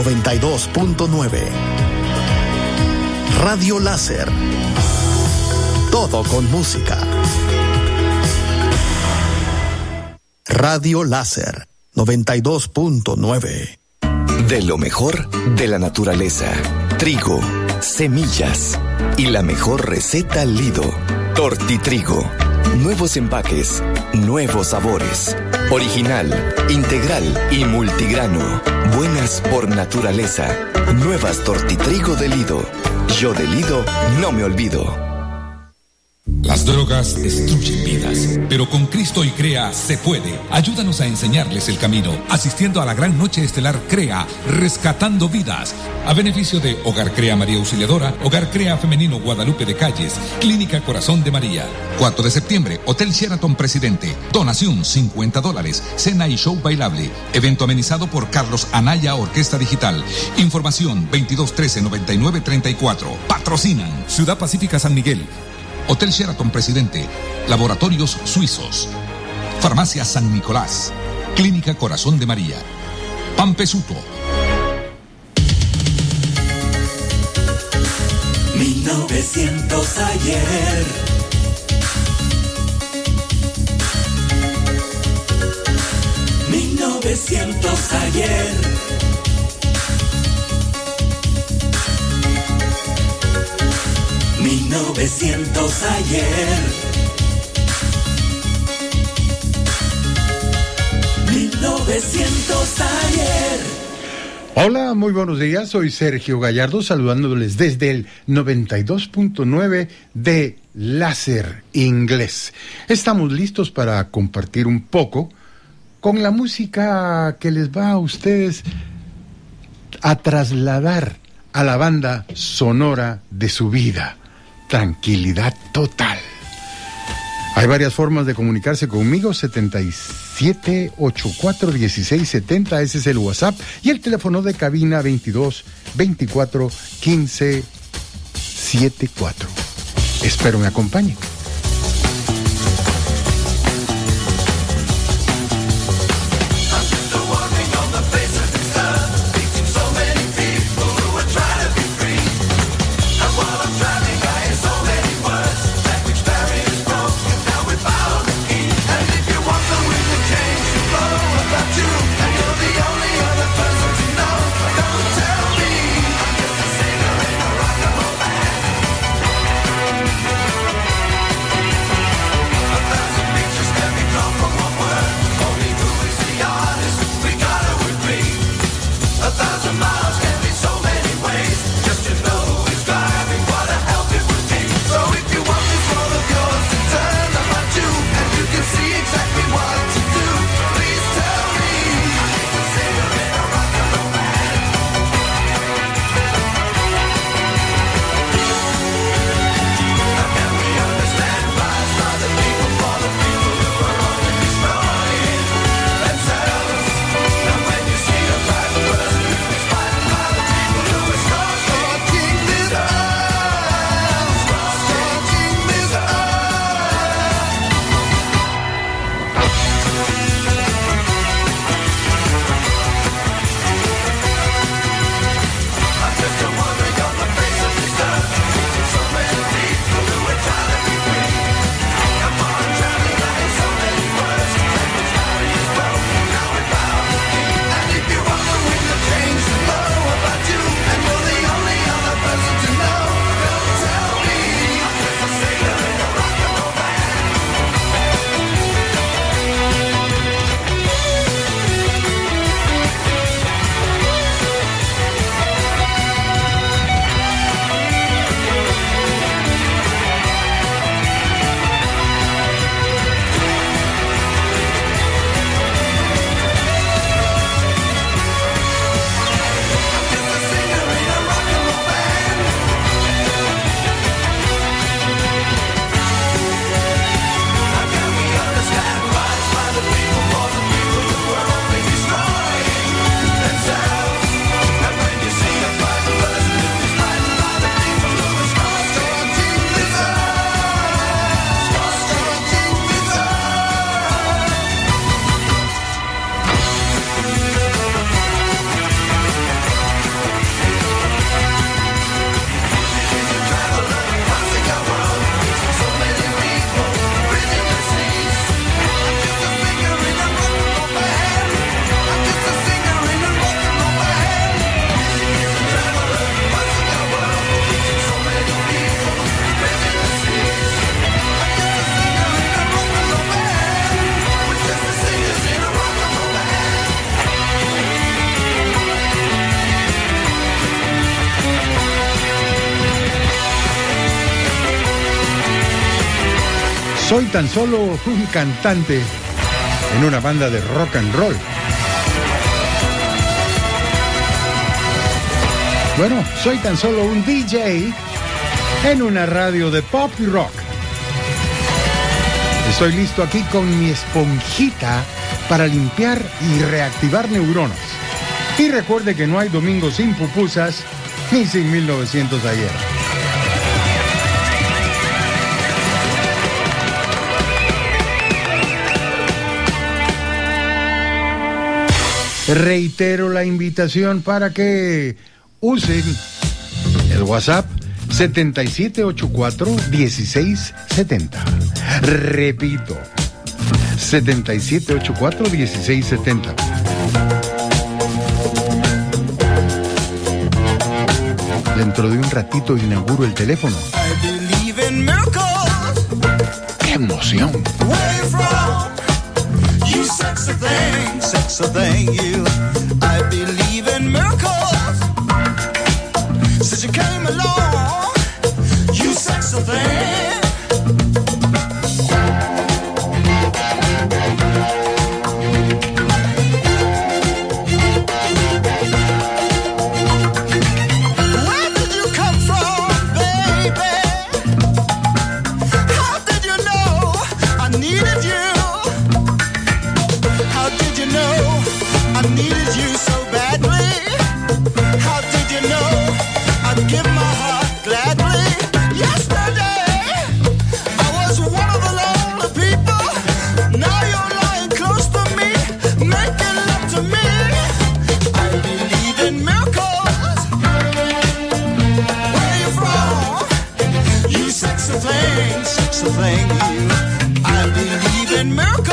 92.9. Radio Láser. Todo con música. Radio Láser 92.9. De lo mejor de la naturaleza. Trigo, semillas y la mejor receta Lido. Tortitrigo. Nuevos empaques, nuevos sabores. Original, integral y multigrano. Buenas por naturaleza. Nuevas Tortitrigo de Lido. Yo de Lido no me olvido. Las drogas destruyen vidas, pero con Cristo y CREA se puede. Ayúdanos a enseñarles el camino, asistiendo a la gran noche estelar CREA, rescatando vidas. A beneficio de Hogar CREA María Auxiliadora, Hogar CREA Femenino Guadalupe de Calles, Clínica Corazón de María. 4 de septiembre, Hotel Sheraton Presidente. Donación $50. Cena y show bailable. Evento amenizado por Carlos Anaya Orquesta Digital. Información 2213-9934. Patrocinan Ciudad Pacífica San Miguel, Hotel Sheraton Presidente, Laboratorios Suizos, Farmacia San Nicolás, Clínica Corazón de María, Pampesuto. 1900 ayer. Ayer. 1900 ayer. 1900 ayer. Hola, muy buenos días. Soy Sergio Gallardo saludándoles desde el 92.9 de Láser Inglés. Estamos listos para compartir un poco con la música que les va a ustedes a trasladar a la banda sonora de su vida. Tranquilidad total. Hay varias formas de comunicarse conmigo. 77841670, ese es el WhatsApp, y el teléfono de cabina 22241574. Espero me acompañen. Soy tan solo un cantante en una banda de rock and roll. Bueno, soy tan solo un DJ en una radio de pop y rock. Estoy listo aquí con mi esponjita para limpiar y reactivar neuronas. Y recuerde que no hay domingo sin pupusas ni sin 1900 ayer. Reitero la invitación para que usen el WhatsApp 7784-1670. Repito, 7784-1670. Dentro de un ratito inauguro el teléfono. ¡Qué emoción! You sexy thing, you. I believe in miracles. Since you came along, you sexy thing. Where did you come from, baby? How did you know I needed you? I needed you so badly. How did you know I'd give my heart gladly? Yesterday, I was one of the lonely people. Now you're lying close to me, making love to me. I believe in miracles. Where you from? You sexy thing, you. I believe in miracles.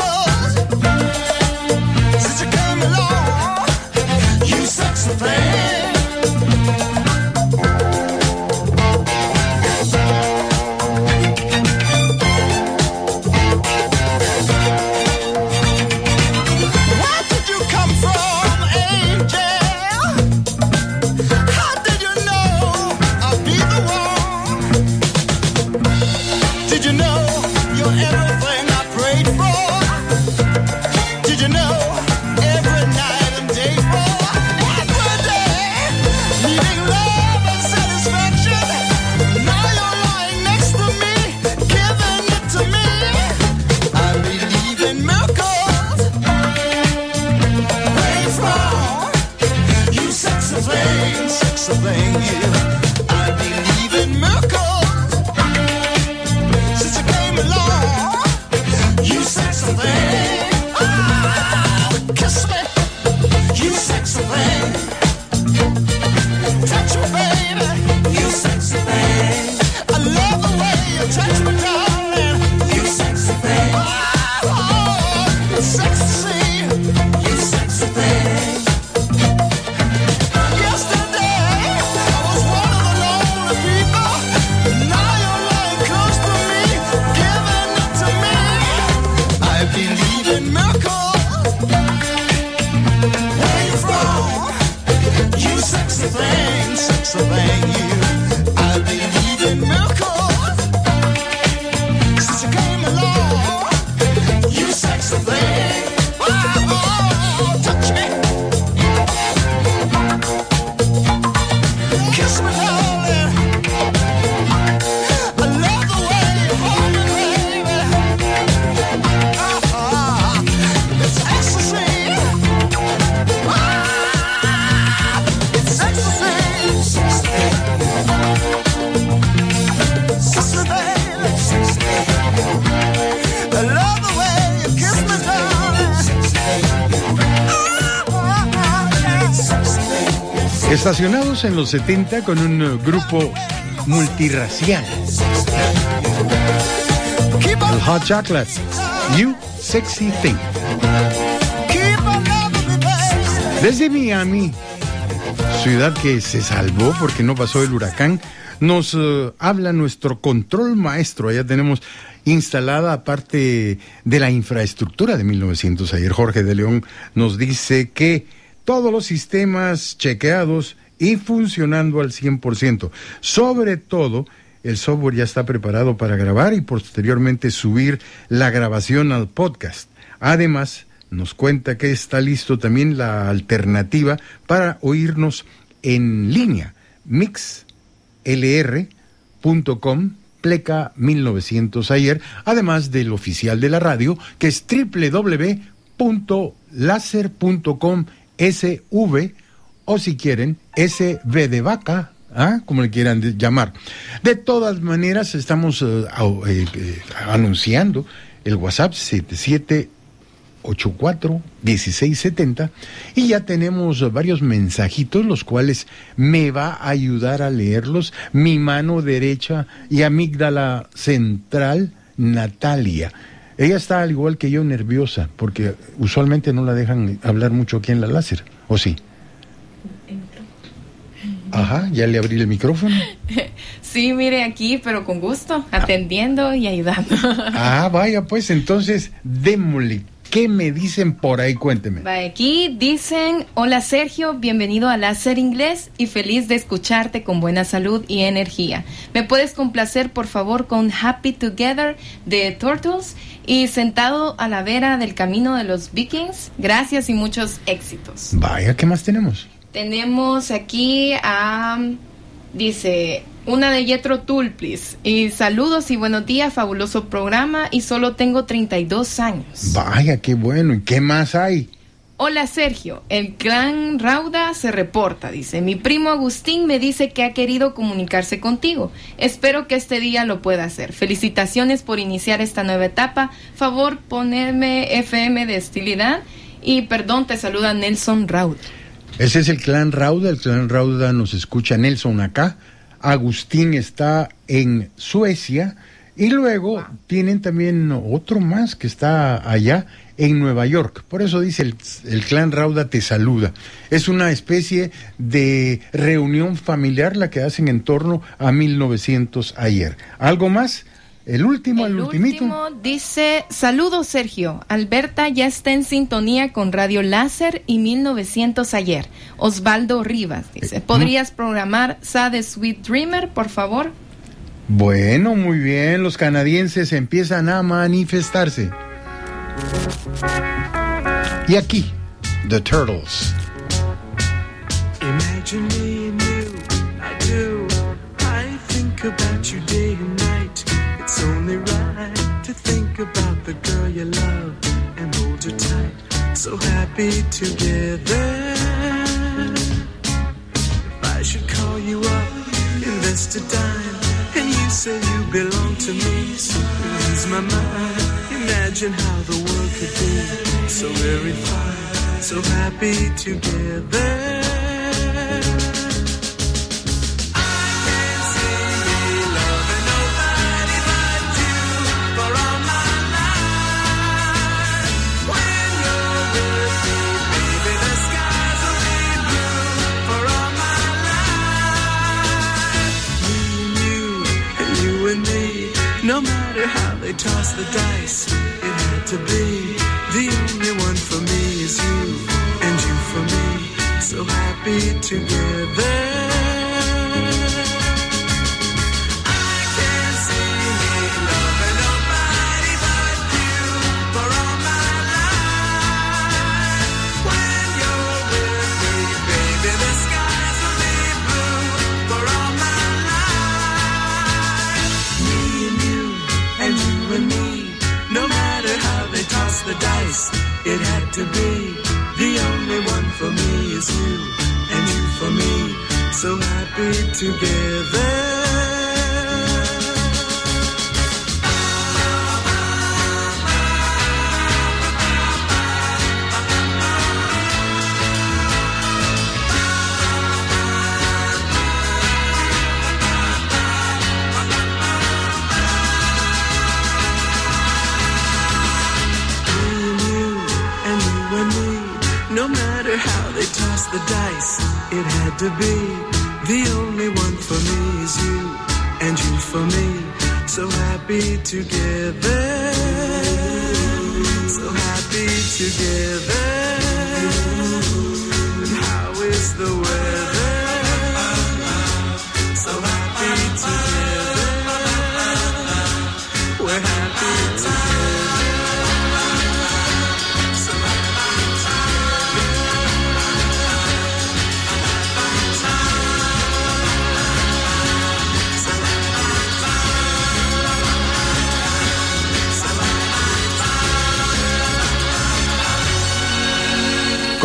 Estacionados en los 70 con un grupo multirracial, el Hot Chocolate, You Sexy Thing. Desde Miami, ciudad que se salvó porque no pasó el huracán, nos habla nuestro control maestro. Allá tenemos instalada, aparte de la infraestructura de 1900 ayer, Jorge de León nos dice que todos los sistemas chequeados y funcionando al 100%. Sobre todo, el software ya está preparado para grabar y posteriormente subir la grabación al podcast. Además, nos cuenta que está listo también la alternativa para oírnos en línea, mixlr.com, pleca 1900 ayer, además del oficial de la radio, que es www.laser.com SV, o si quieren, SV de vaca, como le quieran llamar. De todas maneras, estamos anunciando el WhatsApp 7784-1670 y ya tenemos varios mensajitos, los cuales me va a ayudar a leerlos mi mano derecha y amígdala central, Natalia. Ella está al igual que yo nerviosa, porque usualmente no la dejan hablar mucho aquí en la láser, ¿o sí? Ajá, ya le abrí el micrófono. Sí, mire, aquí, pero con gusto, atendiendo y ayudando. Vaya, pues entonces, démosle. ¿Qué me dicen por ahí? Cuénteme. Aquí dicen: hola Sergio, bienvenido a Láser Inglés y feliz de escucharte con buena salud y energía. ¿Me puedes complacer por favor con Happy Together de Turtles y Sentado a la vera del camino de los Vikings? Gracias y muchos éxitos. Vaya, ¿qué más tenemos? Tenemos aquí dice, una de Jethro Tull, please. Y saludos y buenos días, fabuloso programa, y solo tengo 32 años. Vaya, qué bueno. ¿Y qué más hay? Hola Sergio, el clan Rauda se reporta, dice. Mi primo Agustín me dice que ha querido comunicarse contigo. Espero que este día lo pueda hacer. Felicitaciones por iniciar esta nueva etapa. Favor ponerme FM de estilidad. Y perdón, te saluda Nelson Rauda. Ese es el clan Rauda. El clan Rauda nos escucha Nelson acá. Agustín está en Suecia. Y luego tienen también otro más que está allá en Nueva York. Por eso dice el clan Rauda te saluda. Es una especie de reunión familiar la que hacen en torno a 1900 ayer. ¿Algo más? El último dice: saludos Sergio, Alberta ya está en sintonía con Radio Láser y 1900 ayer. Osvaldo Rivas dice: ¿podrías programar Sad Sweet Dreamer, por favor? Bueno, muy bien, los canadienses empiezan a manifestarse. Y aquí, The Turtles. Imagine me and you, I do. I think about you day and night. It's only right to think about the girl you love and hold her tight. So happy together. If I should call you up, invest a dime, and you say you belong to me, so ease my mind. Imagine how the world could be so very fine, so happy together. No matter how they toss the dice, it had to be. The only one for me is you, and you for me, so happy together. I can't see me loving nobody but you for all my life. When you're with me, baby, the skies will be blue for all my life. Me and you and me, no matter how they toss the dice, it had to be. The only one for me is you, and you for me, so happy together. No matter how they toss the dice, it had to be. The only one for me is you, and you for me, so happy together. So happy together. And how is the weather? So happy together.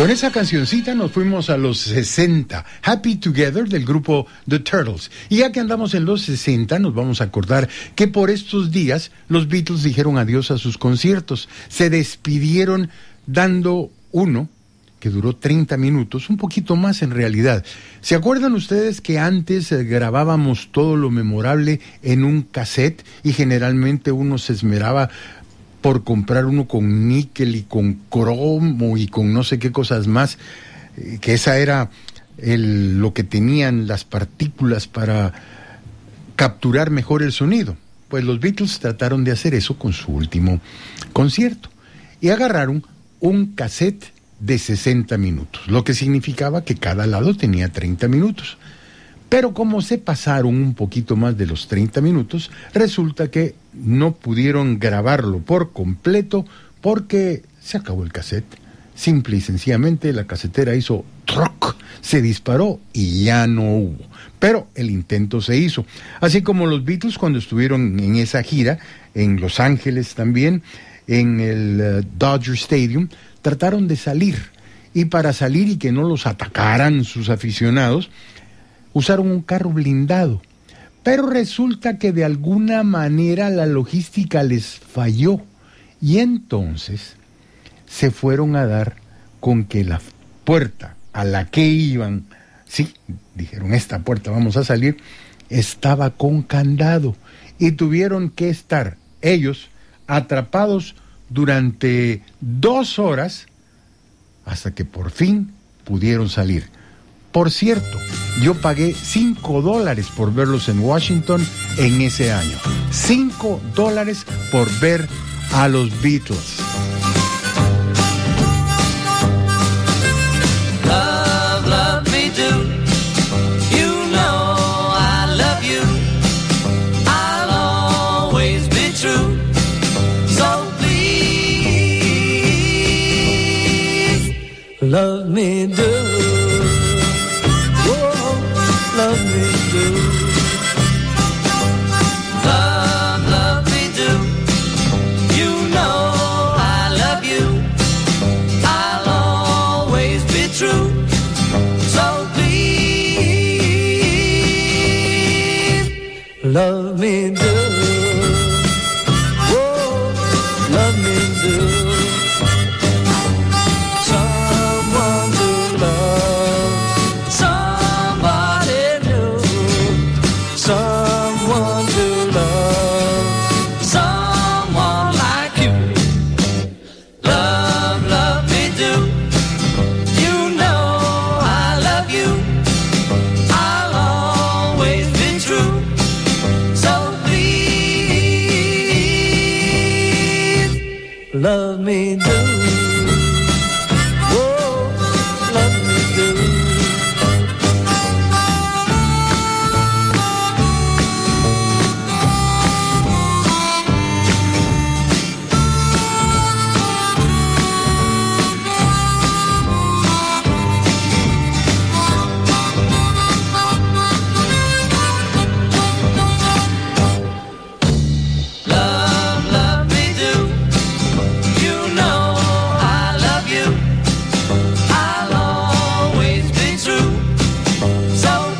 Con esa cancioncita nos fuimos a los 60, Happy Together del grupo The Turtles. Y ya que andamos en los 60, nos vamos a acordar que por estos días los Beatles dijeron adiós a sus conciertos. Se despidieron dando uno que duró 30 minutos, un poquito más en realidad. ¿Se acuerdan ustedes que antes grabábamos todo lo memorable en un cassette y generalmente uno se esmeraba por comprar uno con níquel y con cromo y con no sé qué cosas más, que esa era lo que tenían las partículas para capturar mejor el sonido? Pues los Beatles trataron de hacer eso con su último concierto y agarraron un cassette de 60 minutos, lo que significaba que cada lado tenía 30 minutos. Pero como se pasaron un poquito más de los 30 minutos, resulta que no pudieron grabarlo por completo porque se acabó el cassette. Simple y sencillamente la casetera hizo troc, se disparó y ya no hubo. Pero el intento se hizo. Así como los Beatles cuando estuvieron en esa gira, en Los Ángeles también, en el Dodger Stadium, trataron de salir. Y para salir y que no los atacaran sus aficionados, usaron un carro blindado, pero resulta que de alguna manera la logística les falló y entonces se fueron a dar con que la puerta a la que iban, sí, dijeron esta puerta vamos a salir, estaba con candado y tuvieron que estar ellos atrapados durante 2 horas hasta que por fin pudieron salir. Por cierto, yo pagué $5 por verlos en Washington en ese año. $5 por ver a los Beatles. Love, love me do. You know I love you. I'll always be true. So please, love me do. Love me do. Love, love me do. You know I love you. I'll always be true. So please, love me do. Oh, love me do. Someone to love. Somebody new. Someone to love. Someone like you. Love, love me do. You know I love you. I'll always be true. So please, love me do. Oh, love me do. Love, love me do. You know I love you. I'll always be true. So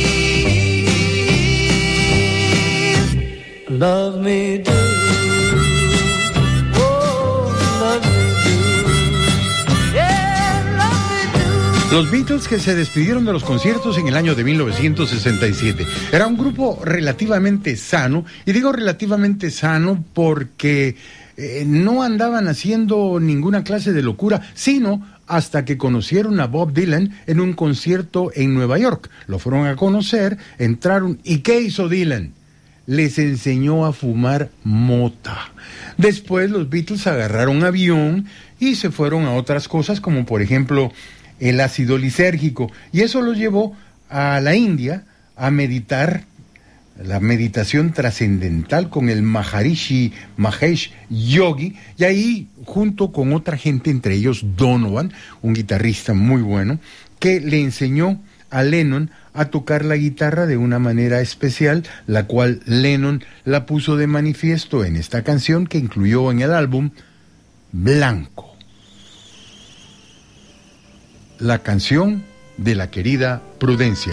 please, love me do. Oh, love me do. Yeah, love me do. Los Beatles que se despidieron de los conciertos en el año de 1967. Era un grupo relativamente sano, y digo relativamente sano porque no andaban haciendo ninguna clase de locura, sino hasta que conocieron a Bob Dylan en un concierto en Nueva York. Lo fueron a conocer, entraron, ¿y qué hizo Dylan? Les enseñó a fumar mota. Después los Beatles agarraron avión y se fueron a otras cosas, como por ejemplo el ácido lisérgico, y eso los llevó a la India a meditar, la meditación trascendental con el Maharishi Mahesh Yogi, y ahí junto con otra gente, entre ellos Donovan, un guitarrista muy bueno, que le enseñó a Lennon a tocar la guitarra de una manera especial, la cual Lennon la puso de manifiesto en esta canción que incluyó en el álbum Blanco. la canción de la querida Prudencia.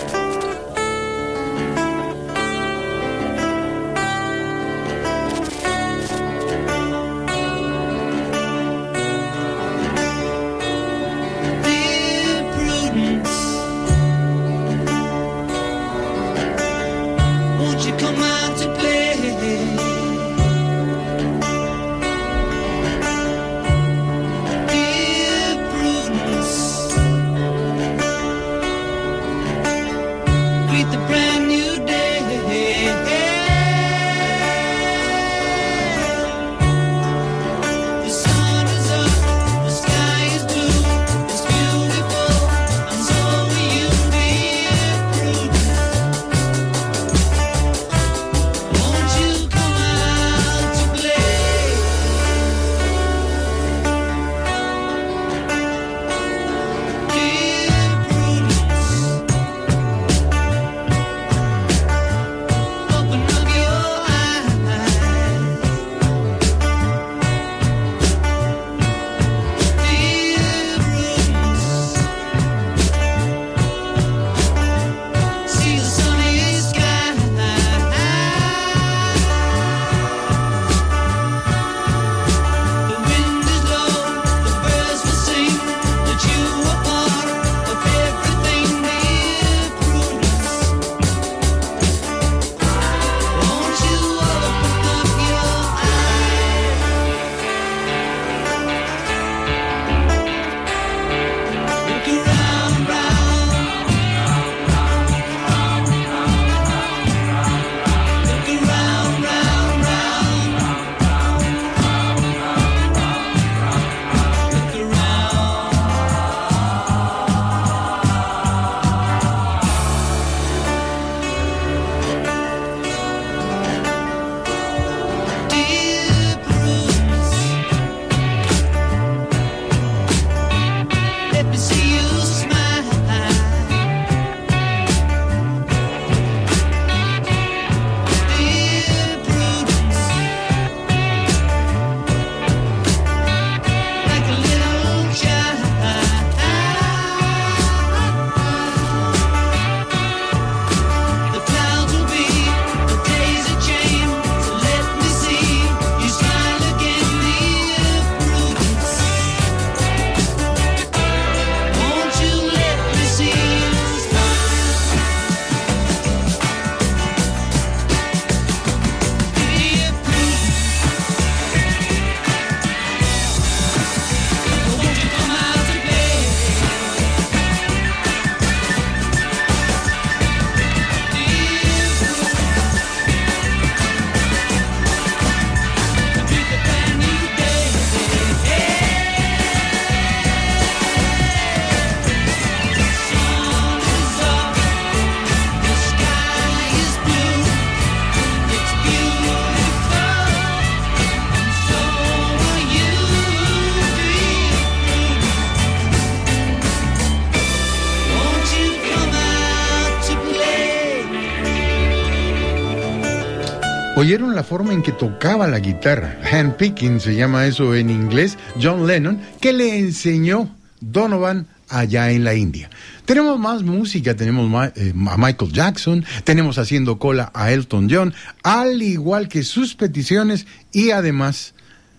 ¿Oyeron la forma en que tocaba la guitarra? Handpicking se llama eso en inglés. John Lennon, que le enseñó Donovan allá en la India. Tenemos más música, tenemos a Michael Jackson, tenemos haciendo cola a Elton John, al igual que sus peticiones, y además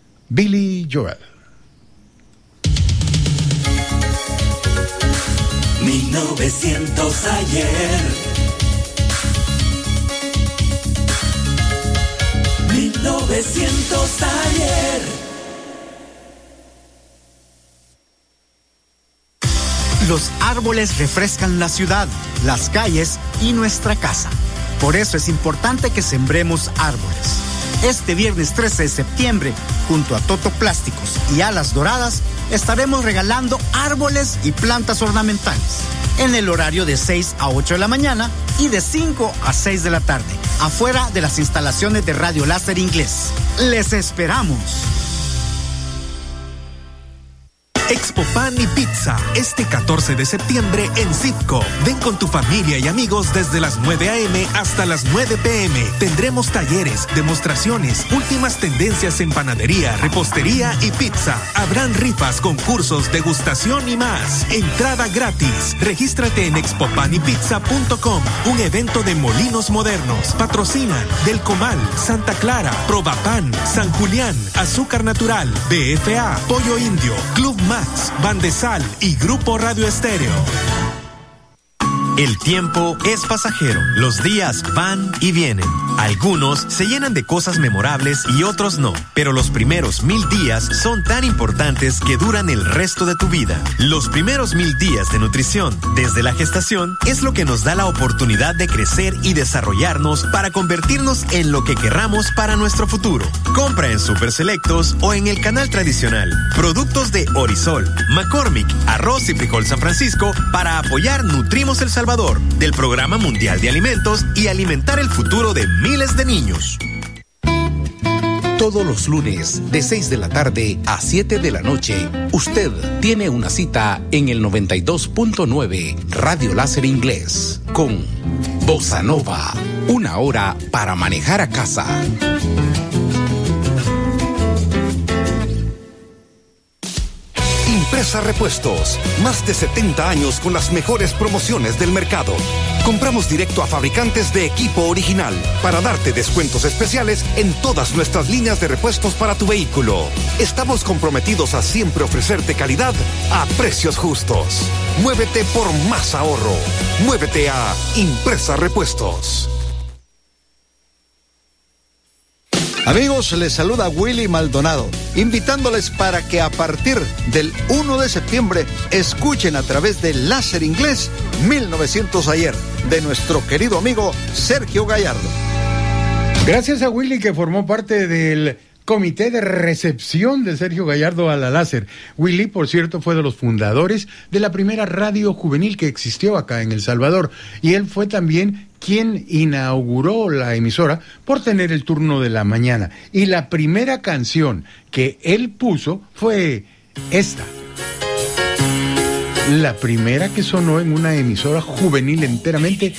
Billy Joel. 1900 ayer. 1900 ayer. Los árboles refrescan la ciudad, las calles y nuestra casa. Por eso es importante que sembremos árboles. Este viernes 13 de septiembre, junto a Toto Plásticos y Alas Doradas, estaremos regalando árboles y plantas ornamentales en el horario de 6 a 8 de la mañana y de 5 a 6 de la tarde, afuera de las instalaciones de Radio Láser Inglés. ¡Les esperamos! Expo Pan y Pizza, este 14 de septiembre en Citco. Ven con tu familia y amigos desde las 9 a.m. hasta las 9 p.m. Tendremos talleres, demostraciones, últimas tendencias en panadería, repostería y pizza. Habrán rifas, concursos, degustación y más. Entrada gratis. Regístrate en expopanipizza.com. Un evento de Molinos Modernos. Patrocinan Del Comal, Santa Clara, Probapan, San Julián, Azúcar Natural, BFA, Pollo Indio, Club Max, Bandesal y Grupo Radio Estéreo. El tiempo es pasajero, los días van y vienen. Algunos se llenan de cosas memorables y otros no, pero los primeros 1000 días son tan importantes que duran el resto de tu vida. Los primeros 1000 días de nutrición, desde la gestación, es lo que nos da la oportunidad de crecer y desarrollarnos para convertirnos en lo que querramos para nuestro futuro. Compra en Super Selectos o en el canal tradicional. Productos de Orisol, McCormick, Arroz y Frijol San Francisco para apoyar Nutrimos El Salvador, del Programa Mundial de Alimentos y alimentar el futuro de miles de niños. Todos los lunes, de 6 de la tarde a 7 de la noche, usted tiene una cita en el 92.9 Radio Láser Inglés con Bossa Nova, 1 hora para manejar a casa. Impresa Repuestos, más de 70 años con las mejores promociones del mercado. Compramos directo a fabricantes de equipo original para darte descuentos especiales en todas nuestras líneas de repuestos para tu vehículo. Estamos comprometidos a siempre ofrecerte calidad a precios justos. Muévete por más ahorro. Muévete a Impresa Repuestos. Amigos, les saluda Willy Maldonado, invitándoles para que a partir del 1 de septiembre escuchen a través de Láser Inglés 1900 ayer, de nuestro querido amigo Sergio Gallardo. Gracias a Willy, que formó parte del comité de recepción de Sergio Gallardo a la Láser. Willy, por cierto, fue de los fundadores de la primera radio juvenil que existió acá en El Salvador, y él fue también quien inauguró la emisora por tener el turno de la mañana. Y la primera canción que él puso fue esta. La primera que sonó en una emisora juvenil enteramente.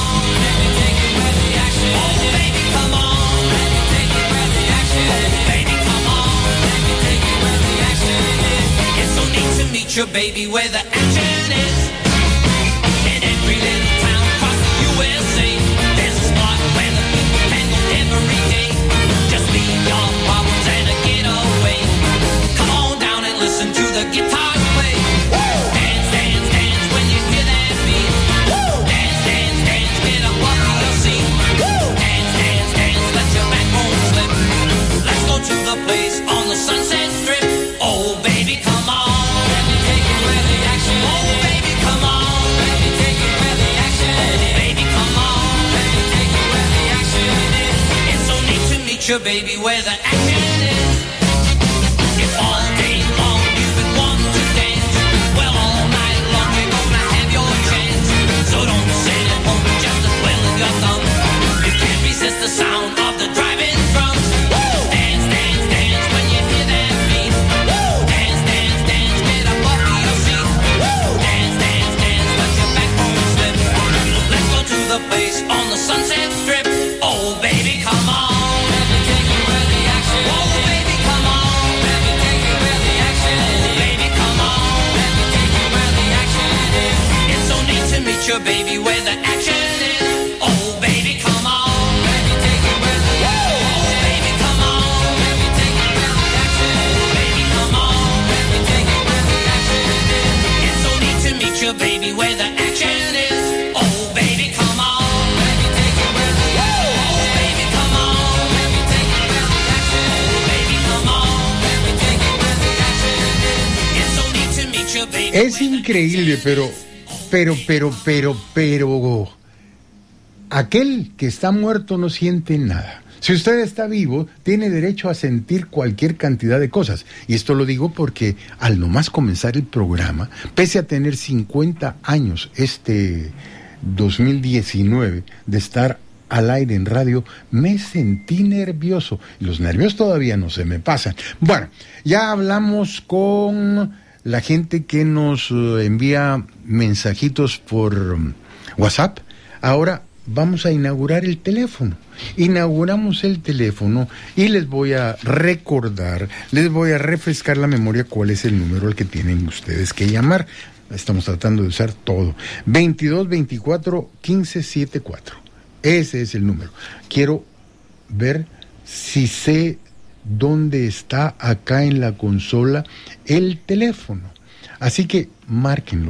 Your baby, where the action is. If all day long you've been wanting to dance, well, all night long we're gonna have your chance. So don't sit at home just a twiddling your thumb. You can't resist the sound of the driving drums. Dance, dance, dance when you hear that beat. Dance, dance, dance, get up off of your seat. Dance, dance, dance, let your backbone slip. Let's go to the place on the Sunset Strip. Oh, baby, come on. Your baby, where the action is. Oh, baby, come on. Let me take you where the action is. Oh, baby, come on. Let me take you where the action is. Oh, baby, come on. Let me take you where the action is. It's so neat to meet your baby, where the action is. Oh, baby, come on. Let me take you where the action is. Oh, baby, come on. Let me take you where the action is. Oh, baby, come on. Let me take you where the action is. It's so neat to meet your baby. Es increíble, pero aquel que está muerto no siente nada. Si usted está vivo, tiene derecho a sentir cualquier cantidad de cosas. Y esto lo digo porque al nomás comenzar el programa, pese a tener 50 años este 2019 de estar al aire en radio, me sentí nervioso. Y los nervios todavía no se me pasan. Bueno, ya hablamos con la gente que nos envía mensajitos por WhatsApp, ahora vamos a inaugurar el teléfono. Inauguramos el teléfono y les voy a recordar, les voy a refrescar la memoria cuál es el número al que tienen ustedes que llamar. Estamos tratando de usar todo. 2224-1574. Ese es el número. Quiero ver si sé dónde está acá en la consola el teléfono. Así que márquenlo.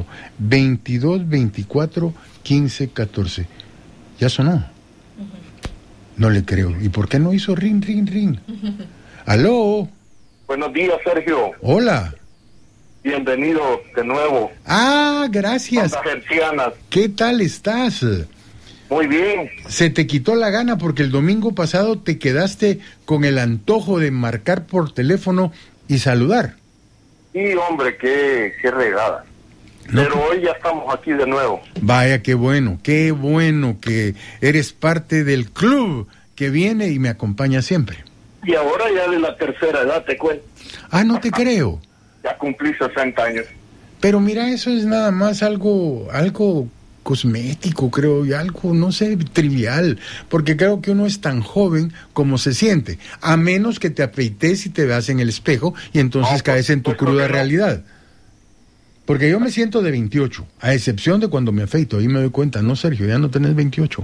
2224-1514. Ya sonó. No le creo. ¿Y por qué no hizo ring, ring, ring? ¿Aló? Buenos días, Sergio. Hola. Bienvenido de nuevo. Ah, gracias. Ondas Hercianas. ¿Qué tal estás? Muy bien. Se te quitó la gana porque el domingo pasado te quedaste con el antojo de marcar por teléfono y saludar. Sí, hombre, qué regada. No. Pero hoy ya estamos aquí de nuevo. Vaya, qué bueno que eres parte del club que viene y me acompaña siempre. Y ahora ya de la tercera edad, te cuento. Ah, no te creo. Ya cumplí 60 años. Pero mira, eso es nada más algo cosmético, creo, y algo, no sé, trivial, porque creo que uno es tan joven como se siente, a menos que te afeites y te veas en el espejo y entonces caes en tu cruda realidad. Porque yo me siento de 28, a excepción de cuando me afeito, ahí me doy cuenta, no, Sergio, ya no tenés 28.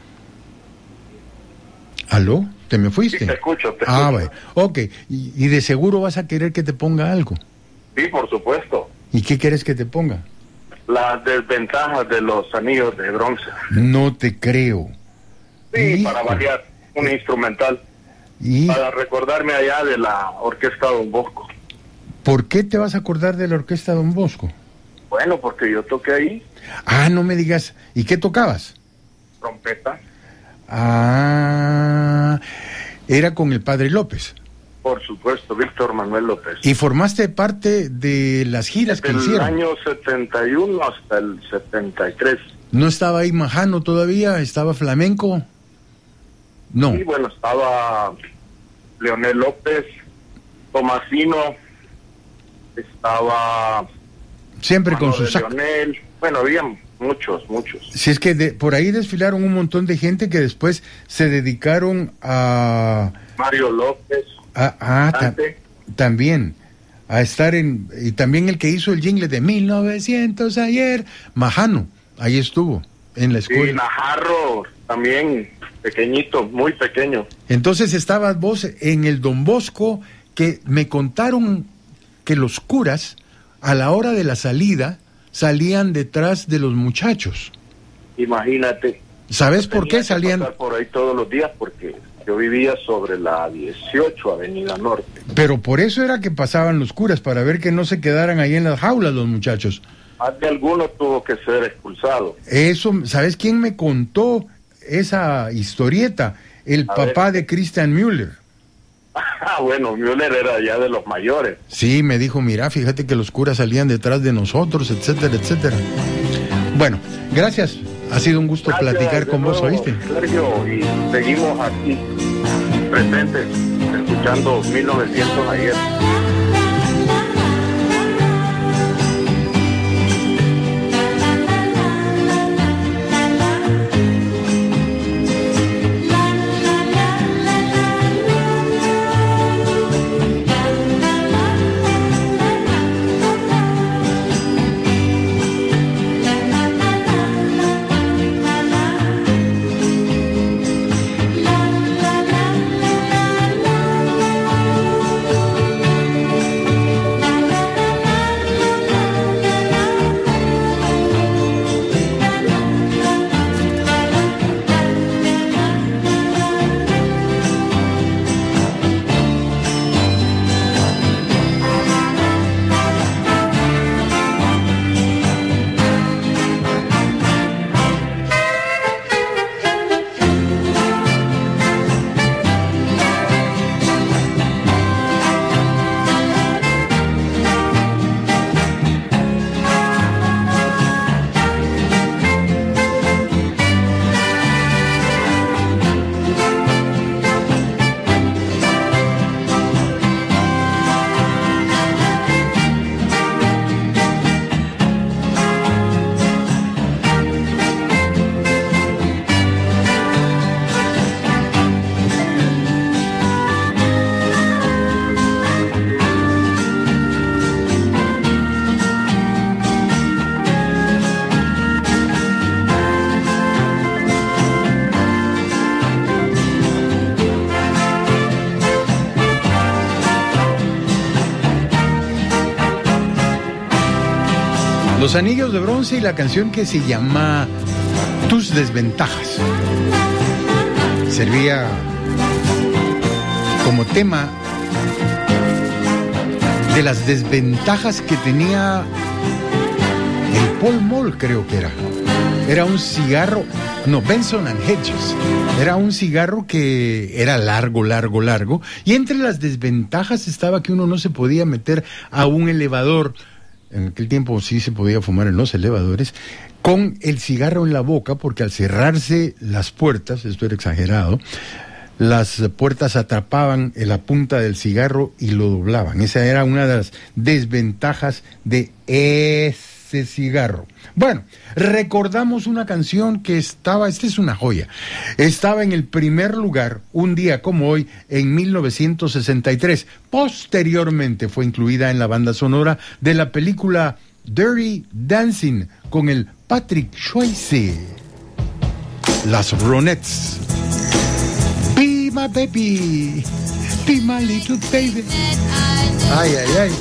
¿Aló? ¿Te me fuiste? Sí, te escucho. Ah, vaya, ok, y de seguro vas a querer que te ponga algo. Sí, por supuesto. ¿Y qué quieres que te ponga? Las desventajas de los anillos de bronce. No te creo. Sí, para variar, un instrumental. Para recordarme allá de la Orquesta Don Bosco. ¿Por qué te vas a acordar de la Orquesta Don Bosco? Bueno, porque yo toqué ahí. Ah, no me digas. ¿Y qué tocabas? Trompeta. Ah, era con el Padre López. Por supuesto, Víctor Manuel López. ¿Y formaste parte de las giras que hicieron? Del año 71 hasta el 73. ¿No estaba ahí Majano todavía? ¿Estaba Flamenco? No. Sí, bueno, estaba Leonel López, Tomasino, estaba... Siempre con su saco. Leonel, bueno, había muchos. Si es que por ahí desfilaron un montón de gente que después se dedicaron a... Mario López. También a estar y también el que hizo el jingle de 1900 ayer, Majano, ahí estuvo en la escuela. Sí, Najarro también, pequeñito, muy pequeño. Entonces estabas vos en el Don Bosco, que me contaron que los curas a la hora de la salida salían detrás de los muchachos. Imagínate. ¿Sabes por qué salían? Por ahí todos los días porque yo vivía sobre la 18 Avenida Norte. Pero por eso era que pasaban los curas, para ver que no se quedaran ahí en las jaulas los muchachos. Más de alguno tuvo que ser expulsado. Eso, ¿sabes quién me contó esa historieta? El papá de Christian Müller. Ah, bueno, Müller era ya de los mayores. Sí, me dijo, mira, fíjate que los curas salían detrás de nosotros, etcétera, etcétera. Bueno, gracias. Ha sido un gusto platicar con vos, ¿oíste? Sergio, y seguimos aquí, presentes, escuchando 1900 ayer. Los Anillos de Bronce y la canción que se llama Tus Desventajas. Servía como tema de las desventajas que tenía el Pall Mall, creo que era. Era un cigarro, no, Benson and Hedges. Era un cigarro que era largo. Y entre las desventajas estaba que uno no se podía meter a un elevador. En aquel tiempo sí se podía fumar en los elevadores, con el cigarro en la boca, porque al cerrarse las puertas, esto era exagerado, las puertas atrapaban en la punta del cigarro y lo doblaban. Esa era una de las desventajas de ese cigarro. Bueno, recordamos una canción que esta es una joya. Estaba en el primer lugar, un día como hoy, en 1963. Posteriormente fue incluida en la banda sonora de la película Dirty Dancing con el Patrick Swayze. Las Ronettes. Be my baby, be my little baby. Ay, ay, ay.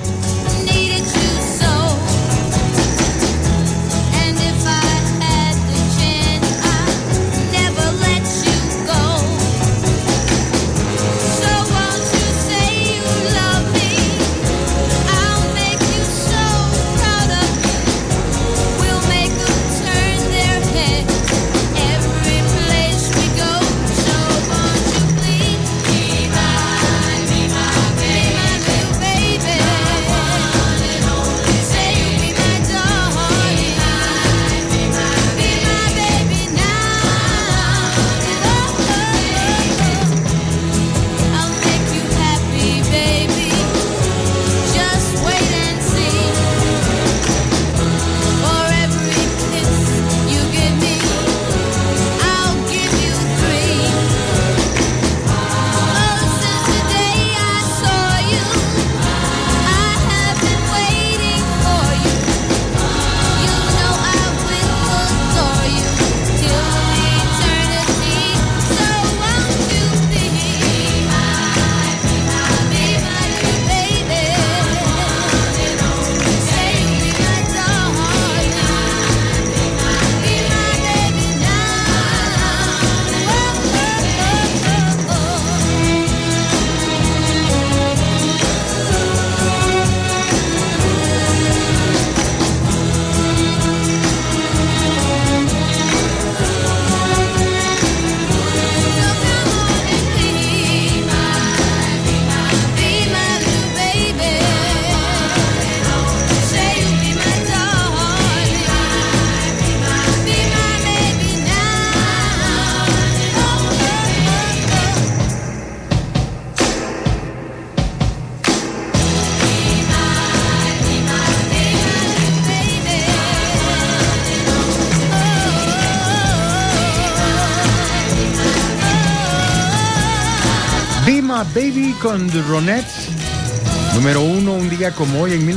Baby con The Ronettes, número 1 un día como hoy en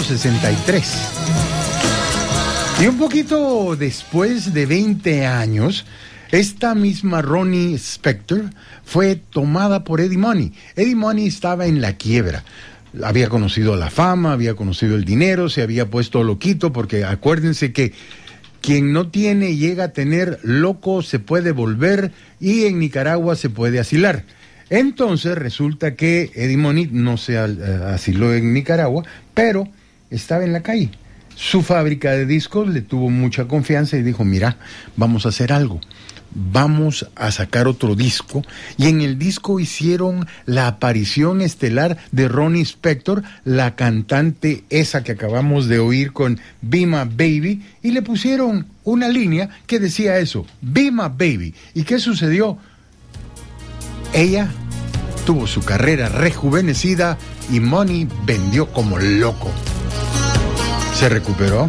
1963. Y un poquito después de 20 años, esta misma Ronnie Spector fue tomada por Eddie Money. Eddie Money estaba en la quiebra. Había conocido la fama, había conocido el dinero, se había puesto loquito, porque acuérdense que quien no tiene y llega a tener, loco se puede volver, y en Nicaragua se puede asilar. Entonces resulta que Eddie Money no se asiló en Nicaragua, pero estaba en la calle. Su fábrica de discos le tuvo mucha confianza y dijo, mira, vamos a hacer algo. Vamos a sacar otro disco. Y en el disco hicieron la aparición estelar de Ronnie Spector, la cantante esa que acabamos de oír con Be My Baby, y le pusieron una línea que decía eso, Be My Baby. ¿Y qué sucedió? Ella tuvo su carrera rejuvenecida y Money vendió como loco. Se recuperó.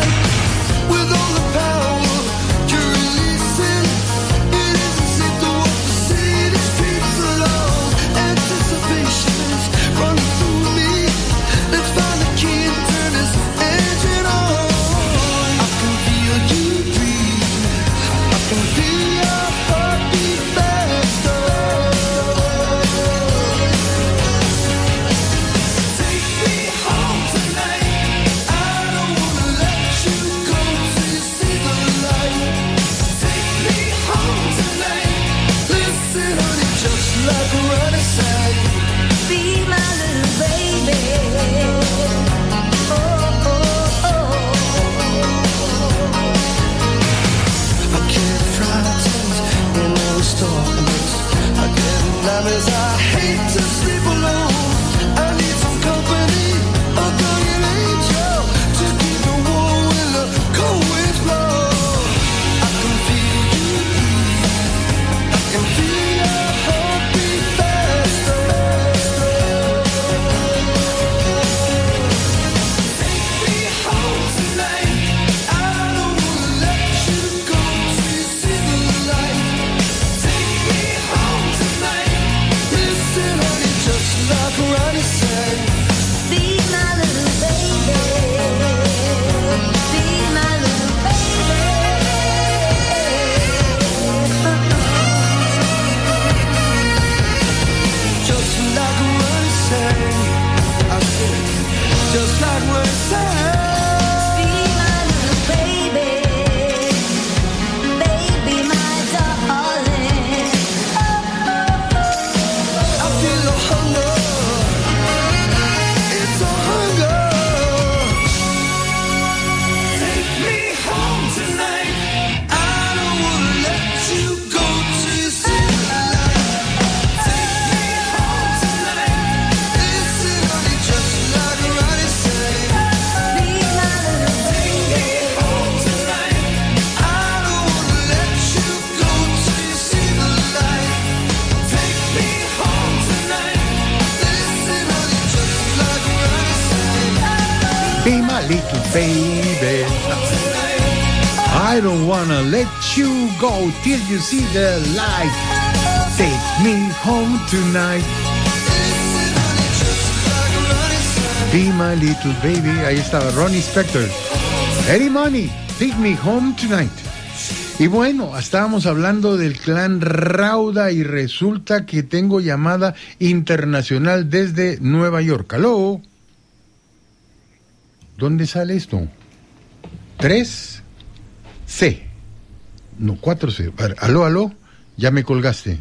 With all the power to release it, it isn't safe to walk Listen, honey, just like Ronnie sang. Be my little baby. Oh, oh, oh. I get frightened when there is darkness. I get nervous, I hate to sleep alone. I need some company, a guardian angel, to keep me warm when the cold winds blow. I can feel you breathe, I can feel your heartbeat faster. Take me home tonight. I don't wanna let you go till you see the light. Take me home tonight. Listen, honey, just like Ronnie said. Be my little baby. Be my little baby. Just like Ronnie said. I said, just like Ronnie said. Be my little baby. Baby, my darling. I feel a hunger. It's a hunger. Take me home tonight. I don't wanna let you go till you see the light. Take me home tonight. Listen, honey, just like Ronnie said. Be my little baby. Take me home tonight. I don't wanna let you go till you see the light. Take me home tonight. Listen, honey, just like Ronnie said. Be my little baby. I don't wanna let you go till you see the light. Take me home tonight. Be my little baby. Ahí estaba Ronnie Spector. Eddie Money, take me home tonight. Y bueno, estábamos hablando del clan Rauda y resulta que tengo llamada internacional desde Nueva York. ¿Aló? ¿Dónde sale esto? 3C. No, 4C. A ver, aló, aló. Ya me colgaste.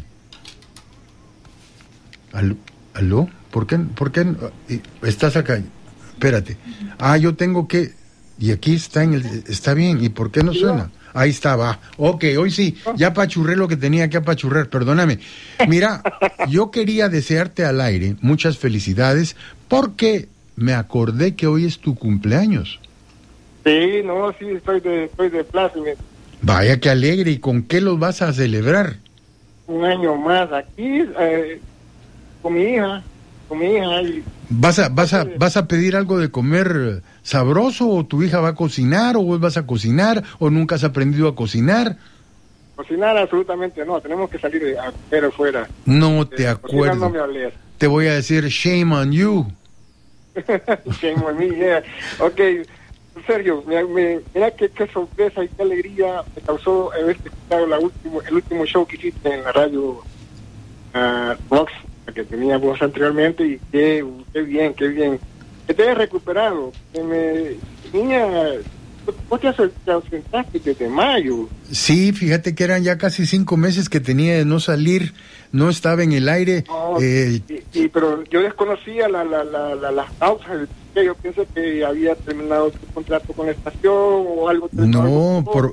Aló, aló. ¿Por qué estás acá? Espérate. Yo tengo que... Y aquí está está bien. ¿Y por qué no suena? Ahí está, va. Ok, hoy sí. Ya apachurré lo que tenía que apachurrar. Perdóname. Mira, yo quería desearte al aire muchas felicidades porque me acordé que hoy es tu cumpleaños. Sí, no, sí, estoy de plácime. Vaya, qué alegre. ¿Y con qué los vas a celebrar? Un año más aquí, con mi hija y... ¿Vas a pedir algo de comer sabroso o tu hija va a cocinar o vos vas a cocinar o nunca has aprendido a cocinar? Cocinar absolutamente no, tenemos que salir a comer afuera. No te acuerdo. No me hables. Te voy a decir shame on you. Shame on me, yeah. Ok, Sergio, mira qué sorpresa y qué alegría me causó haber escuchado el último show que hiciste en la radio Rox, que teníamos anteriormente, y qué bien, que te hayas recuperado. Niña, vos te ausentaste desde mayo. Sí, fíjate que eran ya casi 5 meses que tenía de no salir, no estaba en el aire. No, pero yo desconocía las causas. Yo pienso que había terminado tu contrato con la estación o algo. No, por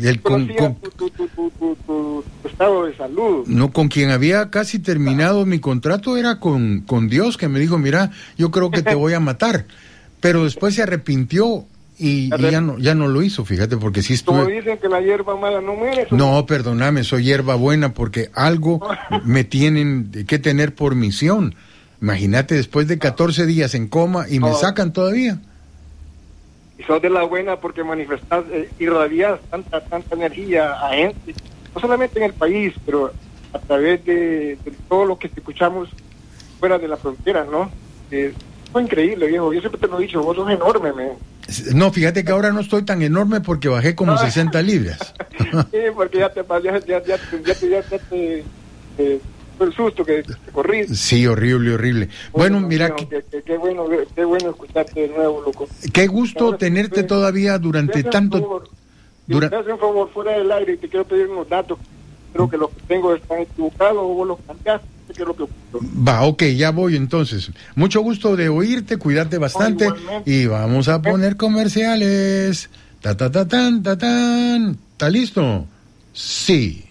tu estado de salud. No, con quien había casi terminado mi contrato era con Dios, que me dijo, mira, yo creo que te voy a matar. Pero después se arrepintió y ya no lo hizo, fíjate, porque sí estuve... Como dicen que la hierba mala no muere. No, perdóname, soy hierba buena porque algo me tienen que tener por misión. Imagínate, después de 14 días en coma y me sacan todavía. Y sos de la buena porque manifestás, irradiás tanta energía a gente, no solamente en el país, pero a través de todo lo que escuchamos fuera de la frontera, ¿no? Fue increíble, viejo. Yo siempre te lo he dicho, vos sos enorme, man. No, fíjate que ahora no estoy tan enorme porque bajé como 60 libras. Sí, porque ya te el susto que te corriste. Sí, horrible. Bueno, mira... Qué bueno escucharte de nuevo, loco. Qué gusto tenerte todavía durante tanto... Te hace un favor fuera del aire y te quiero pedir unos datos creo que los que tengo están equivocados o vos los cambiaste, no sé qué es lo que ocurrió. Va, ok, ya voy entonces. Mucho gusto de oírte, cuidarte bastante. Y vamos a poner comerciales. Ta ta ta tan, ta tan. ¿Está listo? Sí.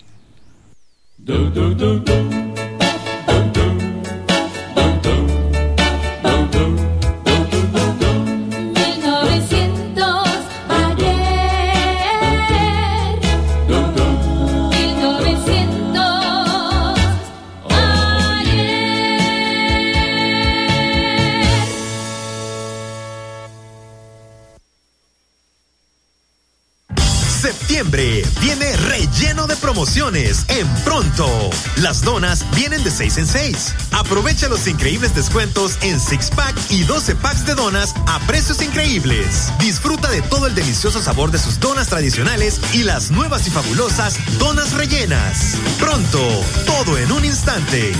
Septiembre viene relleno de promociones en Pronto. Las donas vienen de 6 en 6. Aprovecha los increíbles descuentos en 6-pack y 12 packs de donas a precios increíbles. Disfruta de todo el delicioso sabor de sus donas tradicionales y las nuevas y fabulosas donas rellenas. Pronto, todo en un instante.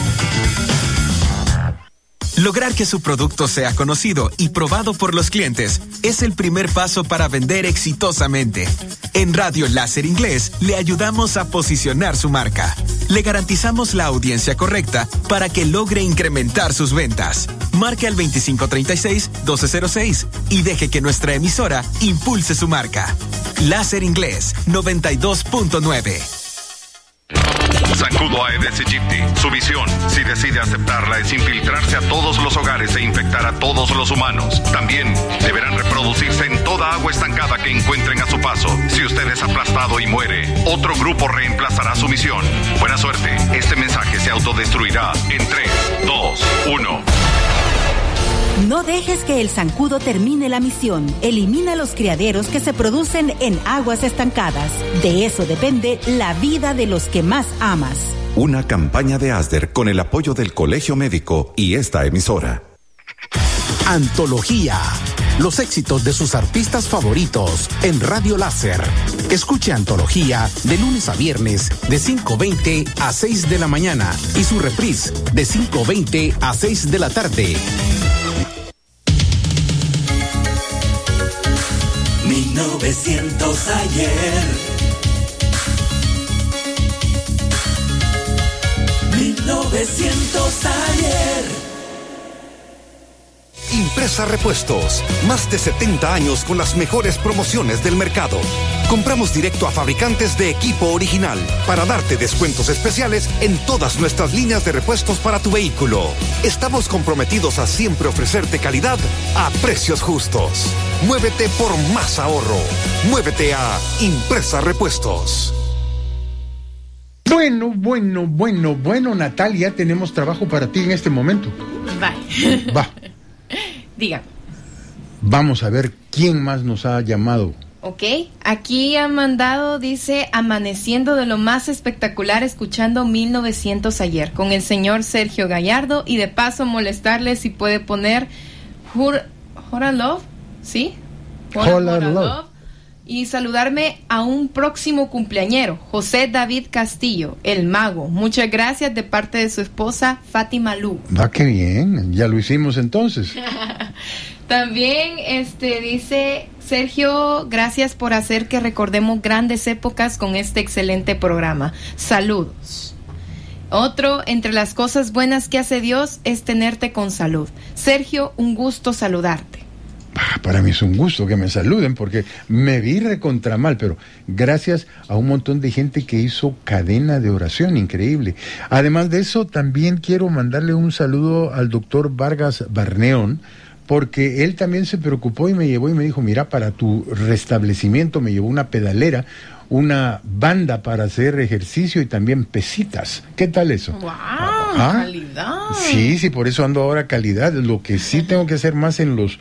Lograr que su producto sea conocido y probado por los clientes es el primer paso para vender exitosamente. En Radio Láser Inglés le ayudamos a posicionar su marca. Le garantizamos la audiencia correcta para que logre incrementar sus ventas. Marque al 2536-1206 y deje que nuestra emisora impulse su marca. Láser Inglés 92.9. Zancudo Aedes aegypti. Su visión, si decide aceptarla, es infiltrarse a todos los hogares e infectar a todos los humanos. También deberán reproducirse en toda agua estancada que encuentren a su paso. Si usted es aplastado y muere, otro grupo reemplazará su misión. Buena suerte. Este mensaje se autodestruirá en 3, 2, 1. No dejes que el zancudo termine la misión. Elimina los criaderos que se producen en aguas estancadas. De eso depende la vida de los que más amas. Una campaña de ASDER con el apoyo del Colegio Médico y esta emisora. Antología. Los éxitos de sus artistas favoritos en Radio Láser. Escuche Antología de lunes a viernes de 5:20 a 6 de la mañana y su reprise de 5:20 a 6 de la tarde. 1900 ayer. 1900 ayer. Impresa Repuestos, más de 70 años con las mejores promociones del mercado. Compramos directo a fabricantes de equipo original para darte descuentos especiales en todas nuestras líneas de repuestos para tu vehículo. Estamos comprometidos a siempre ofrecerte calidad a precios justos. Muévete por más ahorro. Muévete a Impresa Repuestos. Bueno, Natalia, tenemos trabajo para ti en este momento. Va. Diga. Vamos a ver quién más nos ha llamado. Ok, aquí ha mandado, dice, amaneciendo de lo más espectacular escuchando 1900 ayer con el señor Sergio Gallardo y de paso molestarle si puede poner Hora Love, ¿sí? Hora Love. Y saludarme a un próximo cumpleañero, José David Castillo, el mago. Muchas gracias de parte de su esposa Fátima Lu. Va, qué bien, ya lo hicimos entonces. También dice Sergio, gracias por hacer que recordemos grandes épocas con este excelente programa. Saludos. Otro, entre las cosas buenas que hace Dios es tenerte con salud. Sergio, un gusto saludarte. Para mí es un gusto que me saluden porque me vi recontra mal, pero gracias a un montón de gente que hizo cadena de oración, increíble. Además de eso, también quiero mandarle un saludo al doctor Vargas Barneón, porque él también se preocupó y me llevó y me dijo, mira, para tu restablecimiento me llevó una pedalera, una banda para hacer ejercicio y también pesitas. ¿Qué tal eso? ¡Wow! ¡Calidad! Sí, por eso ando ahora calidad. Lo que sí tengo que hacer más en los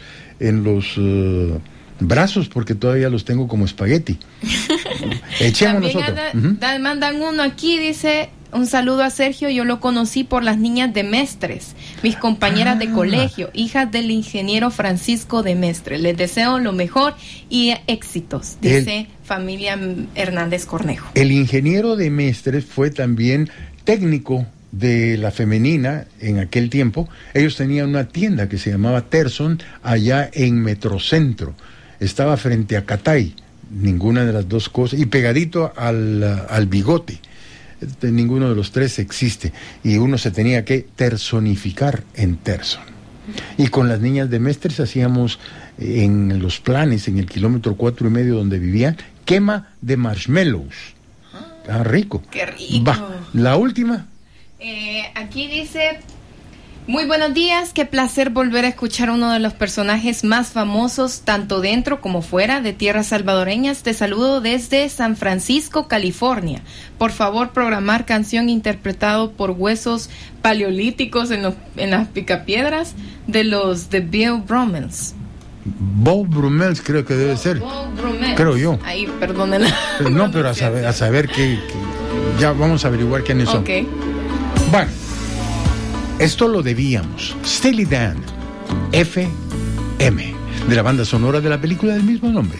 brazos, porque todavía los tengo como espagueti. Echémonos otro. Mandan uno aquí, dice, un saludo a Sergio, yo lo conocí por las niñas de Mestres, mis compañeras de colegio, hijas del ingeniero Francisco de Mestres. Les deseo lo mejor y éxitos, dice familia Hernández Cornejo. El ingeniero de Mestres fue también técnico de la femenina en aquel tiempo. Ellos tenían una tienda que se llamaba Terson allá en Metrocentro, estaba frente a Catay, ninguna de las dos cosas, y pegadito al Bigote. ninguno de los tres existe. Y uno se tenía que tersonificar en Terson. Y con las niñas de Mestres hacíamos en los planes, en el kilómetro 4.5 donde vivían, quema de marshmallows. Ah, rico. Qué rico. Va, la última. Aquí dice: muy buenos días, qué placer volver a escuchar a uno de los personajes más famosos, tanto dentro como fuera de tierras salvadoreñas. Te saludo desde San Francisco, California. Por favor, programar canción interpretado por huesos paleolíticos en las picapiedras de los The Bill Brummels. Bob Brummels creo que debe ser. Bob Brummels. Creo yo. Ahí, perdónenla. No, pero a saber que ya vamos a averiguar quiénes son. Ok. Bueno, esto lo debíamos. Steely Dan, FM, de la banda sonora de la película del mismo nombre.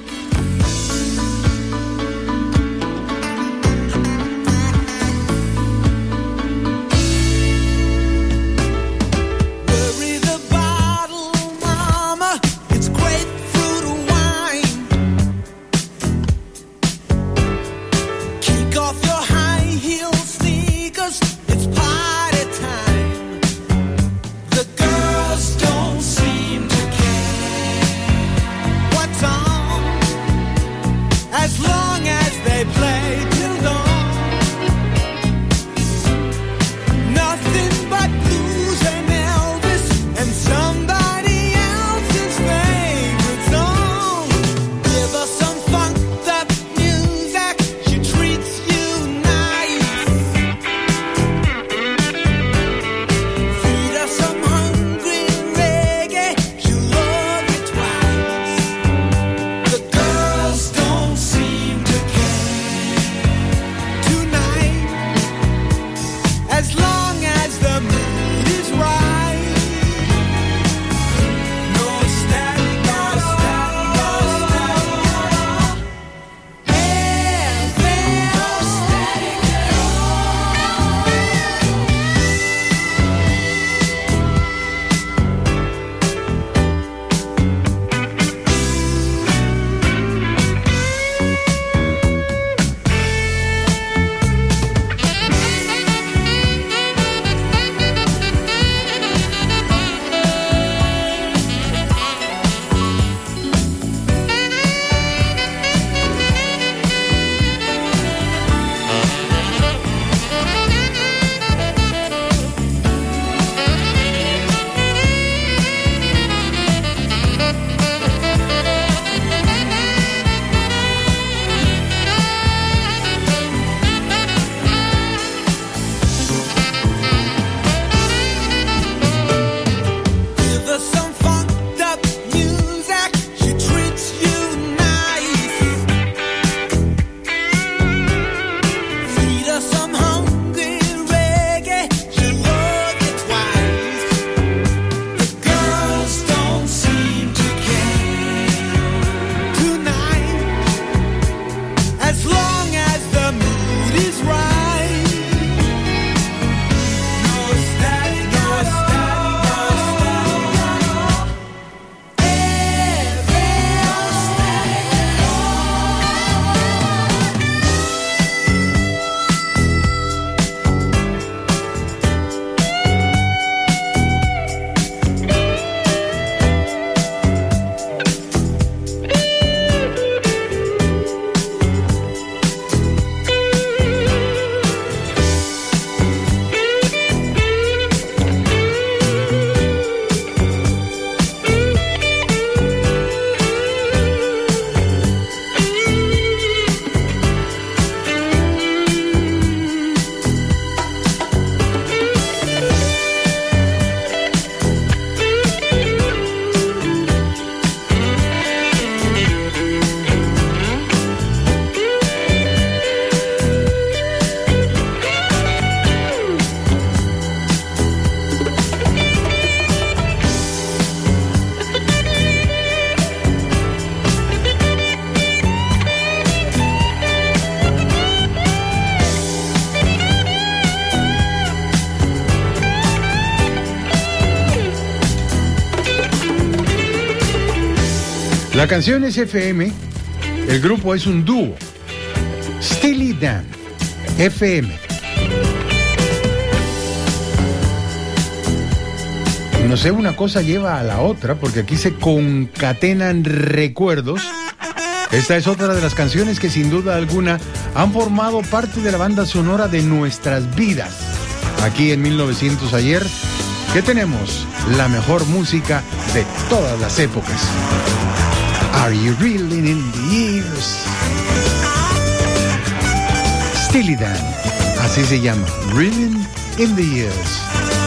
La canción es FM, el grupo es un dúo, Steely Dan, FM. No sé, una cosa lleva a la otra, porque aquí se concatenan recuerdos. Esta es otra de las canciones que sin duda alguna han formado parte de la banda sonora de nuestras vidas. Aquí en 1900 ayer, ¿qué tenemos? La mejor música de todas las épocas. Are you reeling in the years? Steely Dan, así se llama, Reeling in the Years.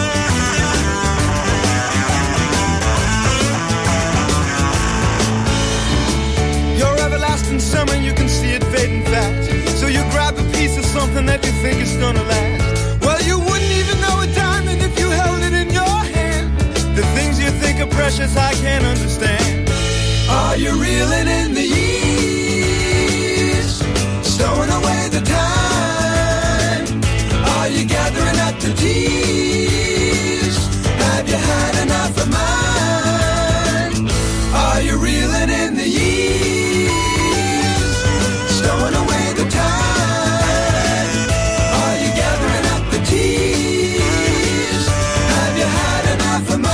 Your everlasting summer, you can see it fading fast. So you grab a piece of something that you think is gonna last. Well, you wouldn't even know a diamond if you held it in your hand. The things you think are precious, I can't understand. Are you reeling in the years? Stowing away the time? Are you gathering up the tears? Have you had enough of mine? Are you reeling in the years? Stowing away the time? Are you gathering up the tears? Have you had enough of mine?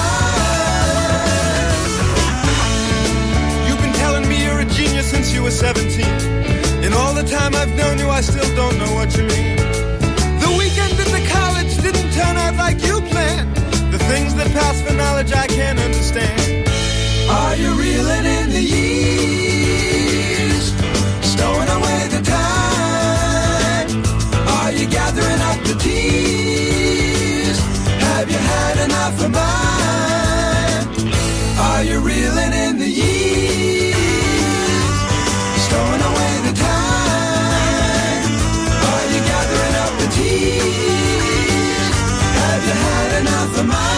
Since you were 17, and all the time I've known you, I still don't know what you mean. The weekend in the college didn't turn out like you planned. The things that pass for knowledge I can't understand. Are you reeling in the years? Stowing away the time? Are you gathering up the tears? Have you had enough of mine? Are you reeling in the years? Throwing away the time? Are you gathering up the tears? Have you had enough of mine?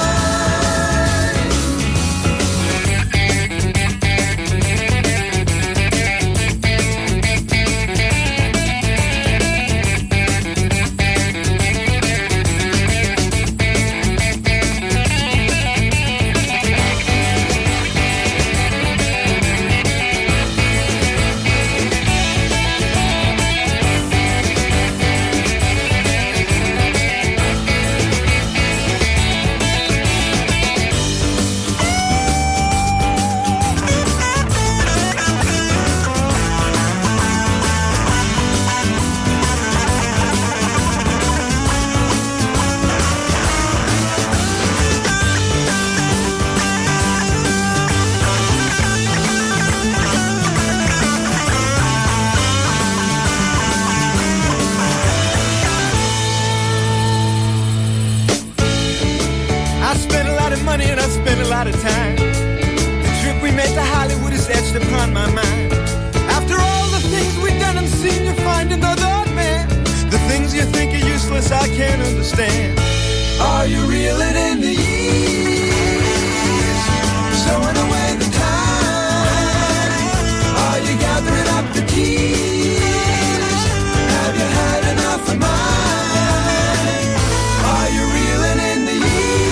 Out of time. The trip we made to Hollywood is etched upon my mind. After all the things we've done and seen, you find another man. The things you think are useless, I can't understand. Are you reeling in the years? Stowing away the time? Are you gathering up the keys? Have you had enough of mine? Are you reeling in the years?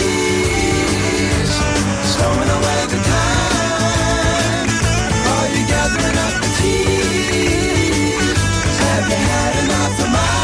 Stowing away the time? Are you gathering up the tears? Have you had enough of mine?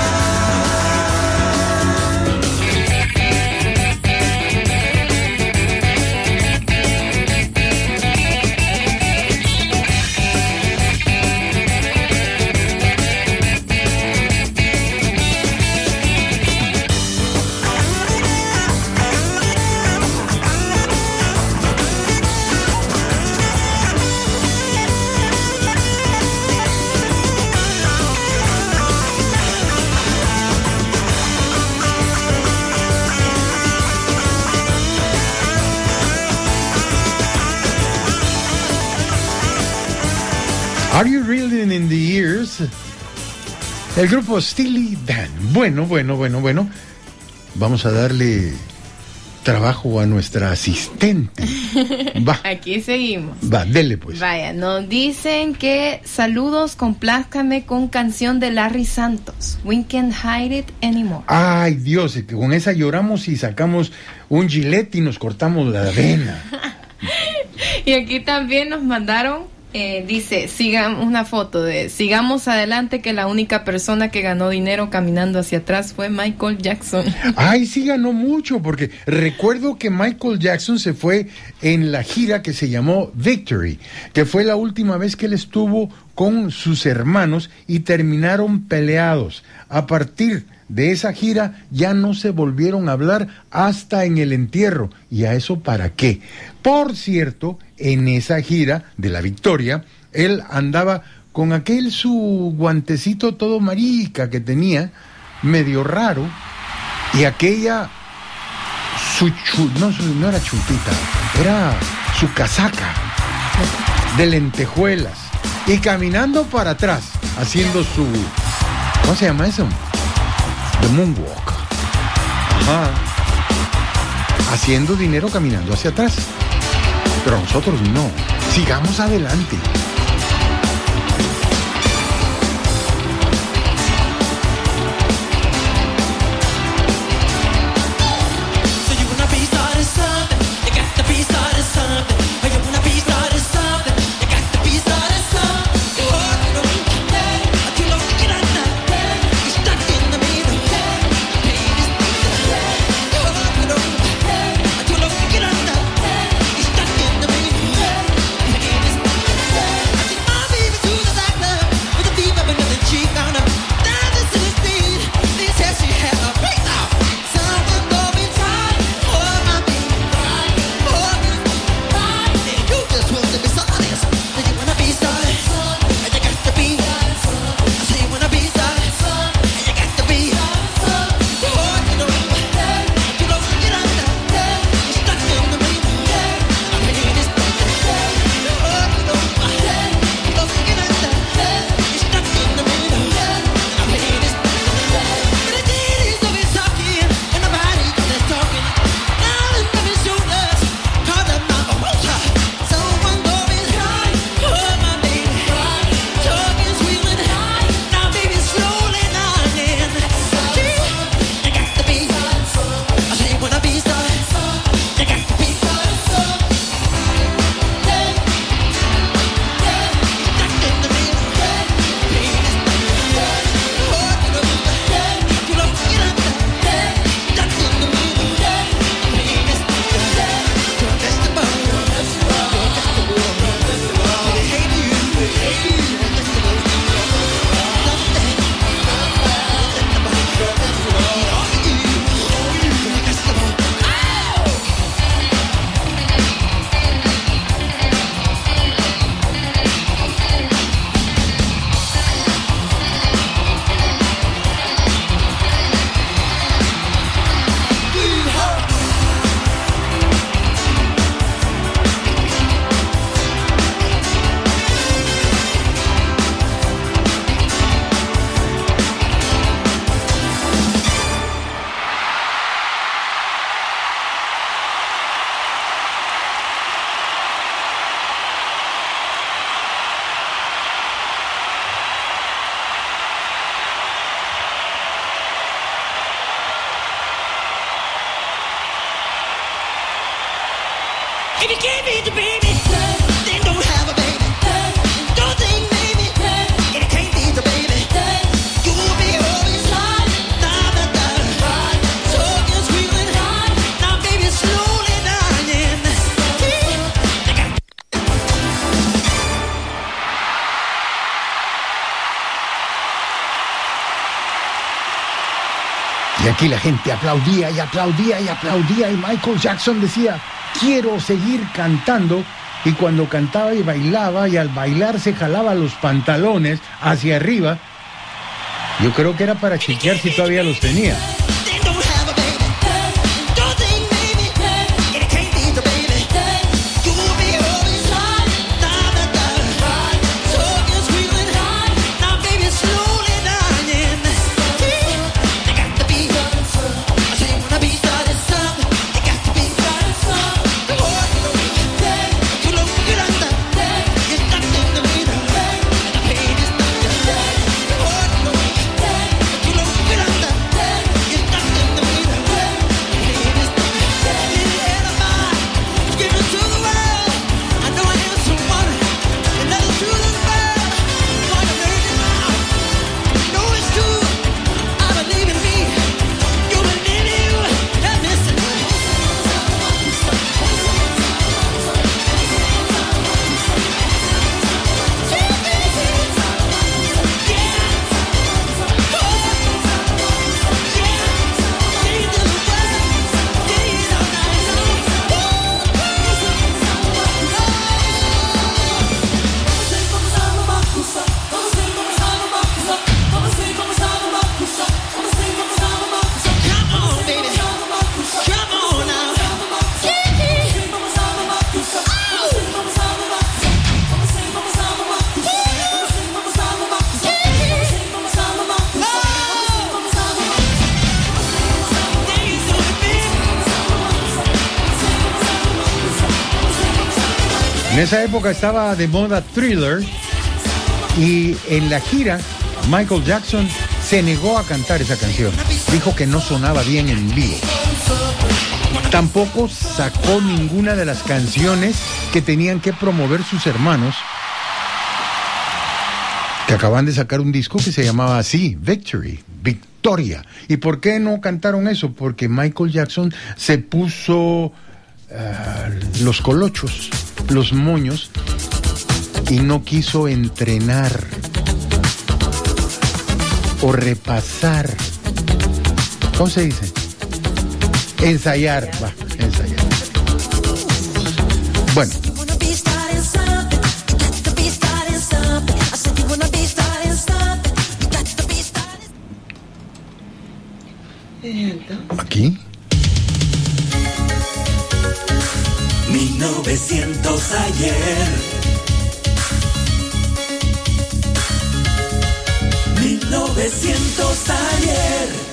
Are You Reeling in the Years? El grupo Steely Dan. Bueno. Vamos a darle trabajo a nuestra asistente. Va. Aquí seguimos. Va, dele pues. Vaya, nos dicen que saludos, complázcame con canción de Larry Santos. We Can't Hide It Anymore. Ay, Dios, que con esa lloramos y sacamos un Gillette y nos cortamos la vena. Y aquí también nos mandaron Dice, una foto de sigamos adelante, que la única persona que ganó dinero caminando hacia atrás fue Michael Jackson. Ay, sí ganó mucho, porque recuerdo que Michael Jackson se fue en la gira que se llamó Victory, que fue la última vez que él estuvo con sus hermanos y terminaron peleados. A partir de esa gira ya no se volvieron a hablar hasta en el entierro. ¿Y a eso para qué? Por cierto, en esa gira de la Victoria, él andaba con aquel su guantecito todo marica que tenía, medio raro, y aquella no era chupita, era su casaca de lentejuelas, y caminando para atrás, haciendo su, ¿cómo se llama eso? The moonwalk. Ajá. Haciendo dinero caminando hacia atrás. Pero nosotros no. Sigamos adelante. If you can't beat the baby, then don't have a baby. Don't think maybe, if you can't beat the baby, you'll be always high. Talking, squealing, now baby slowly dying. Y aquí la gente aplaudía y aplaudía y aplaudía, y Michael Jackson decía: quiero seguir cantando. Y cuando cantaba y bailaba, y al bailar se jalaba los pantalones hacia arriba, yo creo que era para chequear si todavía los tenía. En esa época estaba de moda Thriller y en la gira Michael Jackson se negó a cantar esa canción. Dijo que no sonaba bien en vivo. Tampoco sacó ninguna de las canciones que tenían que promover sus hermanos, que acaban de sacar un disco que se llamaba así, Victoria. ¿Y por qué no cantaron eso? Porque Michael Jackson se puso los colochos, los moños, y no quiso entrenar o repasar. ¿Cómo se dice? Ensayar. Bueno. Aquí. 1900 ayer. 1900 ayer.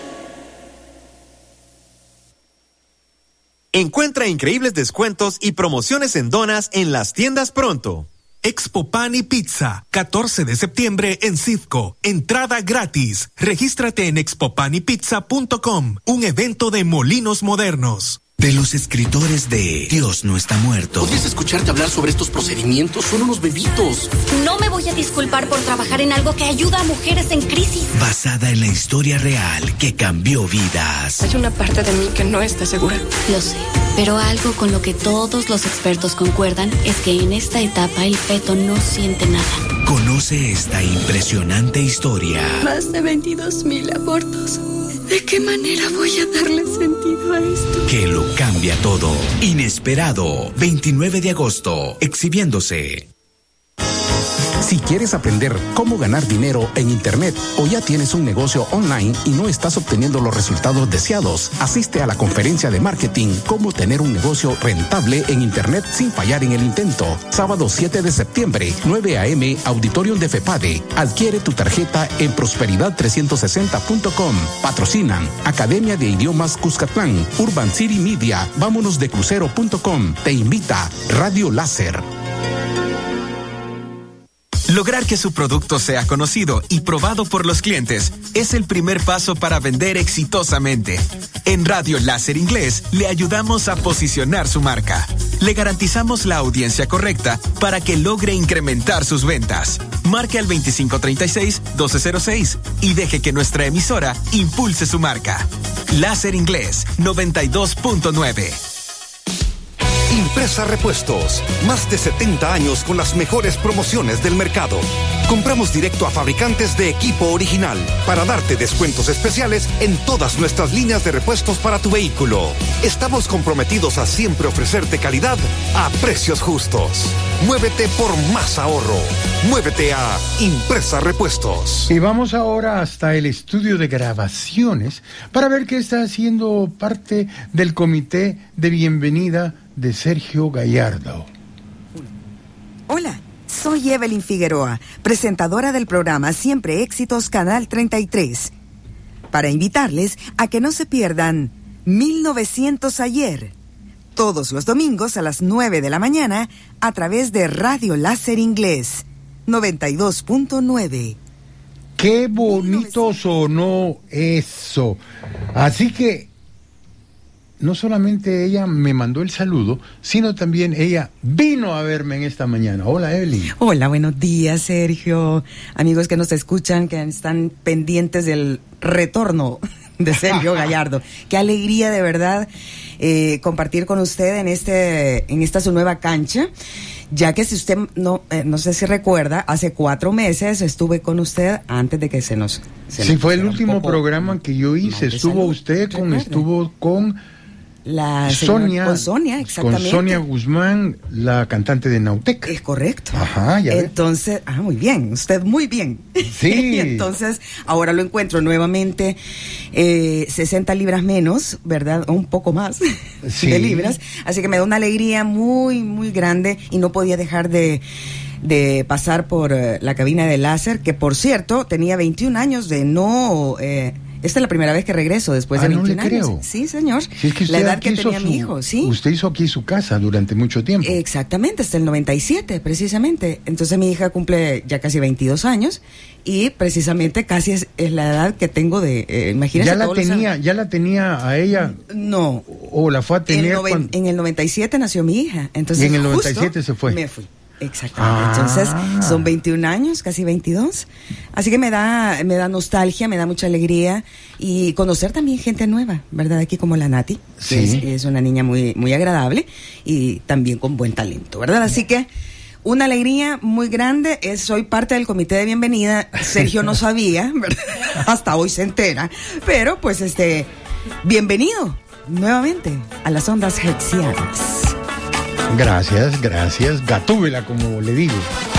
Encuentra increíbles descuentos y promociones en donas en las tiendas pronto. Expo Pan y Pizza, 14 de septiembre en Citco. Entrada gratis. Regístrate en expopanypizza.com, un evento de molinos modernos. De los escritores de Dios no está muerto. ¿Podrías escucharte hablar sobre estos procedimientos? Son unos bebitos. No me voy a disculpar por trabajar en algo que ayuda a mujeres en crisis. Basada en la historia real que cambió vidas. Hay una parte de mí que no está segura. Lo sé, pero algo con lo que todos los expertos concuerdan es que en esta etapa el feto no siente nada. Conoce esta impresionante historia. Más de 22,000 abortos. ¿De qué manera voy a darle sentido a esto? Que lo cambia todo. Inesperado. 29 de agosto. Exhibiéndose. Si quieres aprender cómo ganar dinero en Internet o ya tienes un negocio online y no estás obteniendo los resultados deseados, asiste a la conferencia de marketing Cómo tener un negocio rentable en Internet sin fallar en el intento. Sábado 7 de septiembre, 9 a.m., Auditorium de FEPADE. Adquiere tu tarjeta en prosperidad360.com. Patrocinan Academia de Idiomas Cuscatlán, Urban City Media, vámonosdecrucero.com. Te invita Radio Láser. Lograr que su producto sea conocido y probado por los clientes es el primer paso para vender exitosamente. En Radio Láser Inglés le ayudamos a posicionar su marca. Le garantizamos la audiencia correcta para que logre incrementar sus ventas. Marque al 2536-1206 y deje que nuestra emisora impulse su marca. Láser Inglés 92.9. Impresa Repuestos, más de 70 años con las mejores promociones del mercado. Compramos directo a fabricantes de equipo original para darte descuentos especiales en todas nuestras líneas de repuestos para tu vehículo. Estamos comprometidos a siempre ofrecerte calidad a precios justos. Muévete por más ahorro. Muévete a Impresa Repuestos. Y vamos ahora hasta el estudio de grabaciones para ver qué está haciendo parte del comité de bienvenida de Sergio Gallardo. Hola, soy Evelyn Figueroa, presentadora del programa Siempre Éxitos Canal 33, para invitarles a que no se pierdan 1900 ayer, todos los domingos a las 9 de la mañana a través de Radio Láser Inglés 92.9. ¡Qué bonito sonó eso! Así que no solamente ella me mandó el saludo, sino también ella vino a verme en esta mañana. Hola, Evelyn. Hola, buenos días, Sergio. Amigos que nos escuchan, que están pendientes del retorno de Sergio Gallardo. Qué alegría, de verdad, compartir con usted en esta su nueva cancha. Ya que si usted no sé si recuerda, hace 4 meses estuve con usted antes de que se nos... Sí, fue el último programa que yo hice. Estuvo con Sonia, exactamente. Con Sonia Guzmán, la cantante de Nautec. Es correcto. Ajá, ya entonces, muy bien, usted muy bien. Sí. Y entonces, ahora lo encuentro nuevamente 60 libras menos, ¿verdad? Un poco más sí. de libras. Así que me da una alegría muy, muy grande y no podía dejar de pasar por la cabina de láser, que por cierto, tenía 21 años de no Esta es la primera vez que regreso después de 21 no le años. creo. Sí, señor. Si es que la usted edad aquí que hizo tenía mi hijo, sí. Usted hizo aquí su casa durante mucho tiempo. Exactamente, hasta el 97, precisamente. Entonces mi hija cumple ya casi 22 años y precisamente casi es la edad que tengo de, imagínense. ¿Ya la tenía a ella? No. ¿O la fue a tener? En el 97 nació mi hija. Entonces, y en el 97 se fue. Me fui. Exactamente. Entonces, son 21 años, casi 22. Así que me da nostalgia, me da mucha alegría y conocer también gente nueva, ¿verdad? Aquí como la Nati, sí. que es una niña muy, muy agradable y también con buen talento, ¿verdad? Así que una alegría muy grande. Soy parte del comité de bienvenida. Sergio no sabía, ¿verdad? Hasta hoy se entera. Pero, pues, bienvenido nuevamente a las ondas hertzianas. Gracias, Gatúbela, como le digo.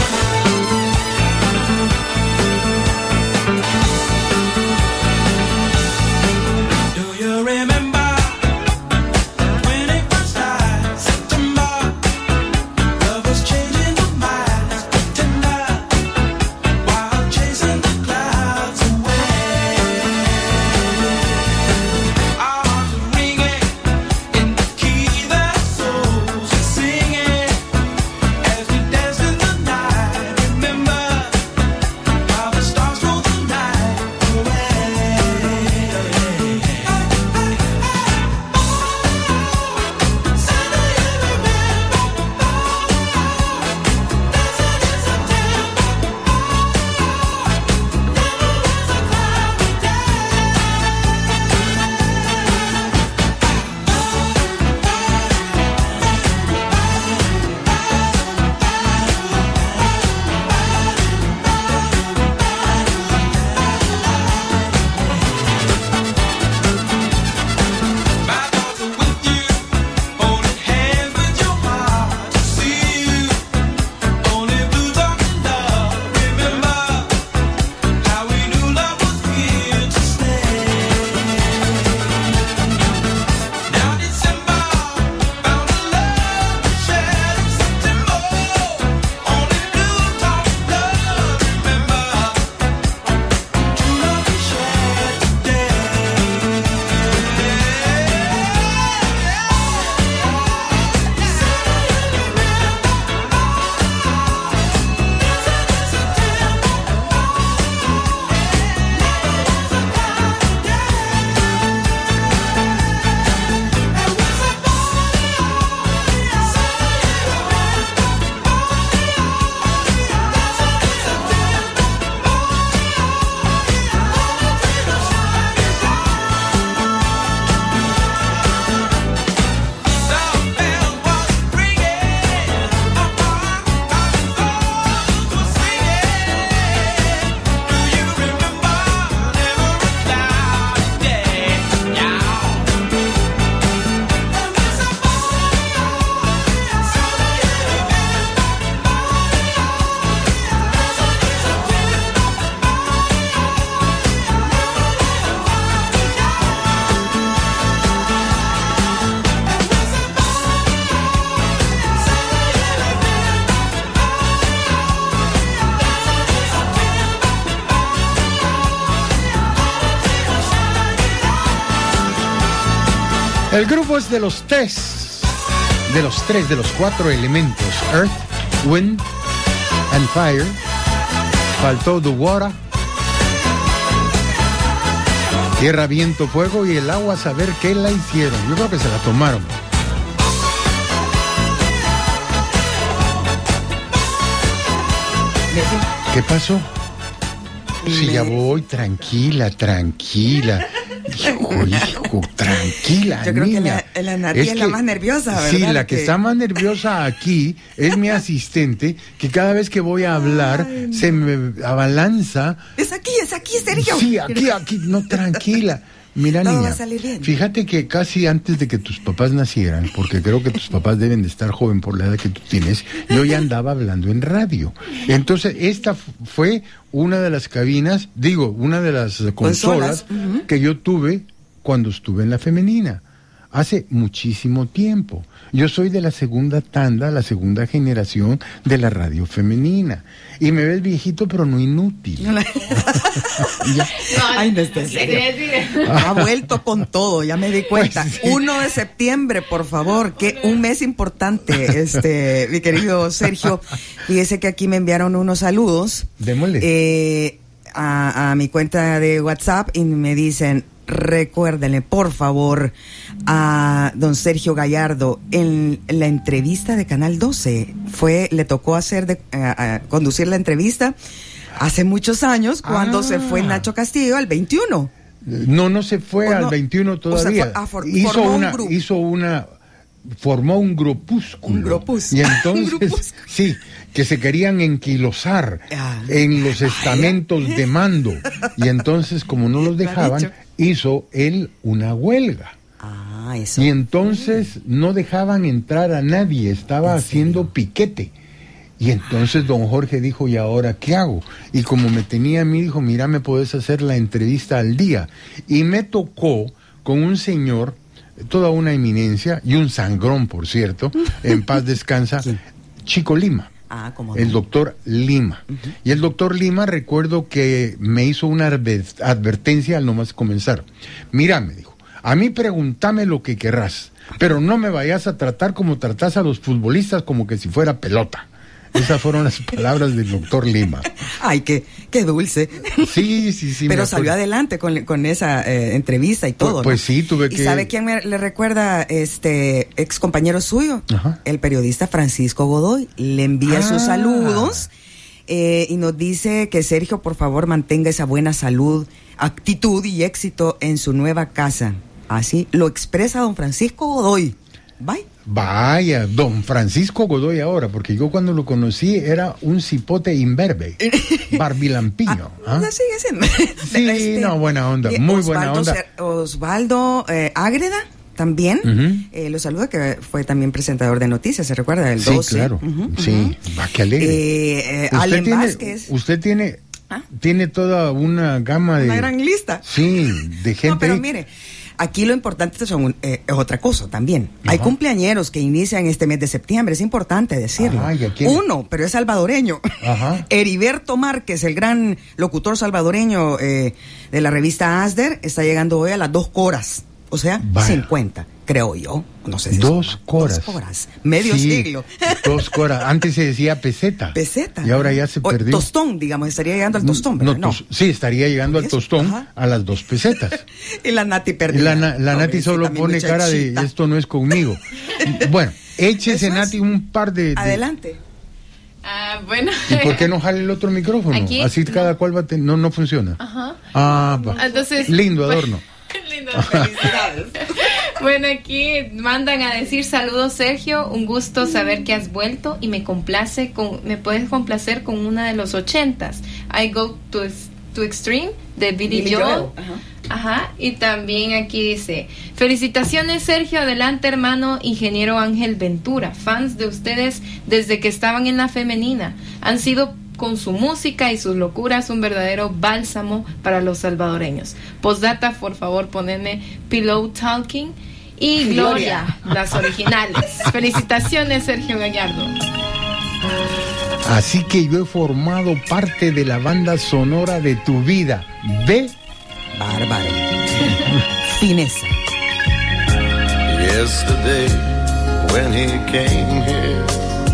El grupo es de los tres, de los cuatro elementos: Earth, Wind and Fire. Faltó the water, tierra, viento, fuego y el agua, saber qué la hicieron. Yo creo que se la tomaron. ¿Qué pasó? Si ya voy, tranquila. Hijo, tranquila, yo creo niña. que la Nati es la más nerviosa, ¿verdad? Sí, la que está más nerviosa aquí es mi asistente, que cada vez que voy a hablar se me abalanza. Es aquí, Sergio. Sí, aquí, no, tranquila. Mira, todo niña, va a salir bien. Fíjate que casi antes de que tus papás nacieran, porque creo que tus papás deben de estar joven por la edad que tú tienes, yo ya andaba hablando en radio. Entonces, esta fue una de las cabinas, una de las consolas que yo tuve cuando estuve en la femenina. hace muchísimo tiempo. Yo soy de la segunda tanda, la segunda generación de la radio femenina. Y me ves viejito, pero no inútil. Ay, no estés serio. Ha vuelto con todo, ya me di cuenta. Pues sí. 1 de septiembre, por favor, que un mes importante, mi querido Sergio. Fíjese que aquí me enviaron unos saludos. Démosle. A mi cuenta de WhatsApp y me dicen: recuérdenle, por favor, a don Sergio Gallardo, en la entrevista de Canal 12, le tocó conducir la entrevista hace muchos años, cuando se fue Nacho Castillo al 21. No se fue al 21 todavía. Formó un grupúsculo. Y entonces, sí, que se querían enquilosar en los estamentos de mando. Y entonces, como no los dejaban, hizo él una huelga. Eso. Y entonces no dejaban entrar a nadie, estaba haciendo piquete. Y entonces don Jorge dijo: ¿y ahora qué hago? Y como me tenía a mí, dijo: mira, me podés hacer la entrevista al día. Y me tocó con un señor, toda una eminencia, y un sangrón, por cierto, en paz descansa, Chico Lima. El doctor Lima. Y el doctor Lima, recuerdo que me hizo una advertencia al nomás comenzar. Mira, me dijo, a mí pregúntame lo que querrás, pero no me vayas a tratar como tratás a los futbolistas, como que si fuera pelota. Esas fueron las palabras del doctor Lima. Ay, qué dulce. Sí. Pero salió adelante con esa entrevista y todo. Pues sí, tuve que... ¿Y sabe quién le recuerda, ex compañero suyo? Ajá. El periodista Francisco Godoy. Le envía sus saludos y nos dice que Sergio, por favor, mantenga esa buena salud, actitud y éxito en su nueva casa. Así lo expresa don Francisco Godoy. Bye. Vaya, don Francisco Godoy ahora, porque yo cuando lo conocí era un cipote imberbe, barbilampiño. Sigue siendo. Sí, buena onda, muy buena onda. Osvaldo Ágreda también, lo saluda, que fue también presentador de noticias, ¿se recuerda? El 12. Sí, claro, sí, va, qué alegre. Allen Vázquez. Usted tiene toda una gama de... Una gran lista. Sí, de gente... No, pero mire... Aquí lo importante es otra cosa también. Ajá. Hay cumpleañeros que inician este mes de septiembre, es importante decirlo. Uno, pero es salvadoreño. Ajá. Heriberto Márquez, el gran locutor salvadoreño de la revista ASDER, está llegando hoy a las 2 horas. O sea, 50, creo yo. No sé si 2 horas. 2 horas. Medio siglo. 2 horas. Antes se decía peseta. Peseta. Y ahora ya se perdió. Tostón, digamos, estaría llegando al tostón, ¿verdad? No. Sí, estaría llegando al tostón a las 2 pesetas. Y la Nati perdida. La Nati solo pone cara de esto no es conmigo. Bueno, échese, Nati, un par de... Adelante. Bueno. ¿Y por qué no jale el otro micrófono? Aquí, así cada cual va no funciona. Ajá. Entonces, lindo adorno. Lindo, felicidades. Bueno, aquí mandan a decir: saludos, Sergio, un gusto saber que has vuelto y me puedes complacer con una de los 80s, I Go to Extreme de Billy Joel. Ajá. Y también aquí dice: felicitaciones, Sergio, adelante, hermano ingeniero Ángel Ventura, fans de ustedes desde que estaban en la femenina, han sido con su música y sus locuras un verdadero bálsamo para los salvadoreños. Postdata, por favor, ponedme Pillow Talking y Gloria, las originales. Felicitaciones, Sergio Gallardo. Así que yo he formado parte de la banda sonora de tu vida. ¿Ve? Bárbaro. Fineza. Yesterday, when he came here,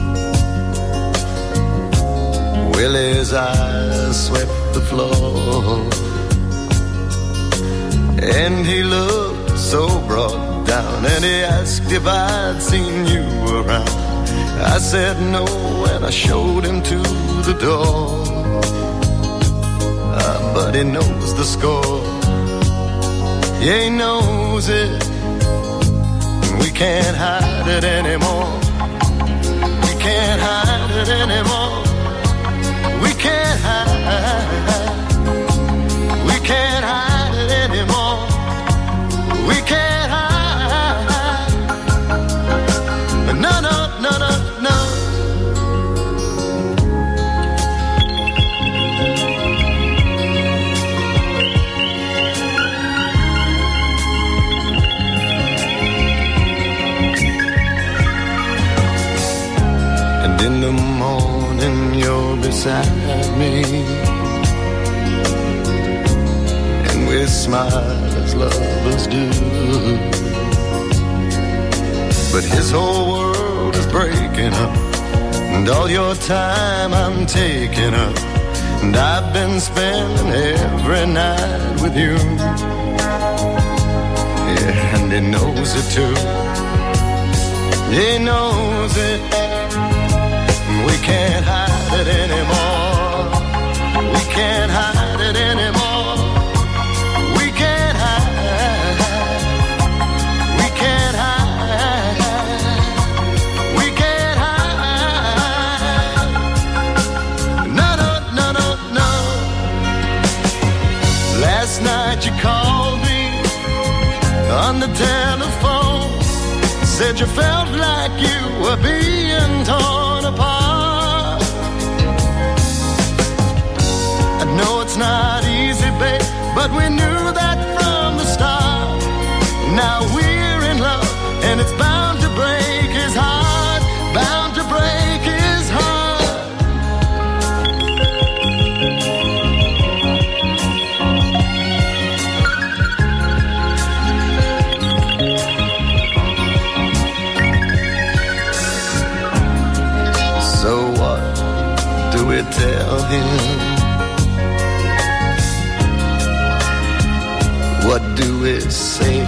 Willie's eyes swept the floor, and he looked so brought down, and he asked if I'd seen you around. I said no, and I showed him to the door. But he knows the score. Yeah, he knows it. We can't hide it anymore. We can't hide it anymore. We can't hide. We can't hide it anymore. We can't hide. No, no, no, no, no. beside me, and we smile as lovers do. But his whole world is breaking up, and all your time I'm taking up, and I've been spending every night with you. Yeah, and he knows it too. He knows it. We can't hide it anymore. We can't hide it anymore. We can't hide. We can't hide. We can't hide. No, no, no, no, no. Last night you called me on the telephone, said you felt like you were being torn apart. I know it's not easy, babe, but we knew that from the start. Now we're in love, and it's bound to break his heart, bound to break his heart. So what do we tell him? What do we say?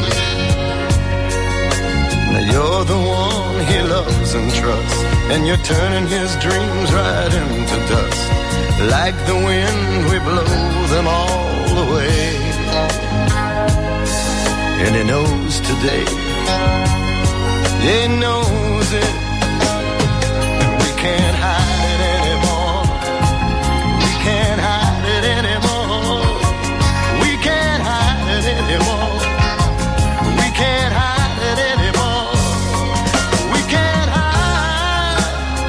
Now you're the one he loves and trusts, and you're turning his dreams right into dust. Like the wind, we blow them all away. And he knows today, he knows it. We can't hide it anymore. We can't hide it anymore. We can't hide it anymore. We can't hide it anymore. We can't hide.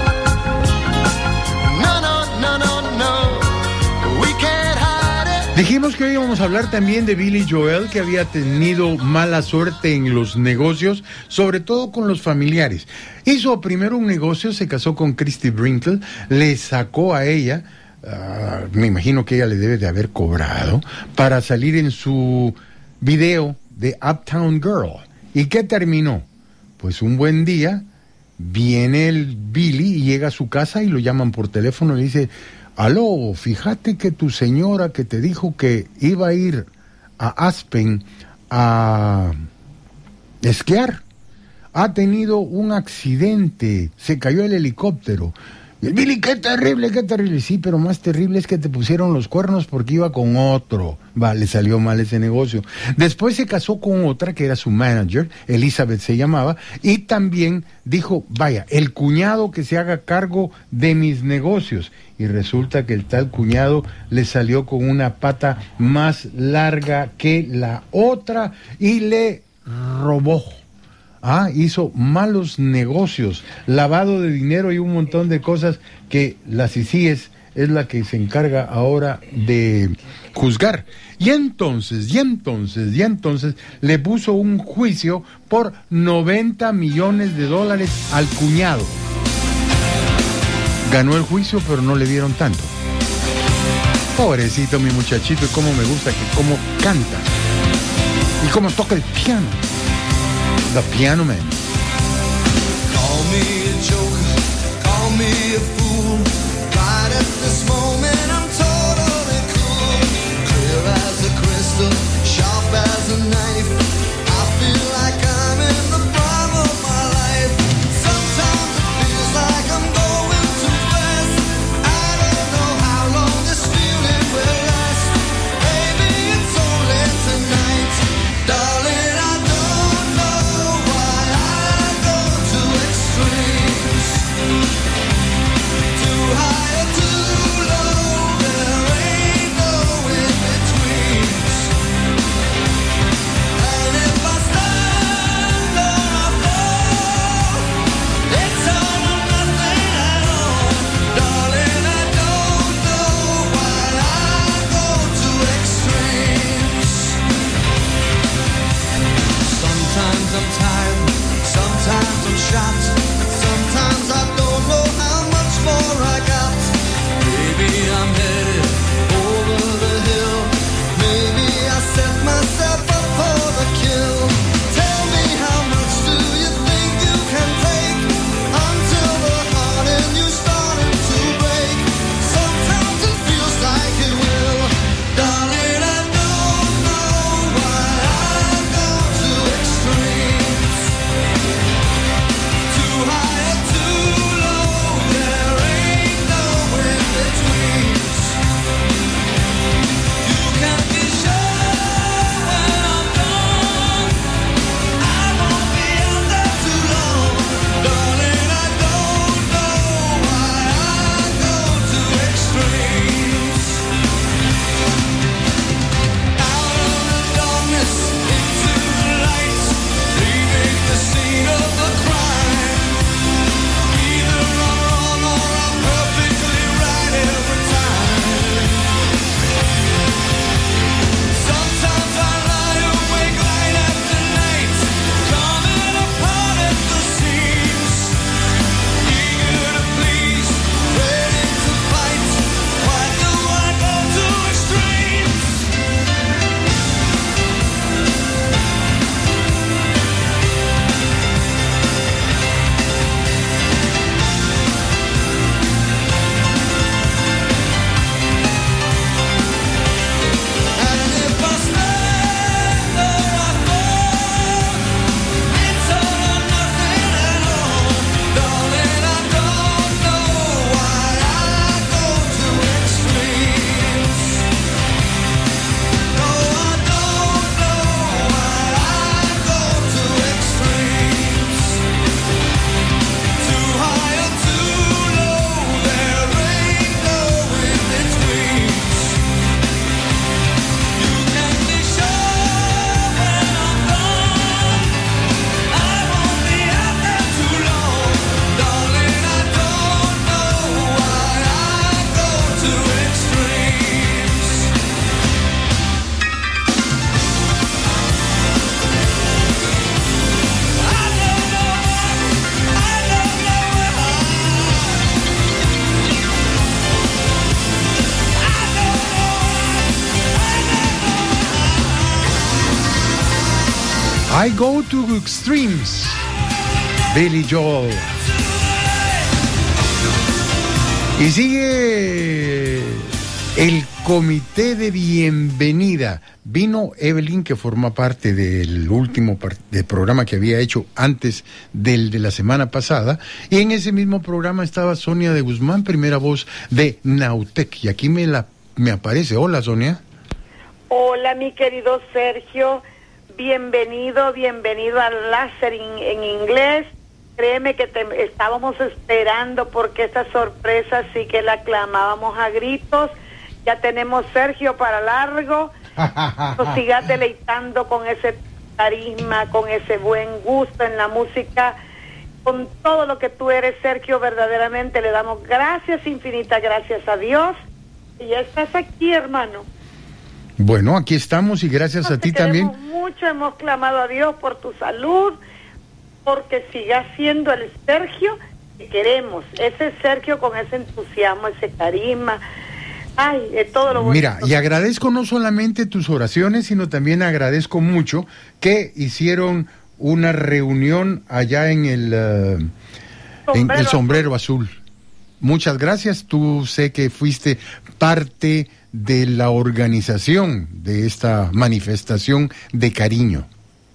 No, no, no, no, no. We can't hide it. Dijimos que hoy íbamos a hablar también de Billy Joel, que había tenido mala suerte en los negocios, sobre todo con los familiares. Hizo primero un negocio, se casó con Christy Brinkley, le sacó a ella, me imagino que ella le debe de haber cobrado, para salir en su video de Uptown Girl. ¿Y qué terminó? Pues un buen día viene el Billy y llega a su casa y lo llaman por teléfono y le dice: aló, fíjate que tu señora que te dijo que iba a ir a Aspen a esquiar ha tenido un accidente, se cayó el helicóptero. Y el Billy, qué terrible, qué terrible. Sí, pero más terrible es que te pusieron los cuernos porque iba con otro. Va, le salió mal ese negocio. Después se casó con otra que era su manager, Elizabeth se llamaba, y también dijo: vaya, el cuñado que se haga cargo de mis negocios. Y resulta que el tal cuñado le salió con una pata más larga que la otra y le robó. Hizo malos negocios, lavado de dinero y un montón de cosas que la CICIES es la que se encarga ahora de juzgar. Y entonces le puso un juicio por $90 millones al cuñado. Ganó el juicio, pero no le dieron tanto. Pobrecito mi muchachito, y cómo me gusta que cómo canta y cómo toca el piano. The Piano Man. Call me a joker, call me a fool. Right at this moment I'm totally cool. Clear as a crystal, sharp as a knife. I feel like I'm in the prime of my life. Sometimes it feels like I'm going too fast. I don't know how long this feeling will last. Maybe it's only tonight, darling. I don't know why I go to extremes. Too high or too low, there ain't no in-betweens. And I Go to Extremes, Billy Joel. Y sigue el comité de bienvenida. Vino Evelyn, que forma parte del último del programa que había hecho antes del de la semana pasada, y en ese mismo programa estaba Sonia de Guzmán, primera voz de Nautec, y aquí me aparece. Hola, Sonia. Hola, mi querido Sergio, bienvenido al Láser en inglés. Créeme que te estábamos esperando porque esta sorpresa sí que la clamábamos a gritos. Ya tenemos Sergio para largo. Nos sigas deleitando con ese carisma, con ese buen gusto en la música, con todo lo que tú eres, Sergio. Verdaderamente le damos gracias, infinitas gracias a Dios. Y ya estás aquí, hermano. Bueno, aquí estamos y gracias a ti también. Mucho hemos clamado a Dios por tu salud, porque sigas siendo el Sergio que queremos, ese Sergio con ese entusiasmo, ese carisma, todo lo bueno. Mira, y agradezco no solamente tus oraciones, sino también agradezco mucho que hicieron una reunión allá en el Sombrero Azul. Muchas gracias, tú sé que fuiste parte de la organización de esta manifestación de cariño.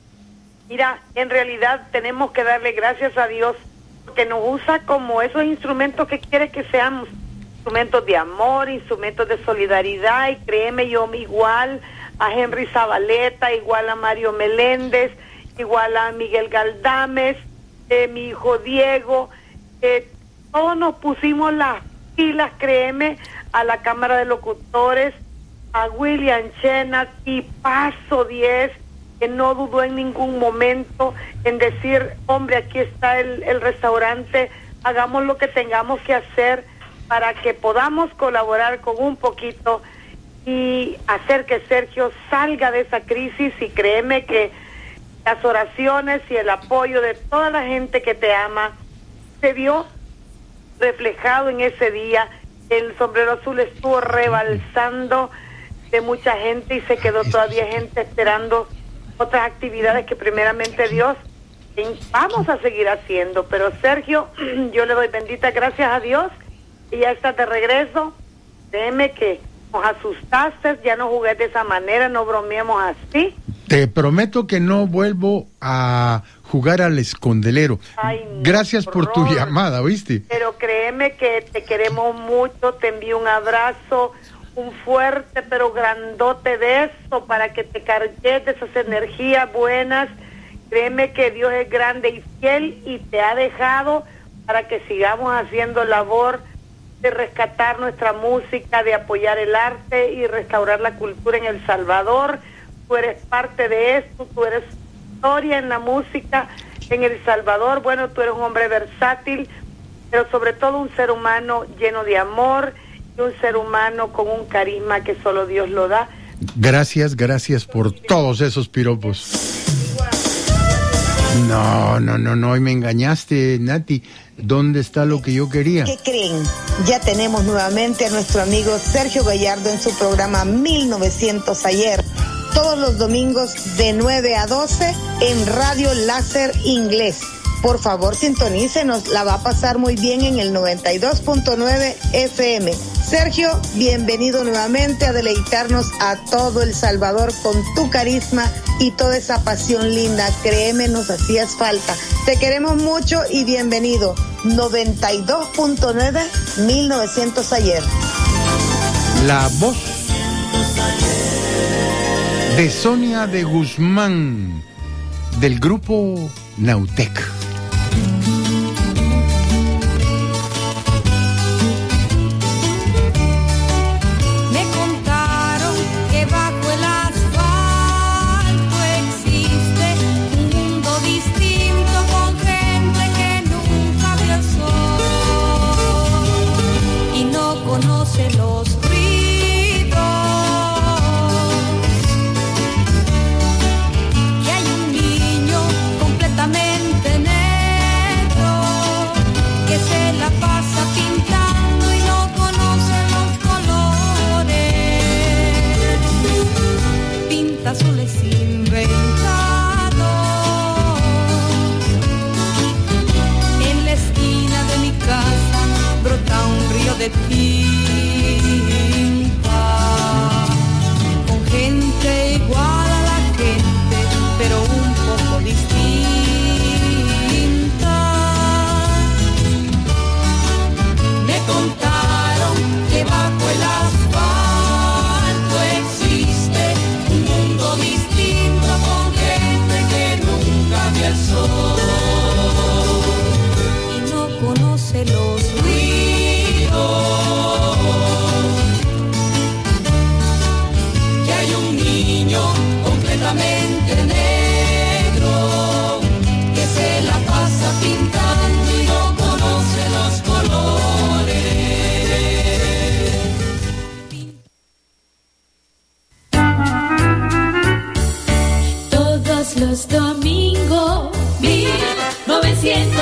Mira, en realidad tenemos que darle gracias a Dios porque nos usa como esos instrumentos que quiere que seamos, instrumentos de amor, instrumentos de solidaridad, y créeme, yo igual a Henry Zabaleta, igual a Mario Meléndez, igual a Miguel Galdames, mi hijo Diego, todos nos pusimos las pilas, créeme, a la Cámara de Locutores, a William Chena y Paso 10, que no dudó en ningún momento en decir, hombre, aquí está el restaurante, hagamos lo que tengamos que hacer para que podamos colaborar con un poquito y hacer que Sergio salga de esa crisis. Y créeme que las oraciones y el apoyo de toda la gente que te ama se vio reflejado en ese día. El Sombrero Azul estuvo rebalsando de mucha gente y se quedó todavía gente esperando otras actividades que primeramente Dios vamos a seguir haciendo. Pero Sergio, yo le doy benditas gracias a Dios y ya estás de regreso. Créeme que nos asustaste, ya no jugué de esa manera, no bromeemos así. Te prometo que no vuelvo a jugar al escondelero. Gracias por tu llamada, ¿oíste? Pero créeme que te queremos mucho, te envío un abrazo, un fuerte pero grandote de eso, para que te cargues de esas energías buenas. Créeme que Dios es grande y fiel y te ha dejado para que sigamos haciendo labor de rescatar nuestra música, de apoyar el arte y restaurar la cultura en El Salvador. Tú eres parte de esto, tú eres historia en la música en El Salvador. Bueno, tú eres un hombre versátil, pero sobre todo un ser humano lleno de amor y un ser humano con un carisma que solo Dios lo da. Gracias por todos esos piropos. No, y me engañaste, Nati. ¿Dónde está lo que yo quería? ¿Qué creen? Ya tenemos nuevamente a nuestro amigo Sergio Gallardo en su programa 1900 ayer. Todos los domingos de 9 a 12 en Radio Láser Inglés. Por favor, sintonícenos, la va a pasar muy bien en el 92.9 FM. Sergio, bienvenido nuevamente a deleitarnos a todo El Salvador con tu carisma y toda esa pasión linda. Créeme, nos hacías falta. Te queremos mucho y bienvenido. 92.9, 1900 ayer. La voz de Sonia de Guzmán, del grupo Nautec. Los ruidos, que hay un niño completamente negro. conoce los ruidos. Que hay un niño completamente negro que se la pasa pintando y no conoce los colores. Todos los domingos, 1900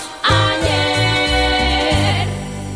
ayer.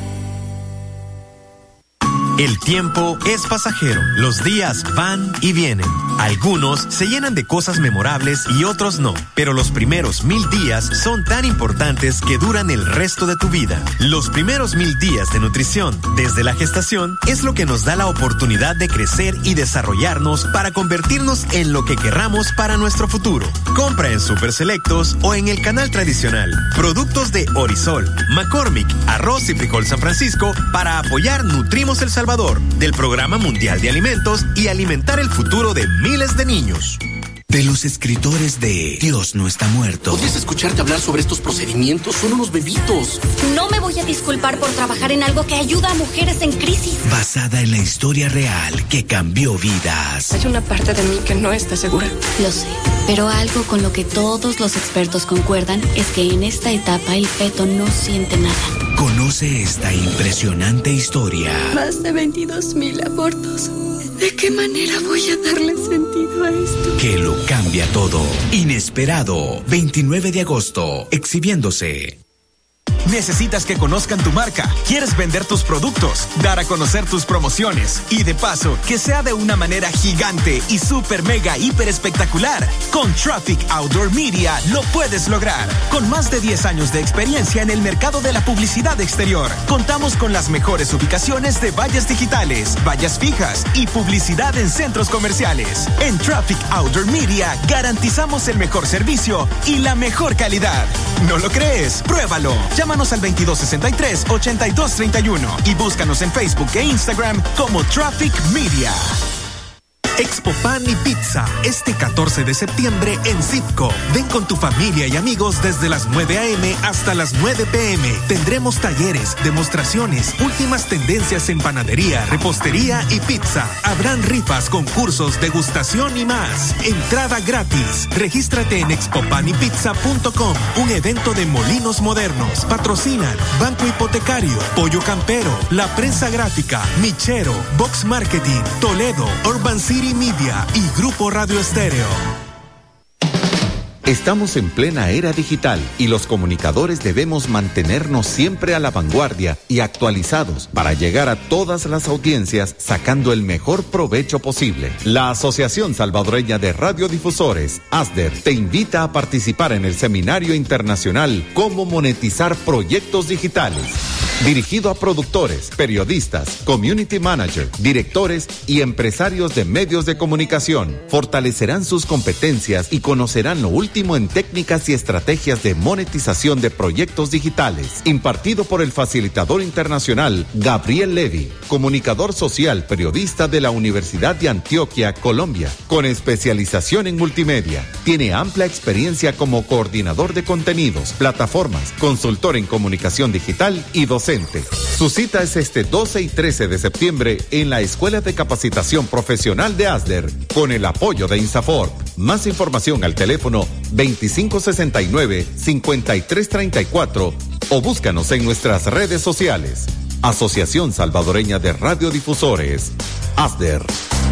El tiempo es pasajero, los días van y vienen. Algunos se llenan de cosas memorables y otros no, pero los primeros 1000 días son tan importantes que duran el resto de tu vida. Los primeros 1000 días de nutrición, desde la gestación, es lo que nos da la oportunidad de crecer y desarrollarnos para convertirnos en lo que querramos para nuestro futuro. Compra en Super Selectos o en el canal tradicional productos de Orisol, McCormick, Arroz y Frijol San Francisco para apoyar Nutrimos El Salvador, del Programa Mundial de Alimentos y alimentar el futuro de miles de niños. De los escritores de Dios no está muerto. ¿Podrías escucharte hablar sobre estos procedimientos? Son unos bebitos. No me voy a disculpar por trabajar en algo que ayuda a mujeres en crisis. Basada en la historia real que cambió vidas. Hay una parte de mí que no está segura. Lo sé, pero algo con lo que todos los expertos concuerdan es que en esta etapa el feto no siente nada. Conoce esta impresionante historia. Más de 22,000 abortos. ¿De qué manera voy a darle sentido a esto? Que lo cambia todo. Inesperado. 29 de agosto. Exhibiéndose. Necesitas que conozcan tu marca, quieres vender tus productos, dar a conocer tus promociones y de paso, que sea de una manera gigante y súper mega hiper espectacular. Con Traffic Outdoor Media lo puedes lograr. Con más de 10 años de experiencia en el mercado de la publicidad exterior, contamos con las mejores ubicaciones de vallas digitales, vallas fijas y publicidad en centros comerciales. En Traffic Outdoor Media garantizamos el mejor servicio y la mejor calidad. ¿No lo crees? Pruébalo. Llámanos al 2263-8231 y búscanos en Facebook e Instagram como Traffic Media. Expo Pan y Pizza, este 14 de septiembre en Citco. Ven con tu familia y amigos desde las 9 a.m. hasta las 9 p.m. Tendremos talleres, demostraciones, últimas tendencias en panadería, repostería y pizza. Habrán rifas, concursos, degustación y más. Entrada gratis. Regístrate en expopanypizza.com, un evento de molinos modernos. Patrocinan Banco Hipotecario, Pollo Campero, La Prensa Gráfica, Michero, Box Marketing, Toledo, Urban City Media y Grupo Radio Estéreo. Estamos en plena era digital y los comunicadores debemos mantenernos siempre a la vanguardia y actualizados para llegar a todas las audiencias sacando el mejor provecho posible. La Asociación Salvadoreña de Radiodifusores, ASDER, te invita a participar en el Seminario Internacional Cómo Monetizar Proyectos Digitales. Dirigido a productores, periodistas, community managers, directores y empresarios de medios de comunicación. Fortalecerán sus competencias y conocerán lo último en técnicas y estrategias de monetización de proyectos digitales. Impartido por el facilitador internacional Gabriel Levy, comunicador social, periodista de la Universidad de Antioquia, Colombia, con especialización en multimedia. Tiene amplia experiencia como coordinador de contenidos, plataformas, consultor en comunicación digital y docente. Su cita es este 12 y 13 de septiembre en la Escuela de Capacitación Profesional de ASDER con el apoyo de INSAFORP. Más información al teléfono 2569-5334 o búscanos en nuestras redes sociales. Asociación Salvadoreña de Radiodifusores, ASDER.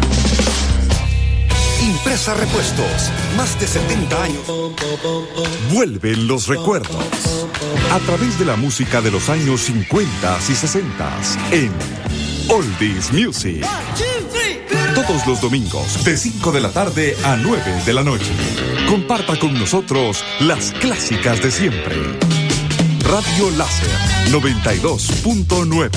Impresa Repuestos, más de 70 años. Vuelven los recuerdos a través de la música de los años 50 y 60 en Oldies Music. Todos los domingos de 5 de la tarde a 9 de la noche. Comparta con nosotros las clásicas de siempre. Radio Láser 92.9.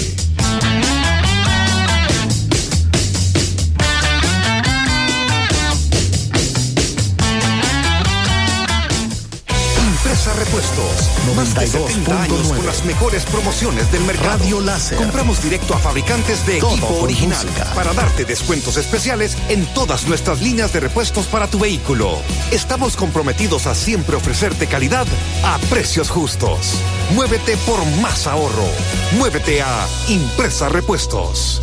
Impresa Repuestos. Más de 70 años con las mejores promociones del mercado. Radio Láser. Compramos directo a fabricantes de Todo equipo por original música. para darte descuentos especiales en todas nuestras líneas de repuestos para tu vehículo. Estamos comprometidos a siempre ofrecerte calidad a precios justos. Muévete por más ahorro. Muévete a Impresa Repuestos.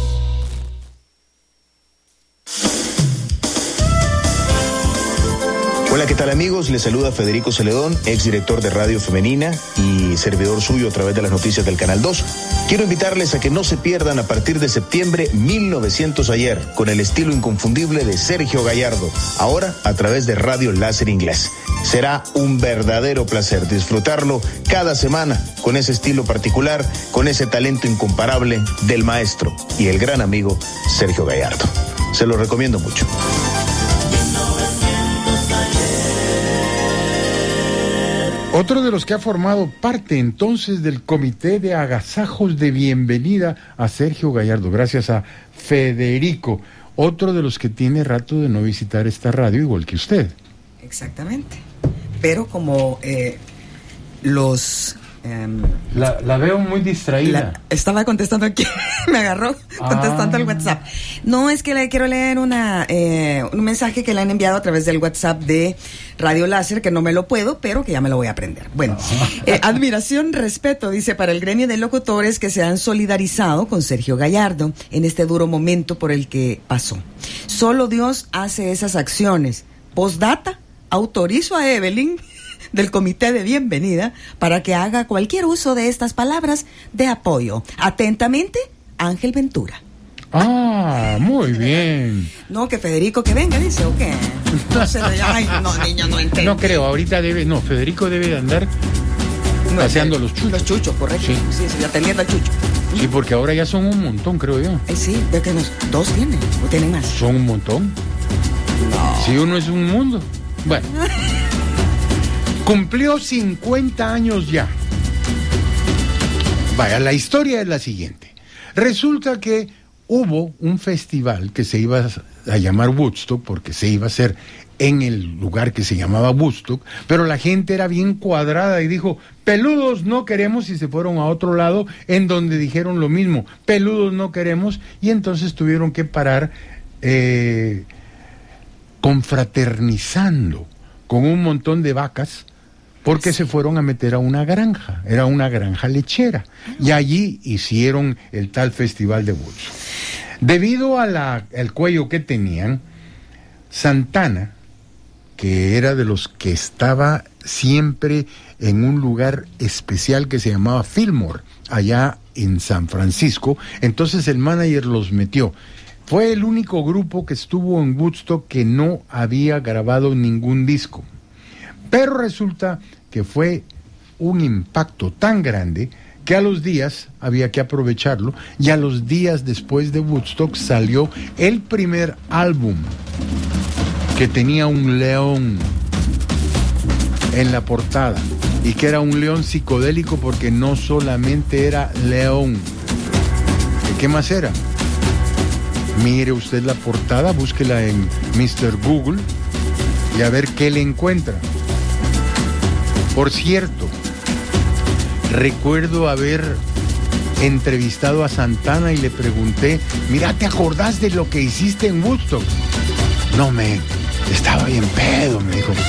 Hola, ¿qué tal amigos? Les saluda Federico Celedón, exdirector de Radio Femenina y servidor suyo a través de las noticias del Canal 2. Quiero invitarles a que no se pierdan a partir de septiembre 1900 ayer, con el estilo inconfundible de Sergio Gallardo, ahora a través de Radio Láser Inglés. Será un verdadero placer disfrutarlo cada semana con ese estilo particular, con ese talento incomparable del maestro y el gran amigo Sergio Gallardo. Se lo recomiendo mucho. Otro de los que ha formado parte entonces del comité de agasajos de bienvenida a Sergio Gallardo, gracias a Federico, otro de los que tiene rato de no visitar esta radio, igual que usted. Exactamente. Pero como los... La veo muy distraída. Estaba contestando aquí, me agarró contestando el WhatsApp. No, es que le quiero leer un mensaje que le han enviado a través del WhatsApp de Radio Láser, que no me lo puedo, pero que ya me lo voy a aprender. Bueno, admiración, respeto, dice, para el gremio de locutores que se han solidarizado con Sergio Gallardo en este duro momento por el que pasó. Solo Dios hace esas acciones. Postdata, autorizo a Evelyn del comité de bienvenida para que haga cualquier uso de estas palabras de apoyo. Atentamente, Ángel Ventura. Ah, muy bien. No, que Federico que venga, dice, ¿o qué? Ay, no, niña, no entiendo. No creo, ahorita Federico debe de andar paseando los chuchos. Los chuchos, correcto. Sí, atendiendo al chucho. Sí, porque ahora ya son un montón, creo yo. Sí, de que dos tienen, o tienen más. Son un montón. No. Si uno es un mundo. Bueno. Cumplió 50 años ya. Vaya, la historia es la siguiente. Resulta que hubo un festival que se iba a llamar Woodstock, porque se iba a hacer en el lugar que se llamaba Woodstock, pero la gente era bien cuadrada y dijo, peludos no queremos, y se fueron a otro lado en donde dijeron lo mismo, peludos no queremos, y entonces tuvieron que parar confraternizando con un montón de vacas, porque se fueron a meter a una granja, era una granja lechera, y allí hicieron el tal festival de Woodstock. Debido al cuello que tenían, Santana, que era de los que estaba siempre en un lugar especial que se llamaba Fillmore, allá en San Francisco, entonces el manager los metió. Fue el único grupo que estuvo en Woodstock que no había grabado ningún disco. Pero resulta que fue un impacto tan grande que a los días había que aprovecharlo, y a los días después de Woodstock salió el primer álbum que tenía un león en la portada, y que era un león psicodélico porque no solamente era león. ¿Qué más era? Mire usted la portada, búsquela en Mr. Google y a ver qué le encuentra. Por cierto, recuerdo haber entrevistado a Santana y le pregunté, mira, ¿te acordás de lo que hiciste en Woodstock? No, estaba bien pedo, me dijo.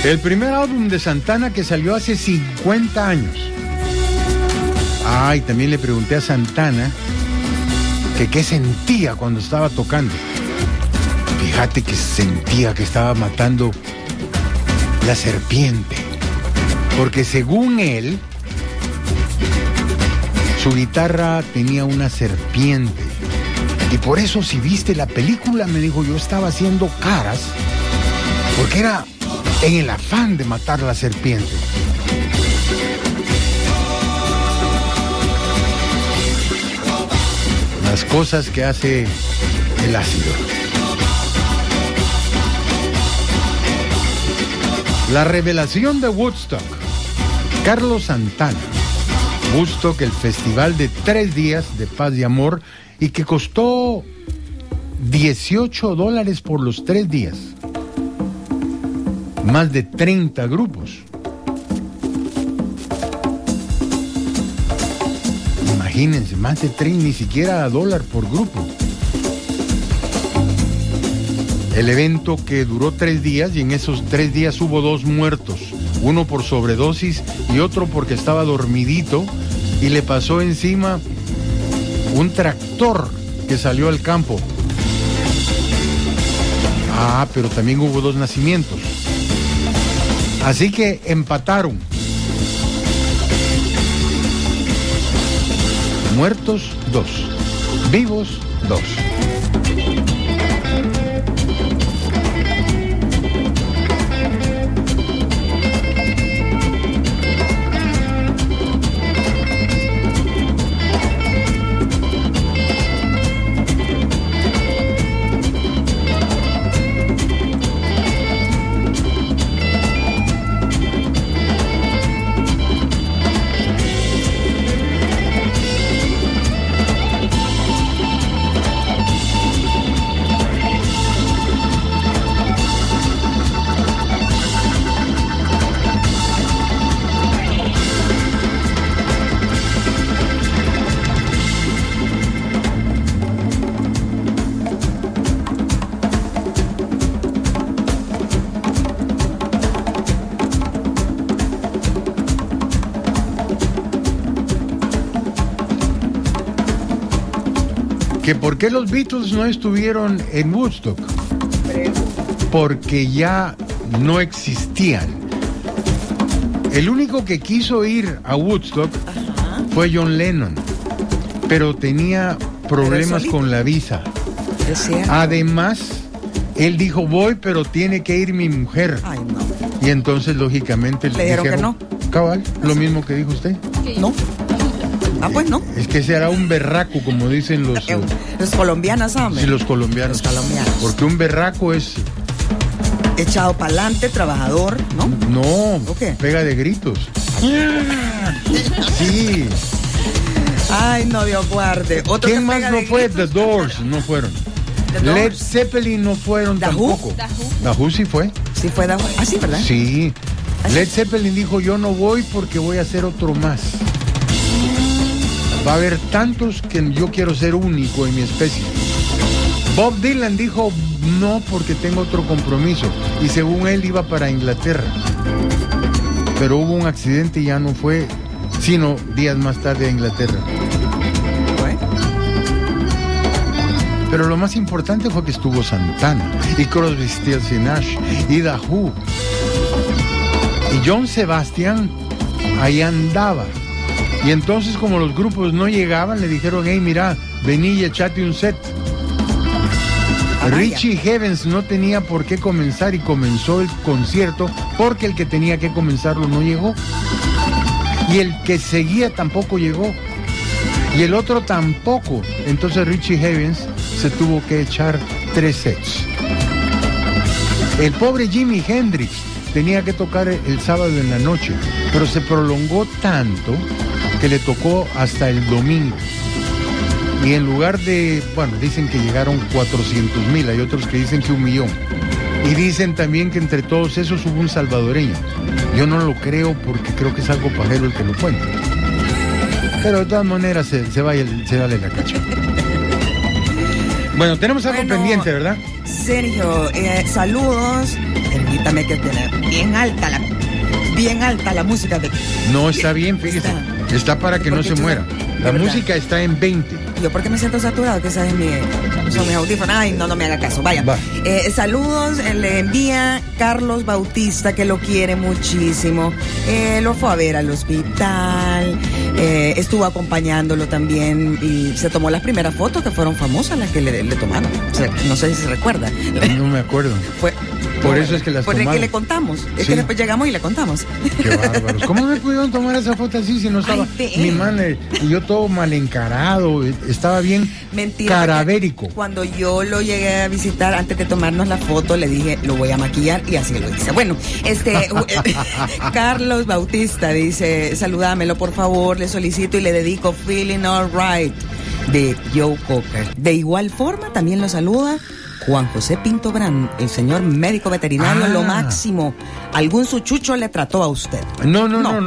El primer álbum de Santana que salió hace 50 años. Y también le pregunté a Santana que qué sentía cuando estaba tocando. Fíjate que sentía que estaba matando la serpiente. Porque según él, su guitarra tenía una serpiente. Y por eso, si viste la película, me dijo, yo estaba haciendo caras, porque era en el afán de matar a la serpiente. Las cosas que hace el ácido. La revelación de Woodstock. Carlos Santana. Woodstock, el festival de 3 días de paz y amor, y que costó $18 por los 3 días. Más de 30 grupos. Imagínense, más de 30, ni siquiera $1 por grupo. El evento que duró 3 días, y en esos 3 días hubo 2 muertos. Uno por sobredosis y otro porque estaba dormidito y le pasó encima un tractor que salió al campo. Pero también hubo 2 nacimientos. Así que empataron. Muertos 2, vivos 2. ¿Por qué los Beatles no estuvieron en Woodstock? Porque ya no existían. El único que quiso ir a Woodstock fue John Lennon, pero tenía problemas con la visa. Además, él dijo, voy, pero tiene que ir mi mujer. Ay, no. Y entonces, lógicamente, le dijeron que no. Cabal, lo mismo que dijo usted. No. Pues no. Es que será un berraco, como dicen los colombianos, ¿sabes? Sí, los colombianos. Porque un berraco es echado para adelante, trabajador, ¿no? No, pega de gritos. Sí. Ay, no, Dios guarde. ¿Quién más no fue? The Doors no fueron. Led Zeppelin no fueron tampoco. The Who sí fue. Sí fue The Who. Ah, sí, ¿verdad? Sí. Led Zeppelin dijo, yo no voy porque voy a hacer otro más. Va a haber tantos que yo quiero ser único en mi especie. Bob Dylan dijo no porque tengo otro compromiso. Y según él iba para Inglaterra. Pero hubo un accidente y ya no fue, sino días más tarde a Inglaterra. Pero lo más importante fue que estuvo Santana y Crosby, Stills y Nash y The Who. Y John Sebastian ahí andaba. Y entonces, como los grupos no llegaban, le dijeron, hey, mira, vení y echate un set. Richie Havens no tenía por qué comenzar y comenzó el concierto porque el que tenía que comenzarlo no llegó. Y el que seguía tampoco llegó. Y el otro tampoco. Entonces Richie Havens se tuvo que echar 3 sets. El pobre Jimi Hendrix tenía que tocar el sábado en la noche, pero se prolongó tanto que le tocó hasta el domingo. Y en lugar de, dicen que llegaron 400,000, hay otros que dicen que 1,000,000. Y dicen también que entre todos esos hubo un salvadoreño. Yo no lo creo porque creo que es algo pajero el que lo cuenta. Pero de todas maneras se vale la cacha. Bueno, tenemos algo pendiente, ¿verdad? Sergio, saludos. Permítame que tiene bien alta la música de... No, está bien, fíjese. Está para que no se muera. La música está en 20. ¿Yo por qué me siento saturado? Que son mis audífonos. Ay, no me haga caso. Vaya. Saludos, le envía Carlos Bautista, que lo quiere muchísimo. Lo fue a ver al hospital. Estuvo acompañándolo también y se tomó las primeras fotos que fueron famosas, las que le tomaron. O sea, no sé si se recuerda. No me acuerdo. Por eso es que las tomaron. Por que le contamos. Es que después llegamos y le contamos. Qué bárbaros. ¿Cómo me pudieron tomar esa foto así si no estaba mi manager? Y yo todo mal encarado. Estaba bien cadavérico. Cuando yo lo llegué a visitar, antes de tomarnos la foto, le dije, lo voy a maquillar, y así lo hice. Bueno, Carlos Bautista dice, saludámelo por favor, le solicito y le dedico Feeling Alright de Joe Cocker. De igual forma, también lo saluda Juan José Pinto Brand, el señor médico veterinario, lo máximo. ¿Algún suchucho le trató a usted? No.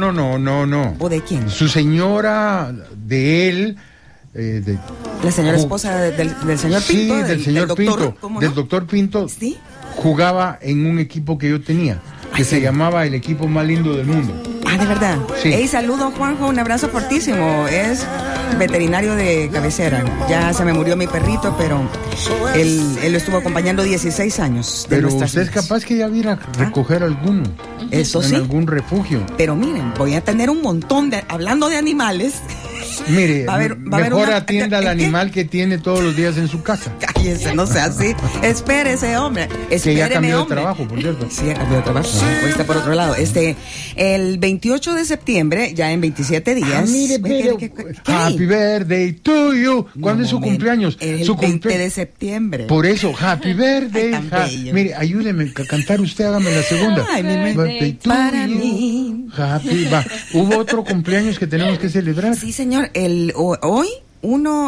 ¿O de quién? Su señora, de él... la señora esposa del señor Pinto. Sí, del señor Pinto. Del doctor Pinto. ¿Sí? Jugaba en un equipo que yo tenía, que se llamaba el equipo más lindo del mundo. Ah, ¿de verdad? Sí. Hey, saludo, Juanjo, un abrazo fortísimo. Es veterinario de cabecera. Ya se me murió mi perrito, pero él lo estuvo acompañando 16 años. Pero usted es capaz que ya viera a recoger alguno. Eso sí. En algún refugio. Pero miren, voy a tener un montón hablando de animales. Mire, mejor atienda al animal que tiene todos los días en su casa. Cállese, no sea así. Espérese, hombre. Que ya cambió de trabajo, por cierto. Sí, ya cambió de trabajo. Pues está por otro lado. El 28 de septiembre, ya en 27 días. Mire, Happy birthday to you. ¿Cuándo es su cumpleaños? El 20 de septiembre. Por eso, Happy birthday. Mire, ayúdeme a cantar usted, hágame la segunda. Ay, mi birthday para mí. Happy, ¿Hubo otro cumpleaños que tenemos que celebrar? Sí, señor. Hoy, 1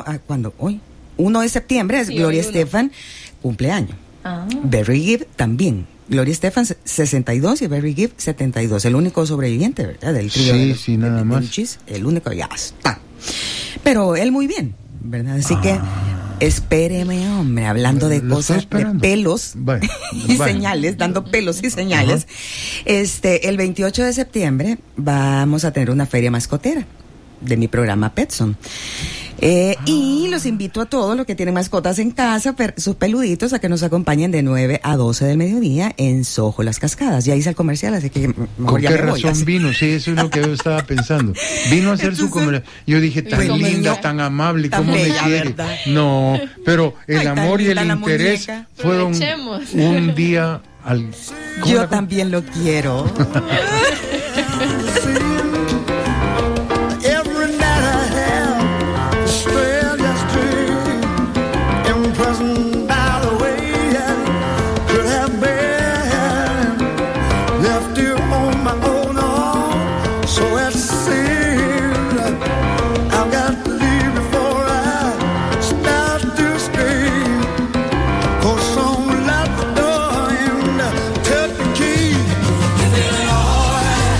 de septiembre, es Gloria Estefan, cumpleaños. Barry Gibb también. Gloria Estefan 62 y Barry Gibb 72. El único sobreviviente, ¿verdad? Del trío. Sí, nada más. El único, ya está. Pero él muy bien, ¿verdad? Así que espéreme, hombre, hablando de cosas, de pelos y señales, dando pelos y señales. El 28 de septiembre vamos a tener una feria mascotera de mi programa Petson. Y los invito a todos los que tienen mascotas en casa, sus peluditos, a que nos acompañen de 9 a 12 del mediodía en Soho Las Cascadas. Ya hice el comercial, así que mejor ¿Con ya qué me voy, razón así. vino? Sí, eso es lo que yo estaba pensando. Vino a hacer su comercial. Yo dije, tan linda, tan amable, tan ¿cómo bella, me quiere? ¿verdad? No, pero el Ay, amor y el tan linda la interés muñeca. fueron un día al... Yo también lo quiero. Every night I have the strangest dream, imprisoned by the way I could have been, left here on my own arm, so it seems I've got to leave before I start to scream, 'cause someone locked the door and took the key. Feeling alright.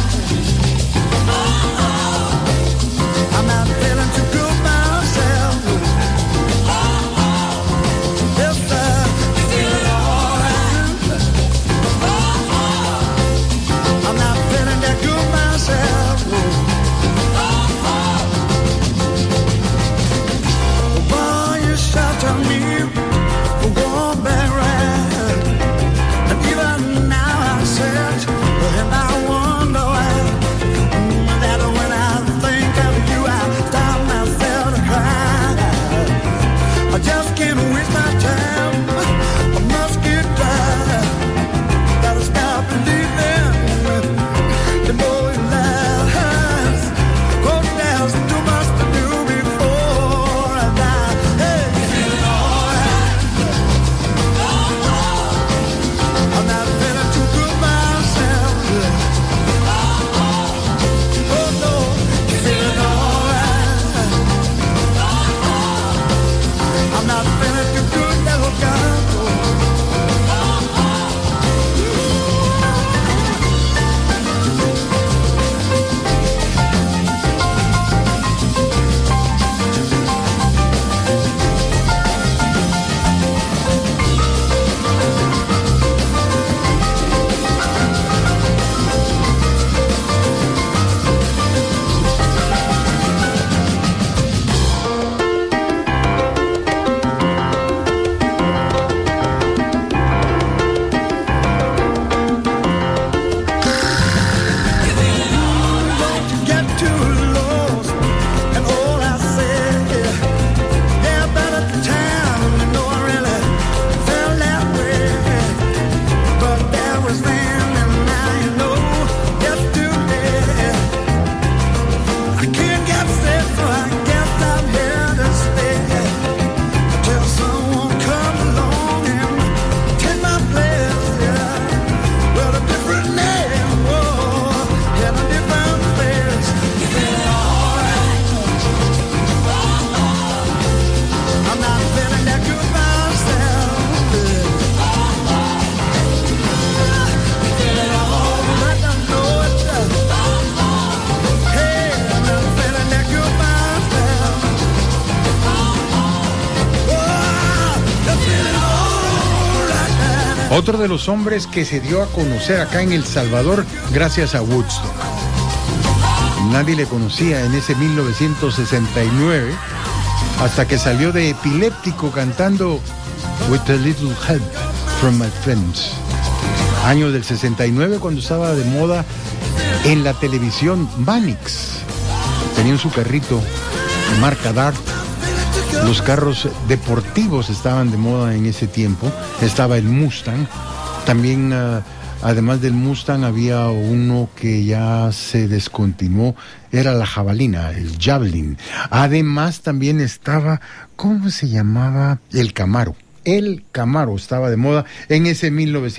Otro de los hombres que se dio a conocer acá en El Salvador gracias a Woodstock. Nadie le conocía en ese 1969 hasta que salió de epiléptico cantando With a Little Help from My Friends. Año del 69, cuando estaba de moda en la televisión Mannix. Tenían su carrito marca Dart. Los carros deportivos estaban de moda en ese tiempo. Estaba el Mustang. También, además del Mustang, había uno que ya se descontinuó. Era la jabalina, el Javelin. Además, también estaba, ¿cómo se llamaba? El Camaro. El Camaro estaba de moda en ese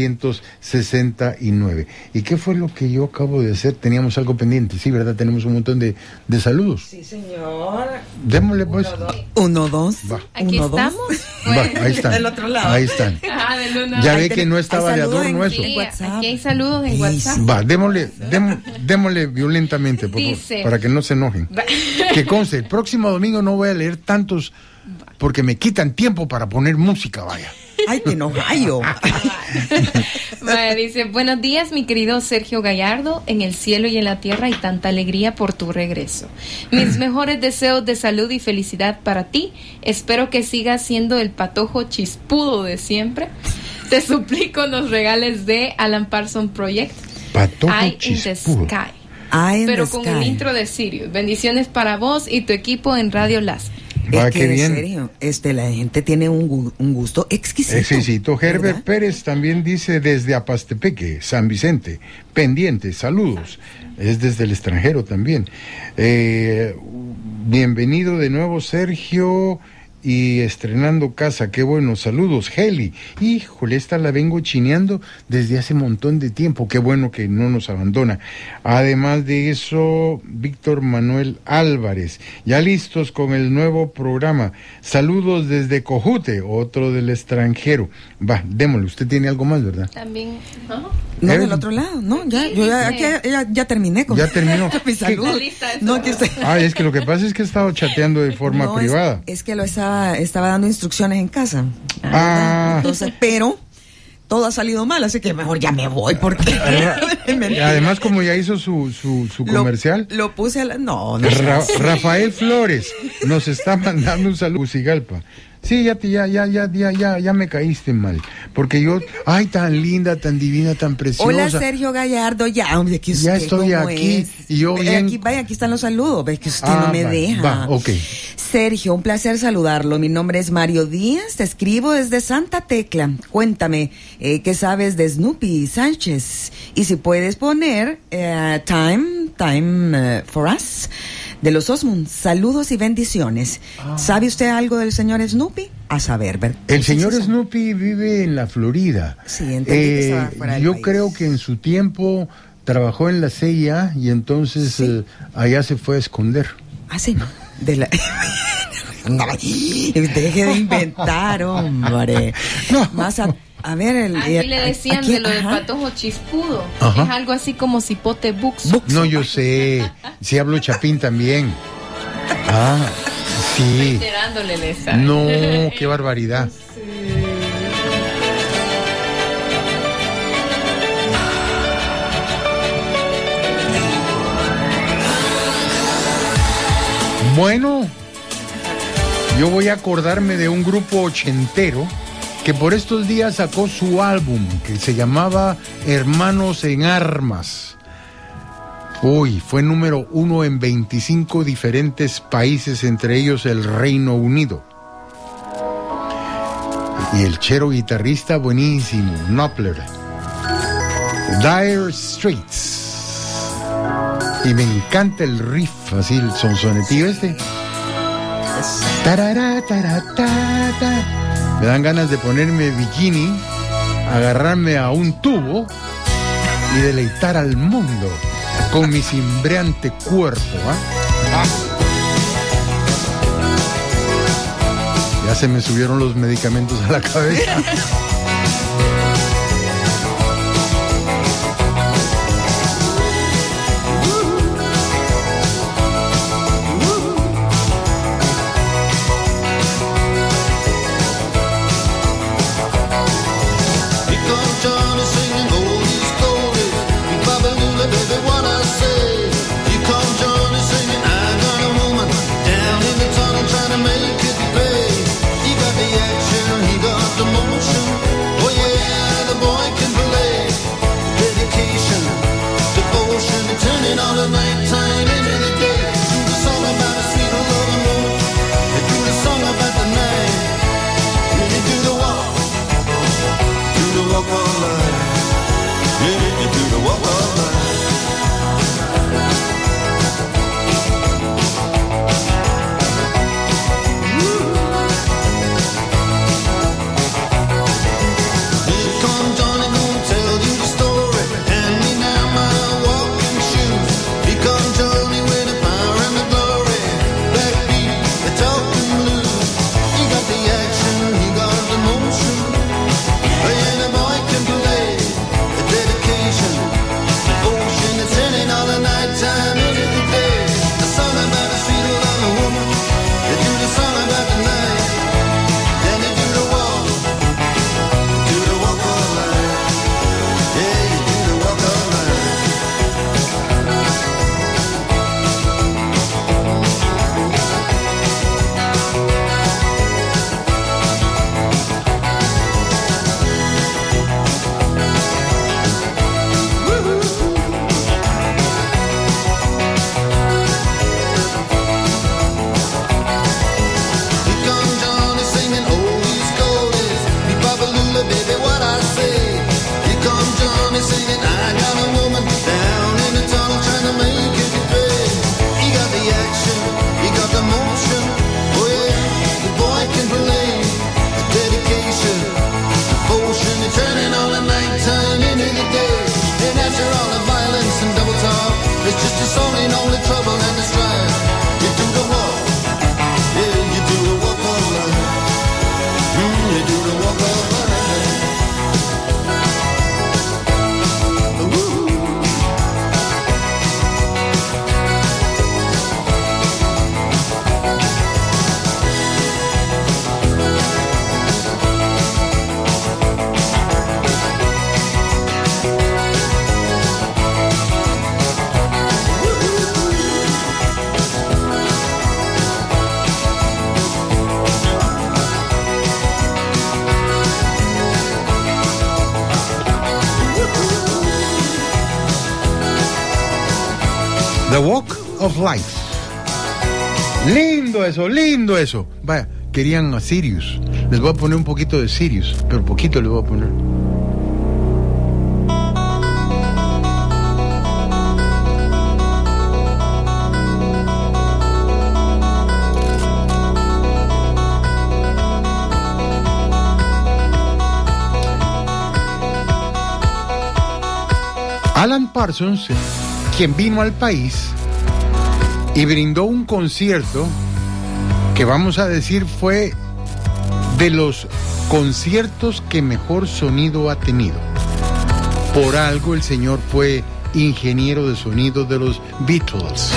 1969. ¿Y qué fue lo que yo acabo de hacer? Teníamos algo pendiente, sí, ¿verdad? Tenemos un montón de saludos. Sí, señor. Démosle pues. 1, 2. Va. Aquí estamos. Va, ahí están. Del otro lado. Ahí están. Ya ve que no estaba de adorno eso. Sí, aquí hay saludos en WhatsApp. Va, démosle violentamente, por favor, para que no se enojen. Que conste, el próximo domingo no voy a leer tantos porque me quitan tiempo para poner música, vaya. Ay, que no gallo. Dice, buenos días, mi querido Sergio Gallardo. En el cielo y en la tierra hay tanta alegría por tu regreso. Mis mejores deseos de salud y felicidad para ti. Espero que sigas siendo el patojo chispudo de siempre. Te suplico nos regales de Alan Parsons Project. Patojo Eye chispudo. in the Sky. Pero con el intro de Sirius. Bendiciones para vos y tu equipo en Radio Láser. Va, es que qué bien. En serio, la gente tiene un gusto exquisito. Exquisito. Herbert ¿verdad? Pérez también dice desde Apastepeque, San Vicente, pendiente, saludos. Es desde el extranjero también. Bienvenido de nuevo, Sergio. Y estrenando casa, qué bueno, saludos, Heli. Híjole, esta la vengo chineando desde hace un montón de tiempo, qué bueno que no nos abandona. Además de eso, Víctor Manuel Álvarez, ya listos con el nuevo programa. Saludos desde Cojute, otro del extranjero. Va, démosle, usted tiene algo más, ¿verdad? También, ¿no? No, del otro lado, no, ya, yo ya terminé con ya terminó. mi salud. No, es que lo que pasa es que he estado chateando de forma privada. Es que lo estaba dando instrucciones en casa. Entonces, pero todo ha salido mal, así que mejor ya me voy porque además como ya hizo su comercial, lo puse a la... No. Rafael Flores nos está mandando un saludo, Ucigalpa. Sí, ya me caíste mal, porque yo, ay, tan linda, tan divina, tan preciosa. Hola, Sergio Gallardo, ya, hombre, que usted, ya estoy aquí, y yo bien... Aquí están los saludos, ves que usted no me deja. Va, ok. Sergio, un placer saludarlo, mi nombre es Mario Díaz, te escribo desde Santa Tecla, cuéntame, ¿qué sabes de Snoopy Sánchez? Y si puedes poner Time for Us, de los Osmonds, saludos y bendiciones. ¿Sabe usted algo del señor Snoopy? A saber, ¿verdad? El señor Snoopy vive en la Florida. Sí, entendí que estaba fuera del yo país. creo que en su tiempo trabajó en la CIA y entonces ¿sí? Allá se fue a esconder. Ah, sí, no. Deje de inventar, hombre. No. Más a ver, aquí le decían aquí, de lo del patojo chispudo. Ajá. Es algo así como cipote bux. No, yo sé. Sí hablo chapín también. Sí. Enterándole de esa. No, qué barbaridad. Bueno, yo voy a acordarme de un grupo ochentero que por estos días sacó su álbum que se llamaba Hermanos en Armas. Uy, fue número 1 en 25 diferentes países, entre ellos el Reino Unido. Y el chero guitarrista buenísimo, Knopfler. Dire Straits. Y me encanta el riff, así el sonsonetío este. Tarara, me dan ganas de ponerme bikini, agarrarme a un tubo y deleitar al mundo con mi cimbreante cuerpo. Ya se me subieron los medicamentos a la cabeza. The Walk of Life. Lindo eso, lindo eso. Vaya, querían a Sirius. Les voy a poner un poquito de Sirius, pero poquito les voy a poner. Alan Parsons, quien vino al país y brindó un concierto que vamos a decir fue de los conciertos que mejor sonido ha tenido. Por algo el señor fue ingeniero de sonido de los Beatles.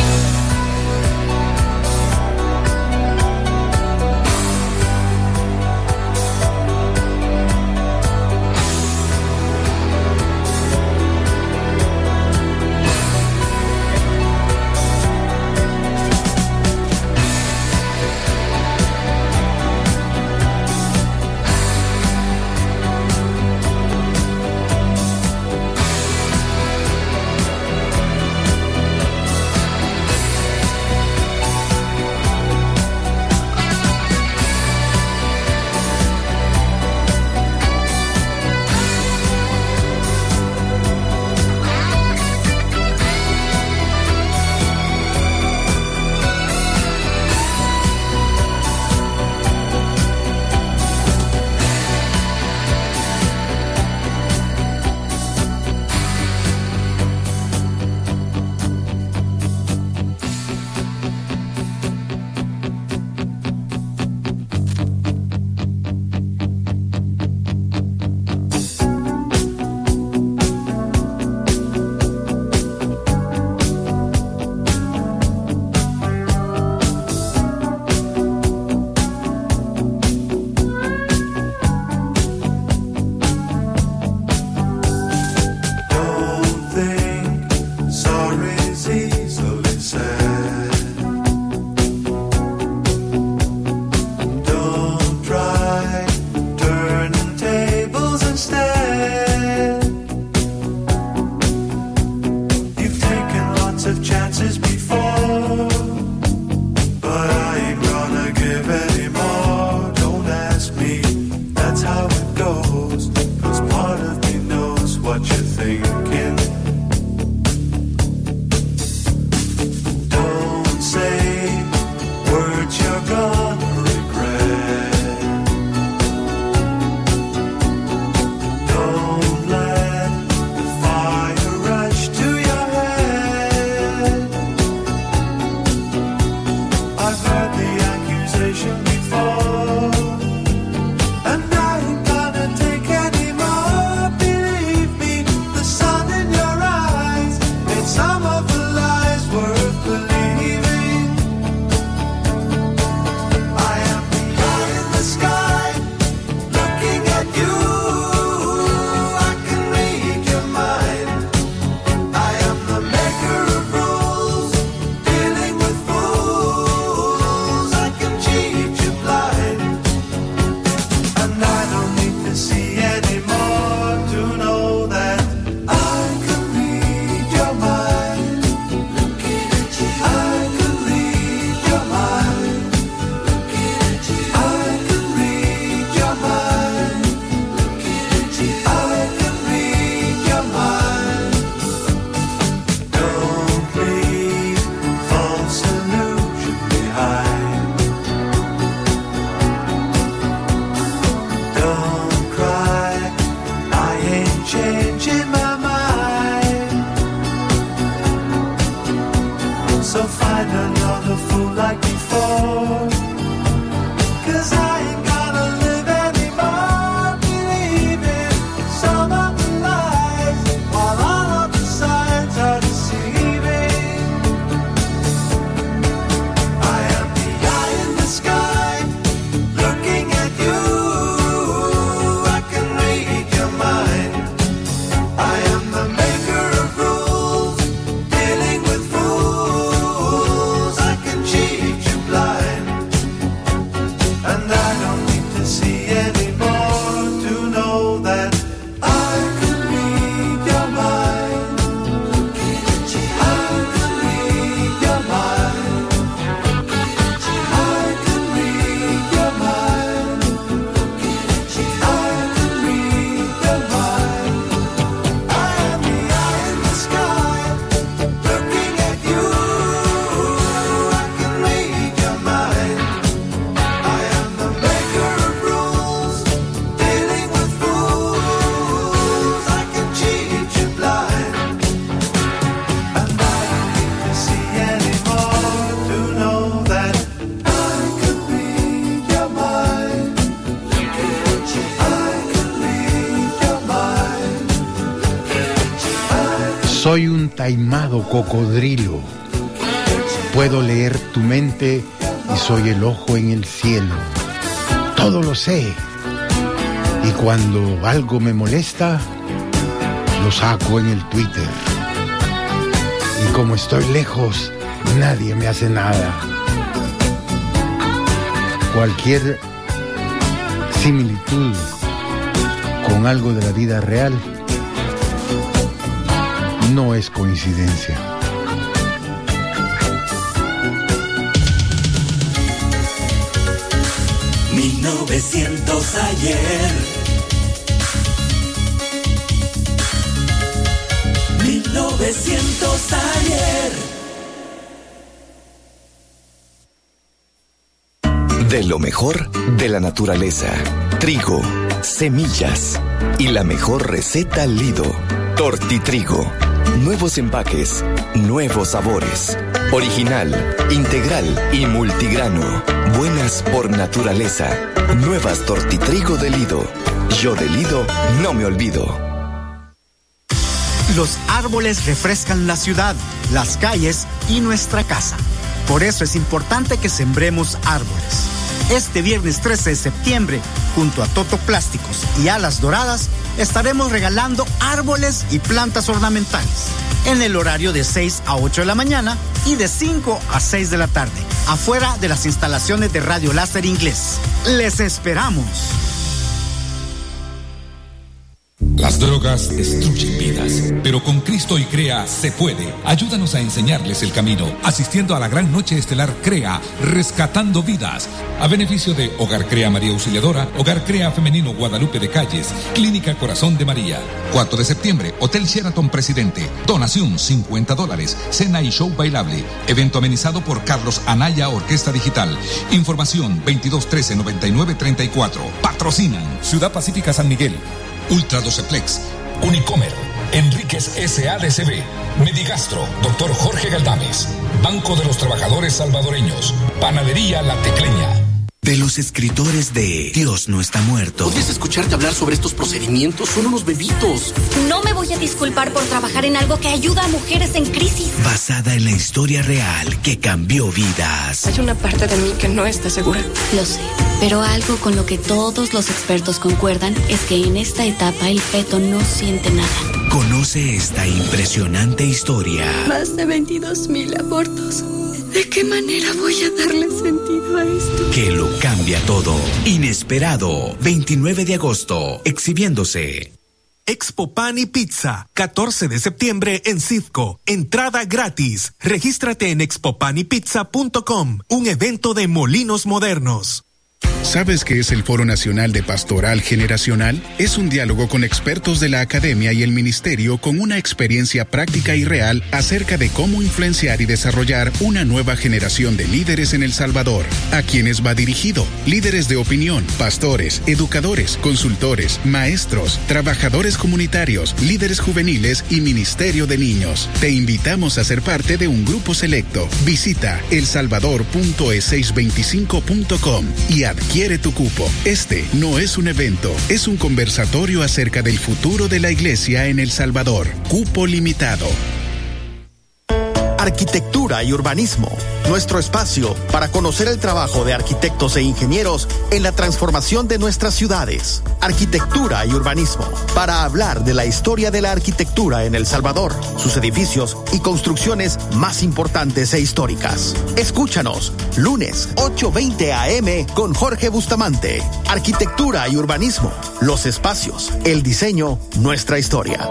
Cheat you. Soy un taimado cocodrilo. Puedo leer tu mente y soy el ojo en el cielo. Todo lo sé. Y cuando algo me molesta, lo saco en el Twitter. Y como estoy lejos, nadie me hace nada. Cualquier similitud con algo de la vida real no es coincidencia. $1900 ayer. 1900 ayer. De lo mejor de la naturaleza. Trigo, semillas y la mejor receta Lido. Tortitrigo. Nuevos empaques, nuevos sabores. Original, integral y multigrano. Buenas por naturaleza. Nuevas Tortitrigo de Lido. Yo de Lido no me olvido. Los árboles refrescan la ciudad, las calles y nuestra casa. Por eso es importante que sembremos árboles. Este viernes 13 de septiembre, junto a Toto Plásticos y Alas Doradas, estaremos regalando árboles y plantas ornamentales en el horario de 6 a 8 de la mañana y de 5 a 6 de la tarde, afuera de las instalaciones de Radio Láser Inglés. ¡Les esperamos! Las drogas destruyen vidas, pero con Cristo y CREA se puede. Ayúdanos a enseñarles el camino, asistiendo a la gran noche estelar CREA, rescatando vidas, a beneficio de Hogar CREA María Auxiliadora, Hogar CREA Femenino Guadalupe de Calles, Clínica Corazón de María. 4 de septiembre, Hotel Sheraton Presidente, donación $50, cena y show bailable, evento amenizado por Carlos Anaya Orquesta Digital. Información 2213-9934. Patrocinan Ciudad Pacífica San Miguel, Ultra 12plex, Unicomer, Enríquez SADCB, Medigastro, Dr. Jorge Galdames, Banco de los Trabajadores Salvadoreños, Panadería La Tecleña. De los escritores de Dios no está muerto. ¿Puedes escucharte hablar sobre estos procedimientos? Son unos bebitos. No me voy a disculpar por trabajar en algo que ayuda a mujeres en crisis. Basada en la historia real que cambió vidas. Hay una parte de mí que no está segura. Lo sé, pero algo con lo que todos los expertos concuerdan es que en esta etapa el feto no siente nada. Conoce esta impresionante historia. Más de 22,000 abortos. ¿De qué manera voy a darle sentido a esto? Que lo cambia todo. Inesperado. 29 de agosto. Exhibiéndose. Expo Pan y Pizza, 14 de septiembre en Citco. Entrada gratis. Regístrate en expopanypizza.com. Un evento de molinos modernos. ¿Sabes qué es el Foro Nacional de Pastoral Generacional? Es un diálogo con expertos de la academia y el ministerio con una experiencia práctica y real acerca de cómo influenciar y desarrollar una nueva generación de líderes en El Salvador. ¿A quiénes va dirigido? Líderes de opinión, pastores, educadores, consultores, maestros, trabajadores comunitarios, líderes juveniles y ministerio de niños. Te invitamos a ser parte de un grupo selecto. Visita elsalvador.e625.com y adquiere tu cupo. Este no es un evento, es un conversatorio acerca del futuro de la iglesia en El Salvador. Cupo limitado. Arquitectura y urbanismo. Nuestro espacio para conocer el trabajo de arquitectos e ingenieros en la transformación de nuestras ciudades. Arquitectura y urbanismo. Para hablar de la historia de la arquitectura en El Salvador, sus edificios y construcciones más importantes e históricas. Escúchanos, lunes, 8:20 a.m. con Jorge Bustamante. Arquitectura y urbanismo. Los espacios, el diseño, nuestra historia.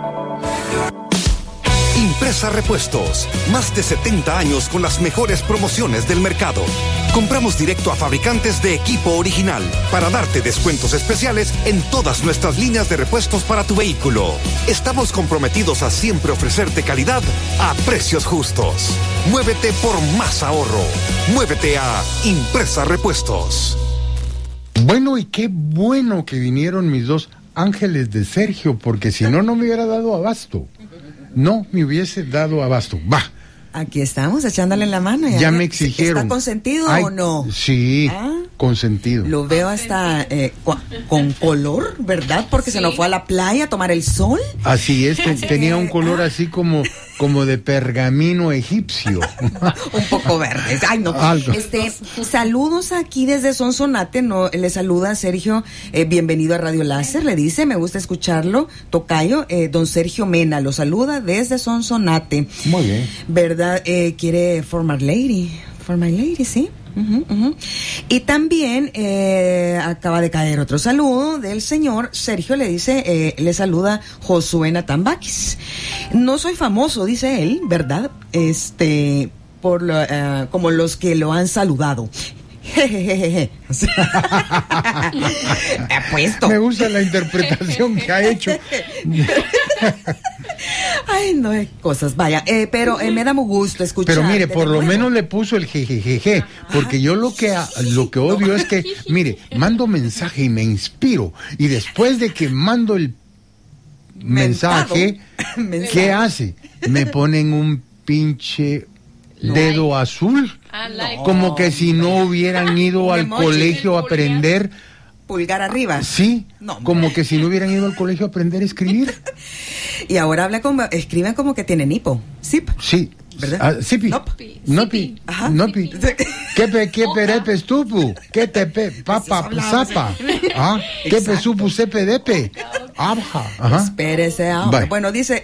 Impresa Repuestos, más de 70 años con las mejores promociones del mercado. Compramos directo a fabricantes de equipo original para darte descuentos especiales en todas nuestras líneas de repuestos para tu vehículo. Estamos comprometidos a siempre ofrecerte calidad a precios justos. Muévete por más ahorro. Muévete a Impresa Repuestos. Bueno, y qué bueno que vinieron mis dos ángeles de Sergio, porque si no, no me hubiera dado abasto. No me hubiese dado abasto. Va, Aquí estamos, echándole la mano. Ya me exigieron. ¿Está consentido o no? Sí, consentido. Lo veo hasta con color, ¿verdad? Porque se nos fue a la playa a tomar el sol. Así es, tenía un color así como de pergamino egipcio. Un poco verde. Ay, no. Algo. Saludos aquí desde Sonsonate. No, le saluda Sergio. Bienvenido a Radio Láser. Le dice, me gusta escucharlo. Tocayo, don Sergio Mena, lo saluda desde Sonsonate. Muy bien. ¿Verdad? Quiere For My Lady, sí. Y también acaba de caer otro saludo del señor Sergio. Le dice, le saluda Josué Natambakis. No soy famoso, dice él, ¿verdad? Como los que lo han saludado. Jejejeje. Apuesto. Me gusta la interpretación que ha hecho. Ay, no hay cosas, vaya, pero me da muy gusto escuchar. Pero mire, por lo menos le puso el jejejeje, porque yo lo que odio es que, mire, mando mensaje y me inspiro, y después de que mando el mensaje, ¿qué hace? Me ponen un pinche dedo azul, como que si no hubieran ido al colegio a aprender. Pulgar arriba. Sí, como que si no hubieran ido al colegio a aprender a escribir. Y ahora escriben como que tienen hipo. Sip. Sí. ¿Verdad? Sipi. Nopi. Nopi. ¿Qué perepe estupu? ¿Qué te papa zapa? ¿Qué pesupu sepedepe? Ajá. Espérese. Bueno, dice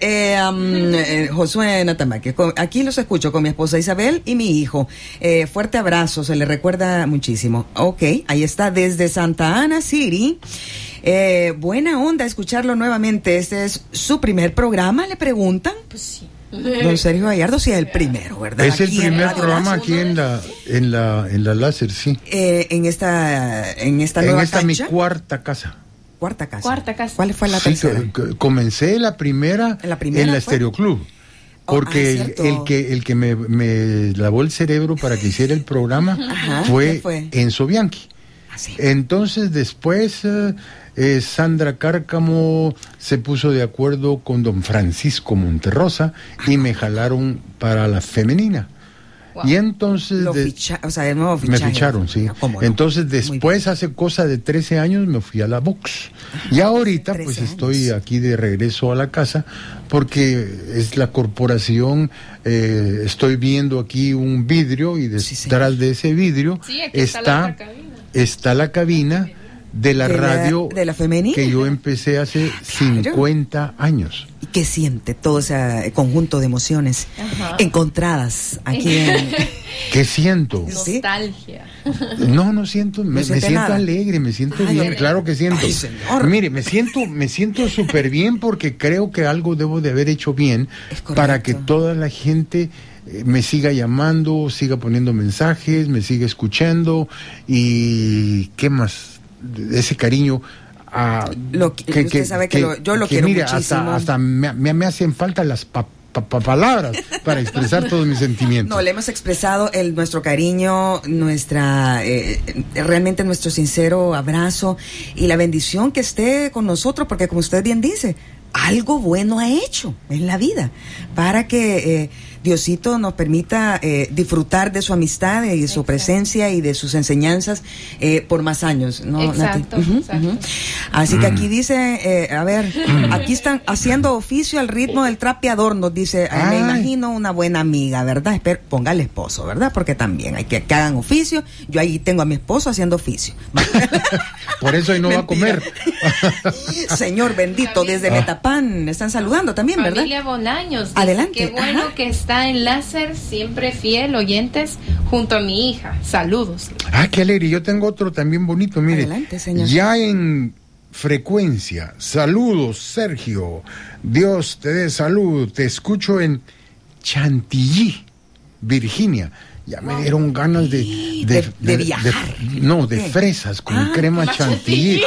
Josué Natambakis, aquí los escucho con mi esposa Isabel y mi hijo. Fuerte abrazo, se le recuerda muchísimo. Ok, ahí está desde Santa Ana City. Buena onda escucharlo nuevamente. Este es su primer programa, le preguntan. Pues sí. Don Sergio Gallardo, sí, es el primero, ¿verdad? Es el primer programa aquí en la Láser, sí. En esta nueva cancha. Mi cuarta casa. Cuarta casa. ¿Cuál fue la sí, tercera? Comencé la primera en la Stereo Club. Porque el que me lavó el cerebro para que hiciera el programa fue Enzo Bianchi. Entonces después Sandra Cárcamo se puso de acuerdo con don Francisco Monterrosa y me jalaron para la femenina. Wow. Y entonces me ficharon, sí. No? Entonces después, hace cosa de 13 años, me fui a la Vox. Y ahorita pues estoy aquí de regreso a la casa porque es la corporación. Estoy viendo aquí un vidrio y detrás de ese vidrio está la cabina de la radio de la femenina, que yo empecé hace 50 años. ¿Y qué siente todo ese conjunto de emociones encontradas aquí en... ¿Qué siento? Nostalgia. No siento, me siento alegre, me siento bien, claro que siento. Mire, me siento súper bien porque creo que algo debo de haber hecho bien para que toda la gente me siga llamando, siga poniendo mensajes, me siga escuchando y ¿qué más? Ese cariño usted sabe que yo lo quiero muchísimo. Hasta me hacen falta las palabras para expresar todos mis sentimientos. No, le hemos expresado nuestro cariño, realmente nuestro sincero abrazo y la bendición que esté con nosotros, porque como usted bien dice, algo bueno ha hecho en la vida para que Diosito nos permita disfrutar de su amistad y de su presencia y de sus enseñanzas por más años, ¿no, exacto, Nati? exacto. Así que aquí dice, aquí están haciendo oficio al ritmo del trapeador, nos dice, me imagino una buena amiga, ¿verdad? Ponga al esposo, ¿verdad? Porque también hay que hagan oficio. Yo ahí tengo a mi esposo haciendo oficio. Por eso hoy no va a comer. Señor bendito, desde Metapán están saludando también, ¿verdad? Familia Bolaños. Adelante. Qué bueno que está en Láser, siempre fiel, oyentes, junto a mi hija. Saludos. Qué alegre. Yo tengo otro también bonito, mire. Adelante, señor. Ya en frecuencia. Saludos, Sergio. Dios te dé salud. Te escucho en Chantilly, Virginia. Ya me dieron ganas de viajar. De fresas con crema chantilly.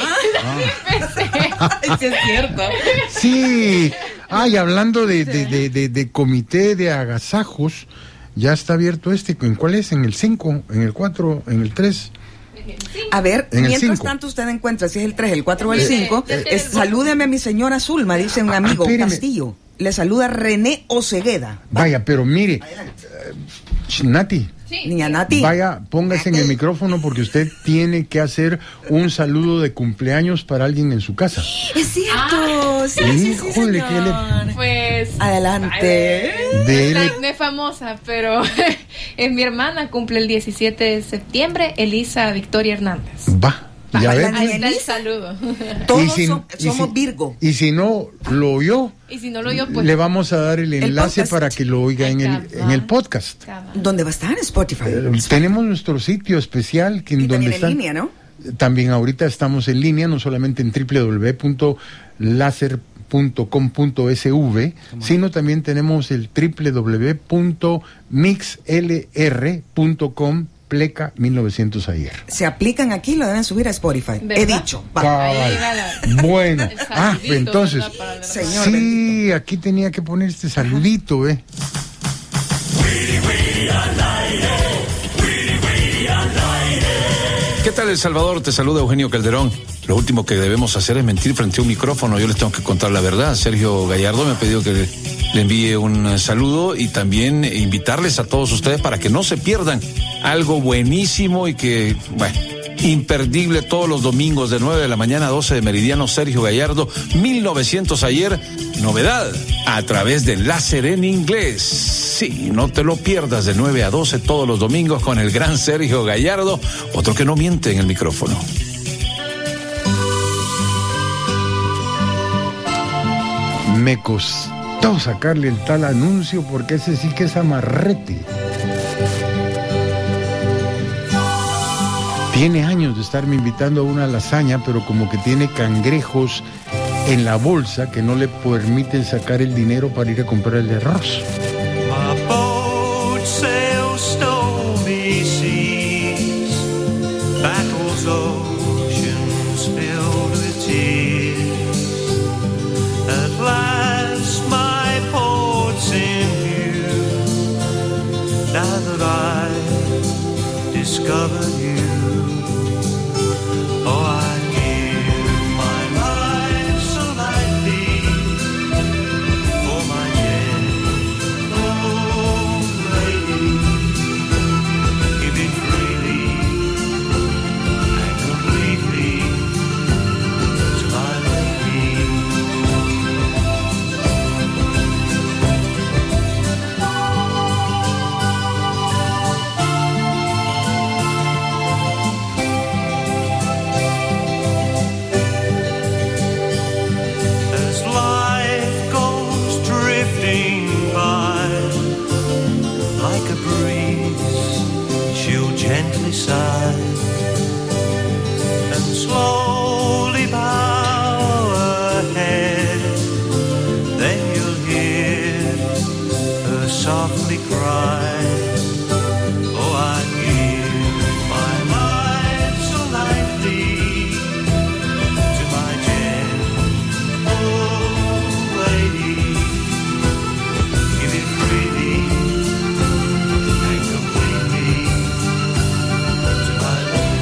Sí, es cierto. Sí. Y hablando de comité de agasajos, ya está abierto ¿en cuál es? ¿En el 5? ¿En el 4? ¿En el 3? A ver, mientras tanto usted encuentra si es el 3, el 4 o el 5. Salúdeme a mi señora Zulma, dice un amigo Castillo. Le saluda René Ocegueda. Vaya, pero mire, Nati. Sí. Niña Nati. Vaya, póngase en el micrófono porque usted tiene que hacer un saludo de cumpleaños para alguien en su casa. Es cierto. Sí, Híjole, ¿qué le...? Pues... Adelante. No es famosa, pero es mi hermana, cumple el 17 de septiembre, Elisa Victoria Hernández. Va. Ya ves. Ahí está el saludo. Todos somos Virgo. Y si no lo oyó, Y si no lo oyó, pues... le vamos a dar el enlace podcast. para que lo oiga en el podcast. ¿Dónde va a estar? En Spotify. Tenemos nuestro sitio especial que Y donde también está. en línea, ¿no? También ahorita estamos en línea, no solamente en www.laser.com.sv, sino también tenemos el www.mixlr.com Pleca 1900 ayer. Se aplican aquí, lo deben subir a Spotify. ¿Verdad? He dicho. Va. Bueno, El saludito, entonces, ¿verdad? Para la- Señor sí, bendito. aquí tenía que poner este saludito, ¿Qué tal, El Salvador? Te saluda Eugenio Calderón. Lo último que debemos hacer es mentir frente a un micrófono. Yo les tengo que contar la verdad. Sergio Gallardo me ha pedido que le envíe un saludo y también invitarles a todos ustedes para que no se pierdan algo buenísimo y que, bueno, imperdible todos los domingos de 9 de la mañana a 12 de meridiano. Sergio Gallardo, 1900 ayer. Novedad a través de Láser en Inglés. Sí, no te lo pierdas de 9 a 12 todos los domingos con el gran Sergio Gallardo, otro que no miente en el micrófono. Me costó sacarle el tal anuncio porque ese sí que es amarrete. Tiene años de estarme invitando a una lasaña, pero como que tiene cangrejos en la bolsa que no le permiten sacar el dinero para ir a comprar el arroz. My boat sails stormy seas, battles oceans filled with tears. At last my port's in view, now that I discovered you. Oh, I give my life so lightly for my gentle lady. Give it freely and completely to my lady. As life goes drifting by, like a breeze, she'll gently sigh and slowly bow ahead. Then you'll hear her softly cry. Oh, I give my life so lightly to my gentle lady. Give it freely and completely to my lady.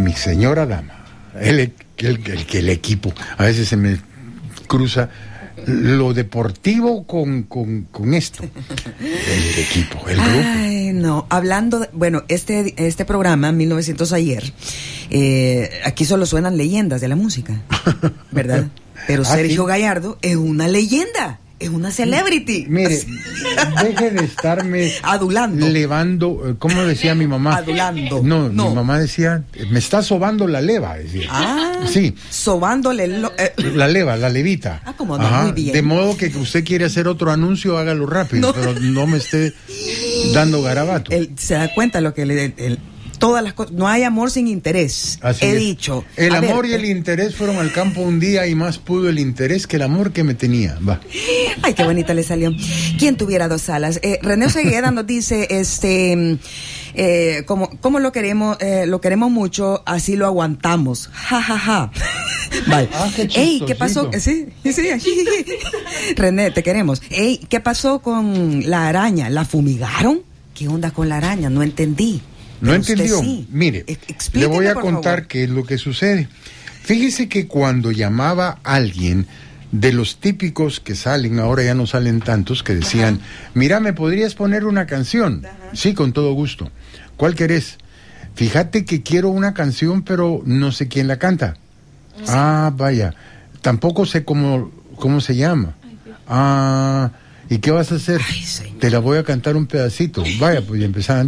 mi señora dama, el equipo, a veces se me cruza lo deportivo con esto, el equipo, el grupo. Ay, no, hablando bueno, este programa, 1900 ayer, aquí solo suenan leyendas de la música, ¿verdad? Pero Sergio Gallardo es una leyenda. Es una celebrity. Mire, deje de estarme adulando. Levando, ¿cómo decía mi mamá? Adulando. No, mi mamá decía, me está sobando la leva, decía. Ah, sí. Sobándole la leva, la levita. Ah, como no, muy bien. De modo que usted quiere hacer otro anuncio, hágalo rápido, pero no me esté dando garabato. Se da cuenta lo que todas las cosas, no hay amor sin interés. Así he es. dicho. El amor y el interés fueron al campo un día y más pudo el interés que el amor que me tenía. Va. Ay, qué bonita le salió. ¿Quién tuviera dos alas? René Osegueda nos dice, como lo queremos mucho, así lo aguantamos. Ja, ja, ja. Vale. Ey, ¿qué pasó? Sí. René, te queremos. Ey, ¿qué pasó con la araña? ¿La fumigaron? ¿Qué onda con la araña? No entendí. ¿No entendió? Sí. Mire, le voy a contar qué es lo que sucede. Fíjese que cuando llamaba a alguien de los típicos que salen, ahora ya no salen tantos, que decían, mira, ¿me podrías poner una canción? Sí, con todo gusto. ¿Cuál querés? Fíjate que quiero una canción, pero no sé quién la canta. Ah, vaya. Tampoco sé cómo se llama. Ah... ¿Y qué vas a hacer? Te la voy a cantar un pedacito. Vaya, pues ya empezaban.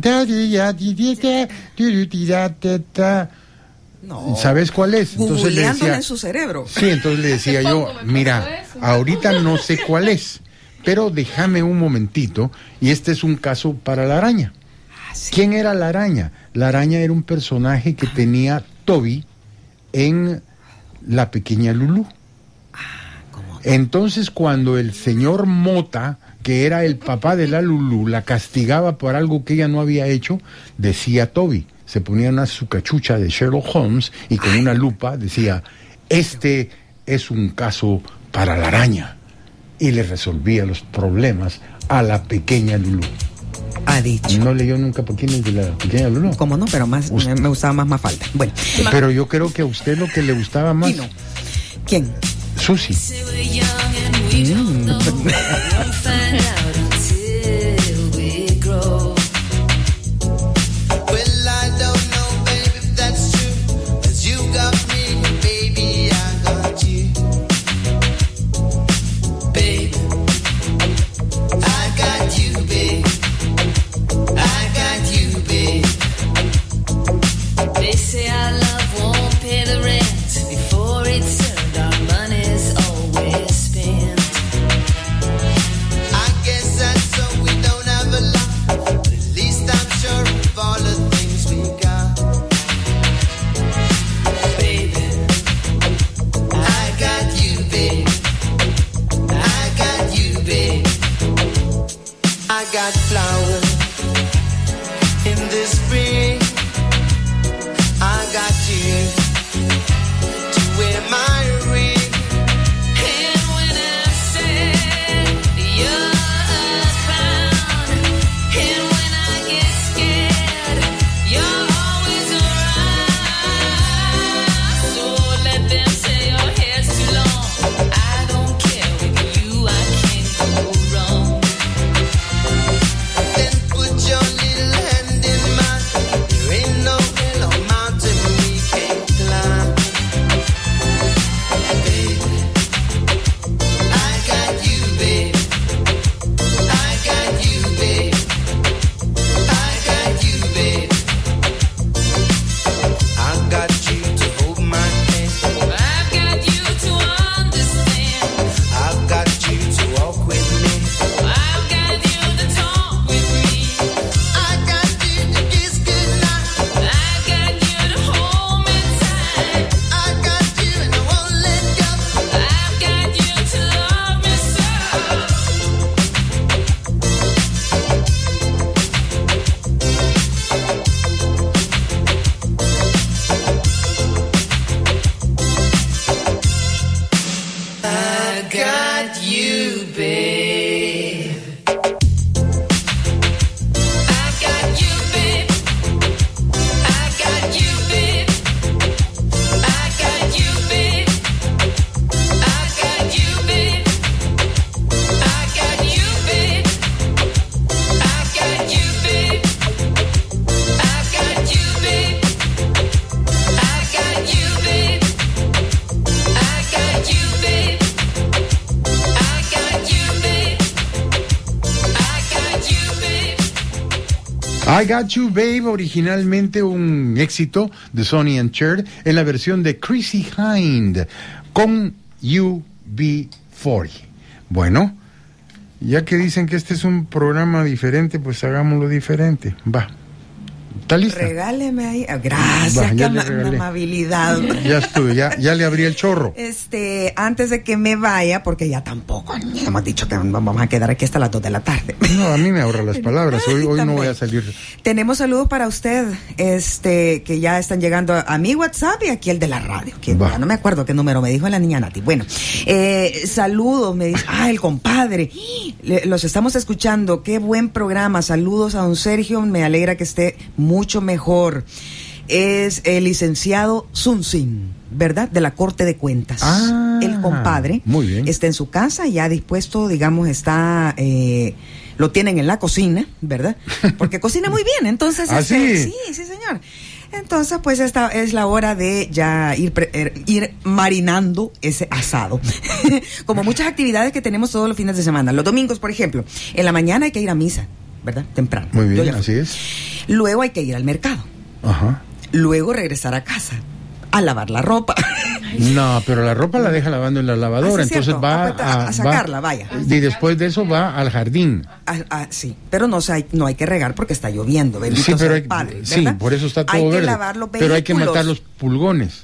No. ¿Sabes cuál es? Entonces le decía, en su cerebro. Sí, entonces le decía yo, mira, ahorita no sé cuál es, pero déjame un momentito, y este es un caso para la araña. ¿Quién era la araña? La araña era un personaje que tenía Toby en La Pequeña Lulú. Entonces, cuando el señor Mota, que era el papá de la Lulú, la castigaba por algo que ella no había hecho, decía Toby, se ponía su cachucha de Sherlock Holmes y con una lupa decía, este es un caso para la araña, y le resolvía los problemas a la pequeña Lulú. Ha dicho. ¿No leyó nunca Paquines de la Pequeña Lulú? ¿Cómo no? Pero más me gustaba más Mafalda. Bueno. Pero yo creo que a usted lo que le gustaba más... ¿Quién? Susi. I Got You Babe, originalmente un éxito de Sonny and Cher en la versión de Chrissy Hind con UB40. Bueno, ya que dicen que este es un programa diferente, pues hagámoslo diferente. Va. ¿Está lista? Regáleme ahí. Gracias, Va, qué ya le regalé. amabilidad. Ya estuve, ya le abrí el chorro. Antes de que me vaya, porque ya tampoco hemos dicho que vamos a quedar aquí hasta las 2 de la tarde. No, a mí me ahorra las palabras. Hoy no voy a salir. Tenemos saludos para usted, que ya están llegando a mi WhatsApp y aquí el de la radio, que ya no me acuerdo qué número me dijo la niña Nati. Bueno, saludos, me dice, el compadre, los estamos escuchando, qué buen programa, saludos a don Sergio, me alegra que esté mucho mejor. Es el licenciado Sunsin, ¿verdad? De la Corte de Cuentas. El compadre muy bien. Está en su casa, ya dispuesto, digamos, está... lo tienen en la cocina, ¿verdad? Porque cocina muy bien, entonces... sí, señor. Entonces, pues esta es la hora de ya ir marinando ese asado. Como muchas actividades que tenemos todos los fines de semana. Los domingos, por ejemplo, en la mañana hay que ir a misa, ¿verdad? Temprano. Muy bien, así es. Luego hay que ir al mercado. Ajá. Luego regresar a casa a lavar la ropa. No, pero la ropa la deja lavando en la lavadora, sí, entonces va a sacarla, vaya. Y después de eso va al jardín. Sí, pero no hay que regar porque está lloviendo, bendito sí, pero sea el Padre, ¿verdad? Sí, por eso está todo hay verde. Que lavar los pero hay que matar los pulgones.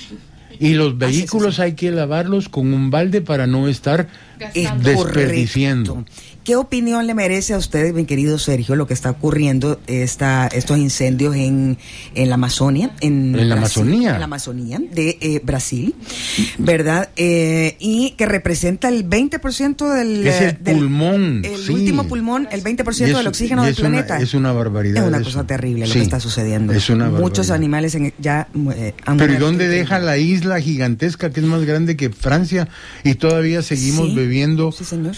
Y los vehículos hay que lavarlos con un balde para no estar desperdiciando. Correcto. ¿Qué opinión le merece a usted, mi querido Sergio, lo que está ocurriendo, estos incendios en la Amazonia? En la Amazonía. En la Amazonía de Brasil, ¿verdad? Y que representa el 20% del... Es el pulmón. El último pulmón, el 20% del oxígeno del planeta. Es una barbaridad. Es una cosa terrible lo que está sucediendo. Es una barbaridad. Muchos animales ya han Pero ¿y dónde deja la isla gigantesca que es más grande que Francia y todavía seguimos bebiendo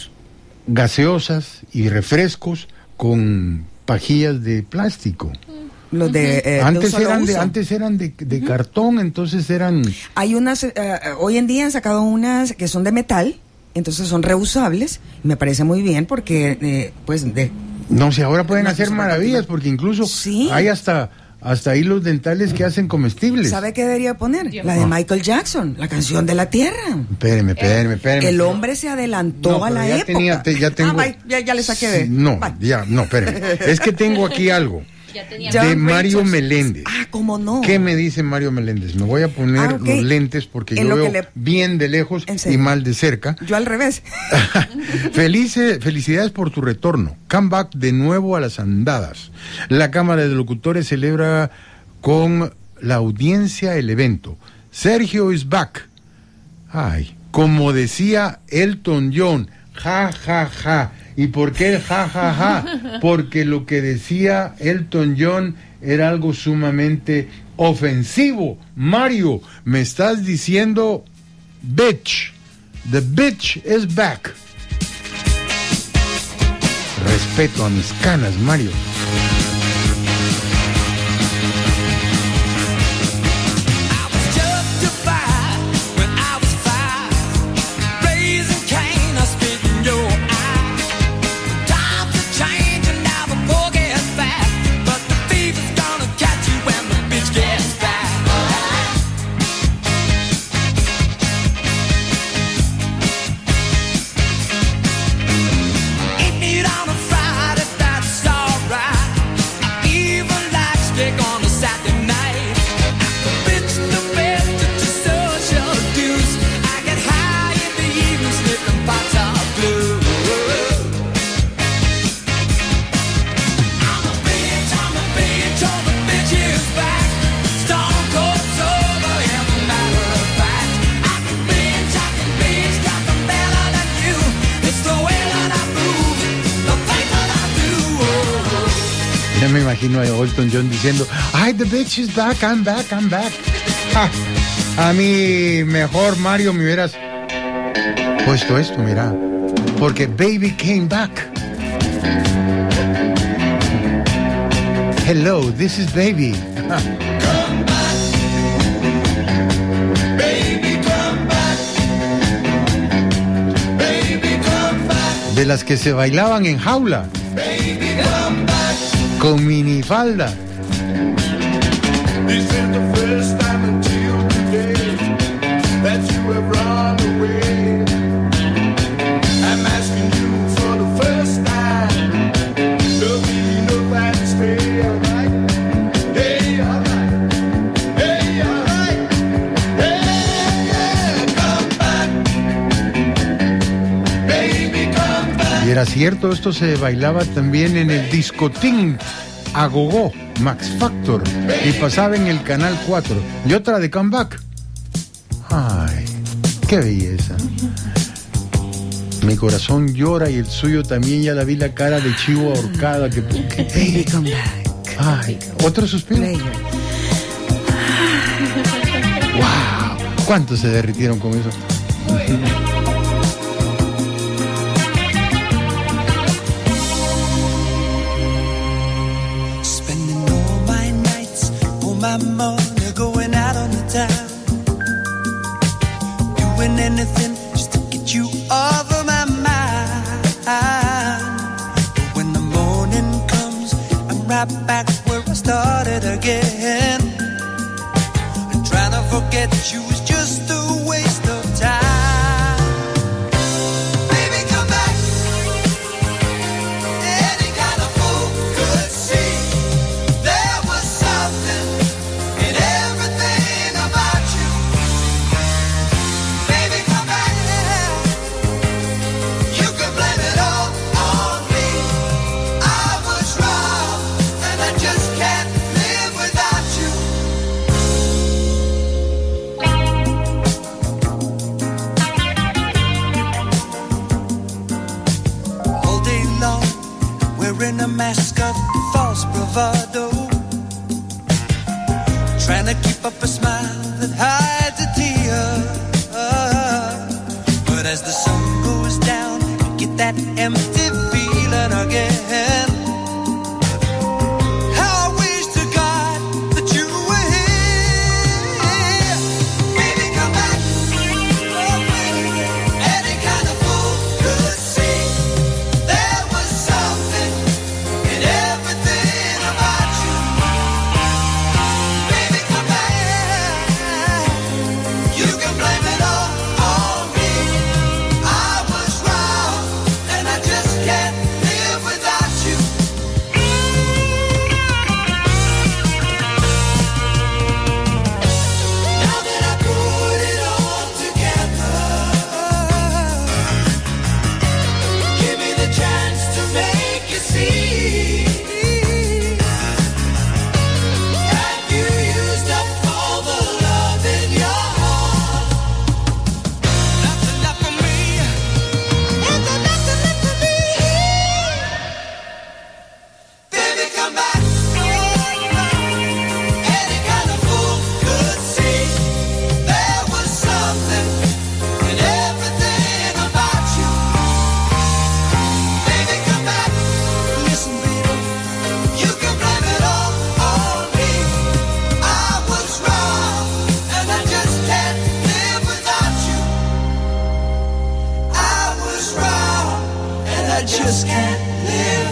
gaseosas y refrescos con pajillas de plástico? Los de antes eran de cartón, entonces eran... Hay unas, hoy en día han sacado unas que son de metal, entonces son reusables, y me parece muy bien porque, No, si ahora pueden hacer maravillas, porque incluso hay hasta hilos dentales que hacen comestibles. ¿Sabe qué debería poner? La de Michael Jackson, la canción de la Tierra. Espéreme. El hombre se adelantó a la época. Ya tengo... ya le saqué de... No, espéreme. Es que tengo aquí algo. De Mario Meléndez. ¿Cómo no? ¿Qué me dice Mario Meléndez? Me voy a poner los lentes porque yo veo bien de lejos y mal de cerca. Yo al revés. Felicidades por tu retorno. Come back de nuevo a las andadas. La Cámara de Locutores celebra con la audiencia el evento. Sergio is back. Como decía Elton John, ja, ja, ja. ¿Y por qué el ja, ja, ja? Porque lo que decía Elton John era algo sumamente ofensivo. Mario, me estás diciendo bitch. The bitch is back. Respeto a mis canas, Mario. Me imagino a Elton John diciendo, the bitch is back, I'm back. A mí mejor, Mario, me hubieras puesto esto, mira, porque Baby came back. Hello, this is Baby. Come back. Baby, come back. Baby, come back. De las que se bailaban en jaula. Baby, come back. con minifalda. This is the first time until today that you have run away. I'm asking you for the first time. There'll be no thanks pay, alright? Hey, alright. Hey, alright. Hey, yeah, come back. Baby, come back. Y era cierto, esto se bailaba también en el discotín a gogó, Max Factor, y pasaba en el Canal 4. Y otra de Comeback. Ay, qué belleza. Mi corazón llora y el suyo también. Ya la vi la cara de chivo ahorcada. Baby, come back. Ay, otro suspiro. Wow, ¿cuántos se derritieron con eso? My money going out on the town, doing anything just to get you off of my mind. But when the morning comes, I'm right back where I started again. And trying to forget you is just a waste of time. Baby, come back. Any kind of fool could see there was something in everything about you. Baby, come back. You can blame it all on me. I was wrong, and I just can't live without you. All day long, wearing a mask of false bravado, trying to keep up a smile that hides a tear. But as the sun goes down, you get that empty feeling again. How I wish to God that you were here. Baby, come back. Oh, baby. Any kind of fool could see there was something in everything about you. Baby, come back. You can blame it all on me. I was wrong, and I just can't live without you. Now that I put it all together, give me the chance to make you see. Have you used up all the love in your heart? That's enough for me. It's enough for me. Baby, come back. Any kind of fool could see there was something in everything about you. Baby, come back. Listen, baby, you can blame it all on me. I was wrong, and I just can't live without you. I was wrong, and I just can't live.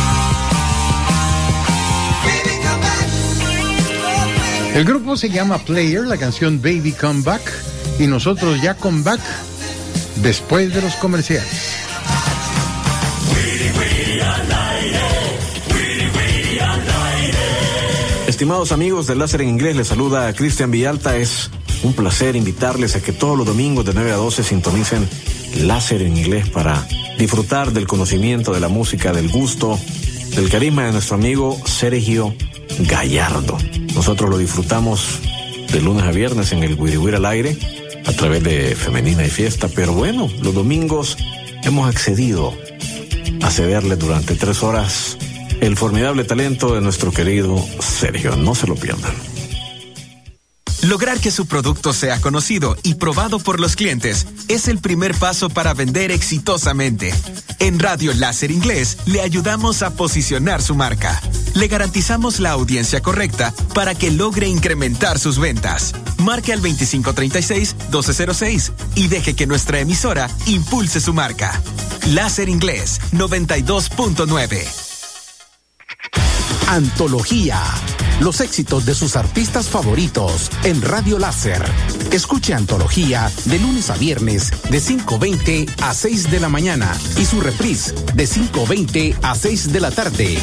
Baby, come back. Oh, baby. El grupo se llama Player, la canción Baby Come Back, y nosotros ya come back después de los comerciales. Estimados amigos de Láser en Inglés, les saluda a Cristian Villalta. Es un placer invitarles a que todos los domingos de 9 a 12 sintonicen Láser en Inglés para disfrutar del conocimiento, de la música, del gusto, del carisma de nuestro amigo Sergio Gallardo. Nosotros lo disfrutamos de lunes a viernes en el Wiri Wiri al aire a través de Femenina y Fiesta, pero bueno, los domingos hemos accedido a cederle durante 3 horas el formidable talento de nuestro querido Sergio. No se lo pierdan. Lograr que su producto sea conocido y probado por los clientes es el primer paso para vender exitosamente. En Radio Láser Inglés le ayudamos a posicionar su marca. Le garantizamos la audiencia correcta para que logre incrementar sus ventas. Marque al 2536-1206 y deje que nuestra emisora impulse su marca. Láser Inglés 92.9. Antología. Los éxitos de sus artistas favoritos en Radio Láser. Escuche Antología de lunes a viernes de 5:20 a 6 de la mañana y su reprise de 5:20 a 6 de la tarde.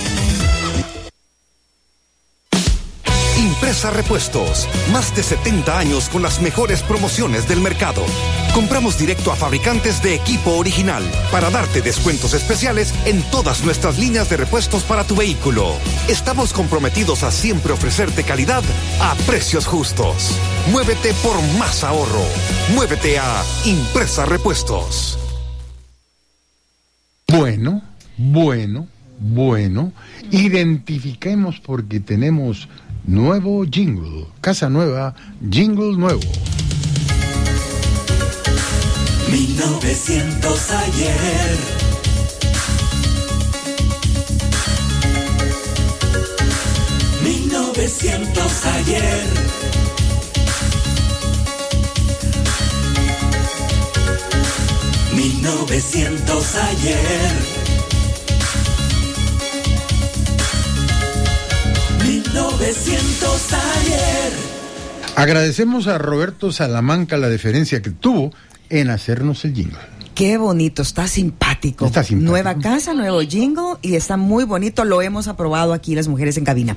Impresa Repuestos, más de 70 años con las mejores promociones del mercado. Compramos directo a fabricantes de equipo original para darte descuentos especiales en todas nuestras líneas de repuestos para tu vehículo. Estamos comprometidos a siempre ofrecerte calidad a precios justos. Muévete por más ahorro. Muévete a Impresa Repuestos. Bueno. Identifiquemos porque tenemos nuevo jingle. Casa nueva, jingle nuevo. 1900 ayer. ...1900 ayer... ...1900 ayer... ...1900 ayer... Agradecemos a Roberto Salamanca la deferencia que tuvo en hacernos el jingle. Qué bonito, está simpático. Está simpático. Nueva casa, nuevo jingle y está muy bonito. Lo hemos aprobado aquí las mujeres en cabina.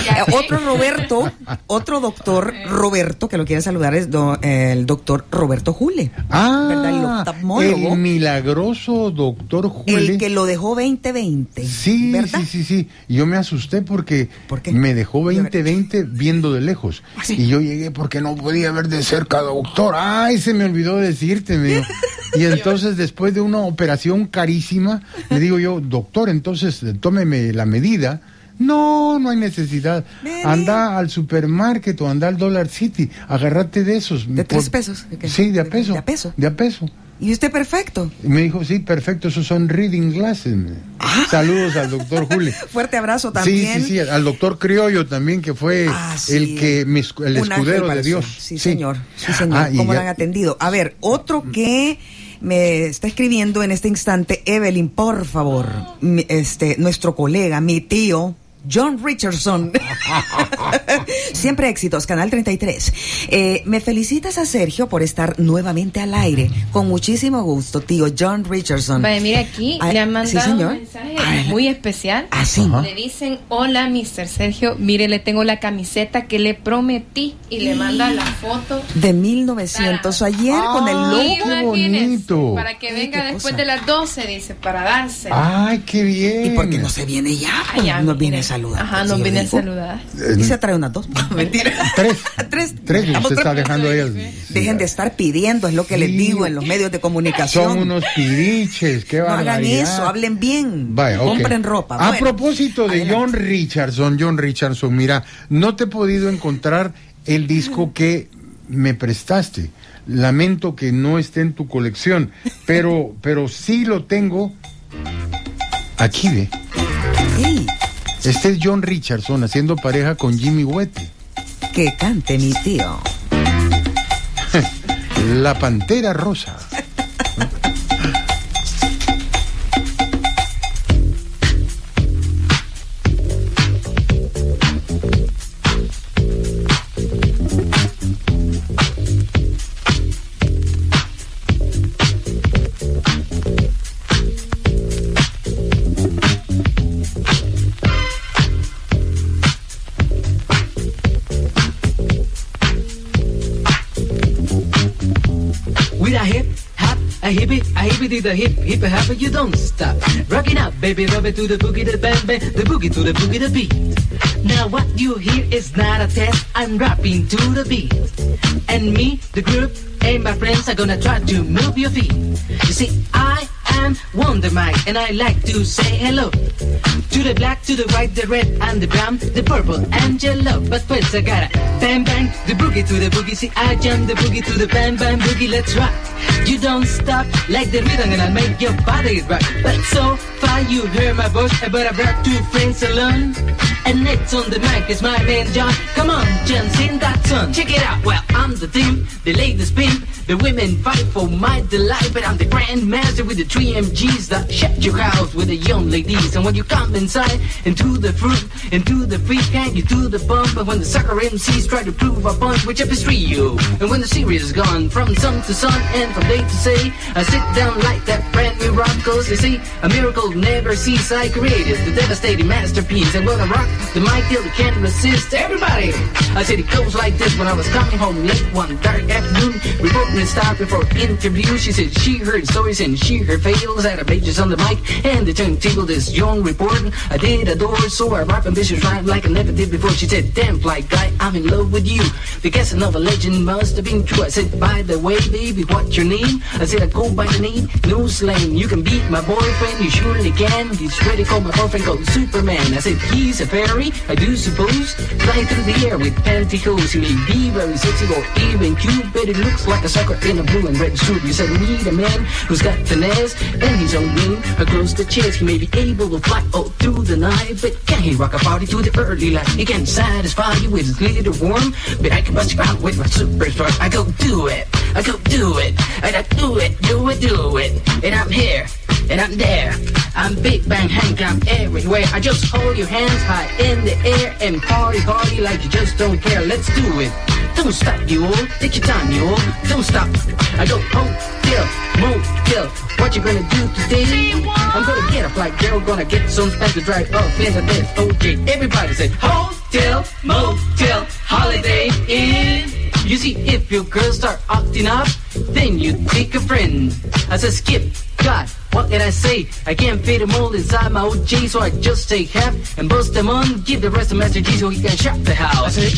Otro doctor Roberto que lo quiere saludar es el doctor Roberto Jule. ¿Verdad? El oftalmólogo. El milagroso doctor Jule. El que lo dejó 2020. Sí, ¿verdad? sí. Y yo me asusté porque ¿Por qué? me dejó 2020 viendo de lejos. ¿Sí? Y yo llegué porque no podía ver de cerca, doctor. Ay, se me olvidó decirte, me dijo. Y entonces, después de una operación carísima, le digo yo, doctor, entonces tómeme la medida. No hay necesidad. Anda al supermarket o anda al Dollar City, agárrate de esos. ¿De 3 pesos? ¿De qué? Sí, de a peso. ¿De a peso? De a peso. ¿Y usted perfecto? Y me dijo, sí, perfecto, esos son reading glasses. Saludos al doctor Jule. Fuerte abrazo también. Sí, al doctor Criollo también, que fue el escudero de Dios. Sí, señor. ¿Cómo lo han atendido? A ver, otro que me está escribiendo en este instante, Evelyn, por favor, nuestro colega, mi tío, John Richardson. Siempre éxitos, Canal 33. Me felicitas a Sergio por estar nuevamente al aire. Con muchísimo gusto, tío John Richardson. Vale, mire aquí, le han mandado un mensaje muy especial. ¿Sí? Le dicen, hola, Mr. Sergio, mire, le tengo la camiseta que le prometí. Y le manda la foto. De 1900 ayer, con el logo. ¡Qué bonito! Para que venga después de las 12, dice, para darse. ¡Ay, qué bien! ¿Y por qué no se viene ya? Ya nos viene a saludar. Ajá, nos viene a saludar. Y se trae unas 2. Mentira. 3. Usted está dejando ahí. Dejen de estar pidiendo, es lo que les digo en los medios de comunicación. Son unos piriches, qué barbaridad. No hagan eso, hablen bien. Vaya, compren ropa. A propósito de John Richardson, mira, no te he podido encontrar el disco que me prestaste. Lamento que no esté en tu colección, pero sí lo tengo aquí, ve. Hey. Este es John Richardson haciendo pareja con Jimmy Wete. Que cante mi tío. La Pantera Rosa. The hip hop, you don't stop. Rocking out, baby, rub it to the boogie, the bang bang, the boogie to the boogie, the beat. Now what you hear is not a test. I'm rapping to the beat, and me, the group, and my friends are gonna try to move your feet. You see, I am Wonder Mike, and I like to say hello to the black, to the white, the red, and the brown, the purple, and yellow. But first I gotta bang bang, the boogie to the boogie. See, I jump the boogie to the bang bang boogie. Let's rock. You don't stop like the rhythm, and I'll make your body rock. But so far you heard my voice, but I brought two friends along. And next on the mic is my man John. Come on, John, sing that song. Check it out. Well, I'm the theme, the latest pimp. The women fight for my delight, but I'm the grand master with the 3 MGs that shut your house with the young ladies. And when you come inside, into the fruit, into the freak, and you do the bump. And when the sucker MCs try to prove a bunch, whichever is trio. And when the series is gone, from sun to sun and from day to say, I sit down like that brand new rock, cause you see, a miracle never cease. I created the devastating masterpiece. And when I rock the mic till it can't resist, everybody, I said it goes like this. When I was coming home late one dark afternoon, reporting and stopped before interview. She said she heard stories and she heard fails. Had her pages on the mic and the turntable. This young report I did adore, so I rap ambitious rhyme like I never did before. She said, damn fly guy, I'm in love with you. The guessing of a legend must have been true. I said, by the way, baby, what's your name? I said, I go by the name No Slang. You can beat my boyfriend, you surely can. He's ready to call my boyfriend called Superman. I said, he's a fairy, I do suppose. Flying through the air with pantyhose. He may be very sexy or even cute, but it looks like a sucker in a blue and red suit. You said, need a man who's got finesse and he's on wing across the chest. He may be able to fly all through the night, but can he rock a party to the early light? He can satisfy you with his glitter warm, but I can bust you out with my super strong. I go do it, I go do it, and I do it, do it, do it. And I'm here, and I'm there. I'm Big Bang Hank, I'm everywhere. I just hold your hands high in the air and party like you just don't care. Let's do it. Don't stop, you all. Take your time, you all. Don't stop. I go hotel, motel. What you gonna do today? I'm gonna get a flight girl, gonna get some space to drive up in the bed. Okay, everybody say hotel, motel, holiday inn. You see, if your girls start acting up, then you take a friend. I said skip, God, what can I say? I can't fit them all inside my OJ, so I just take half and bust them on. Give the rest to Master G so he can shop the house. I said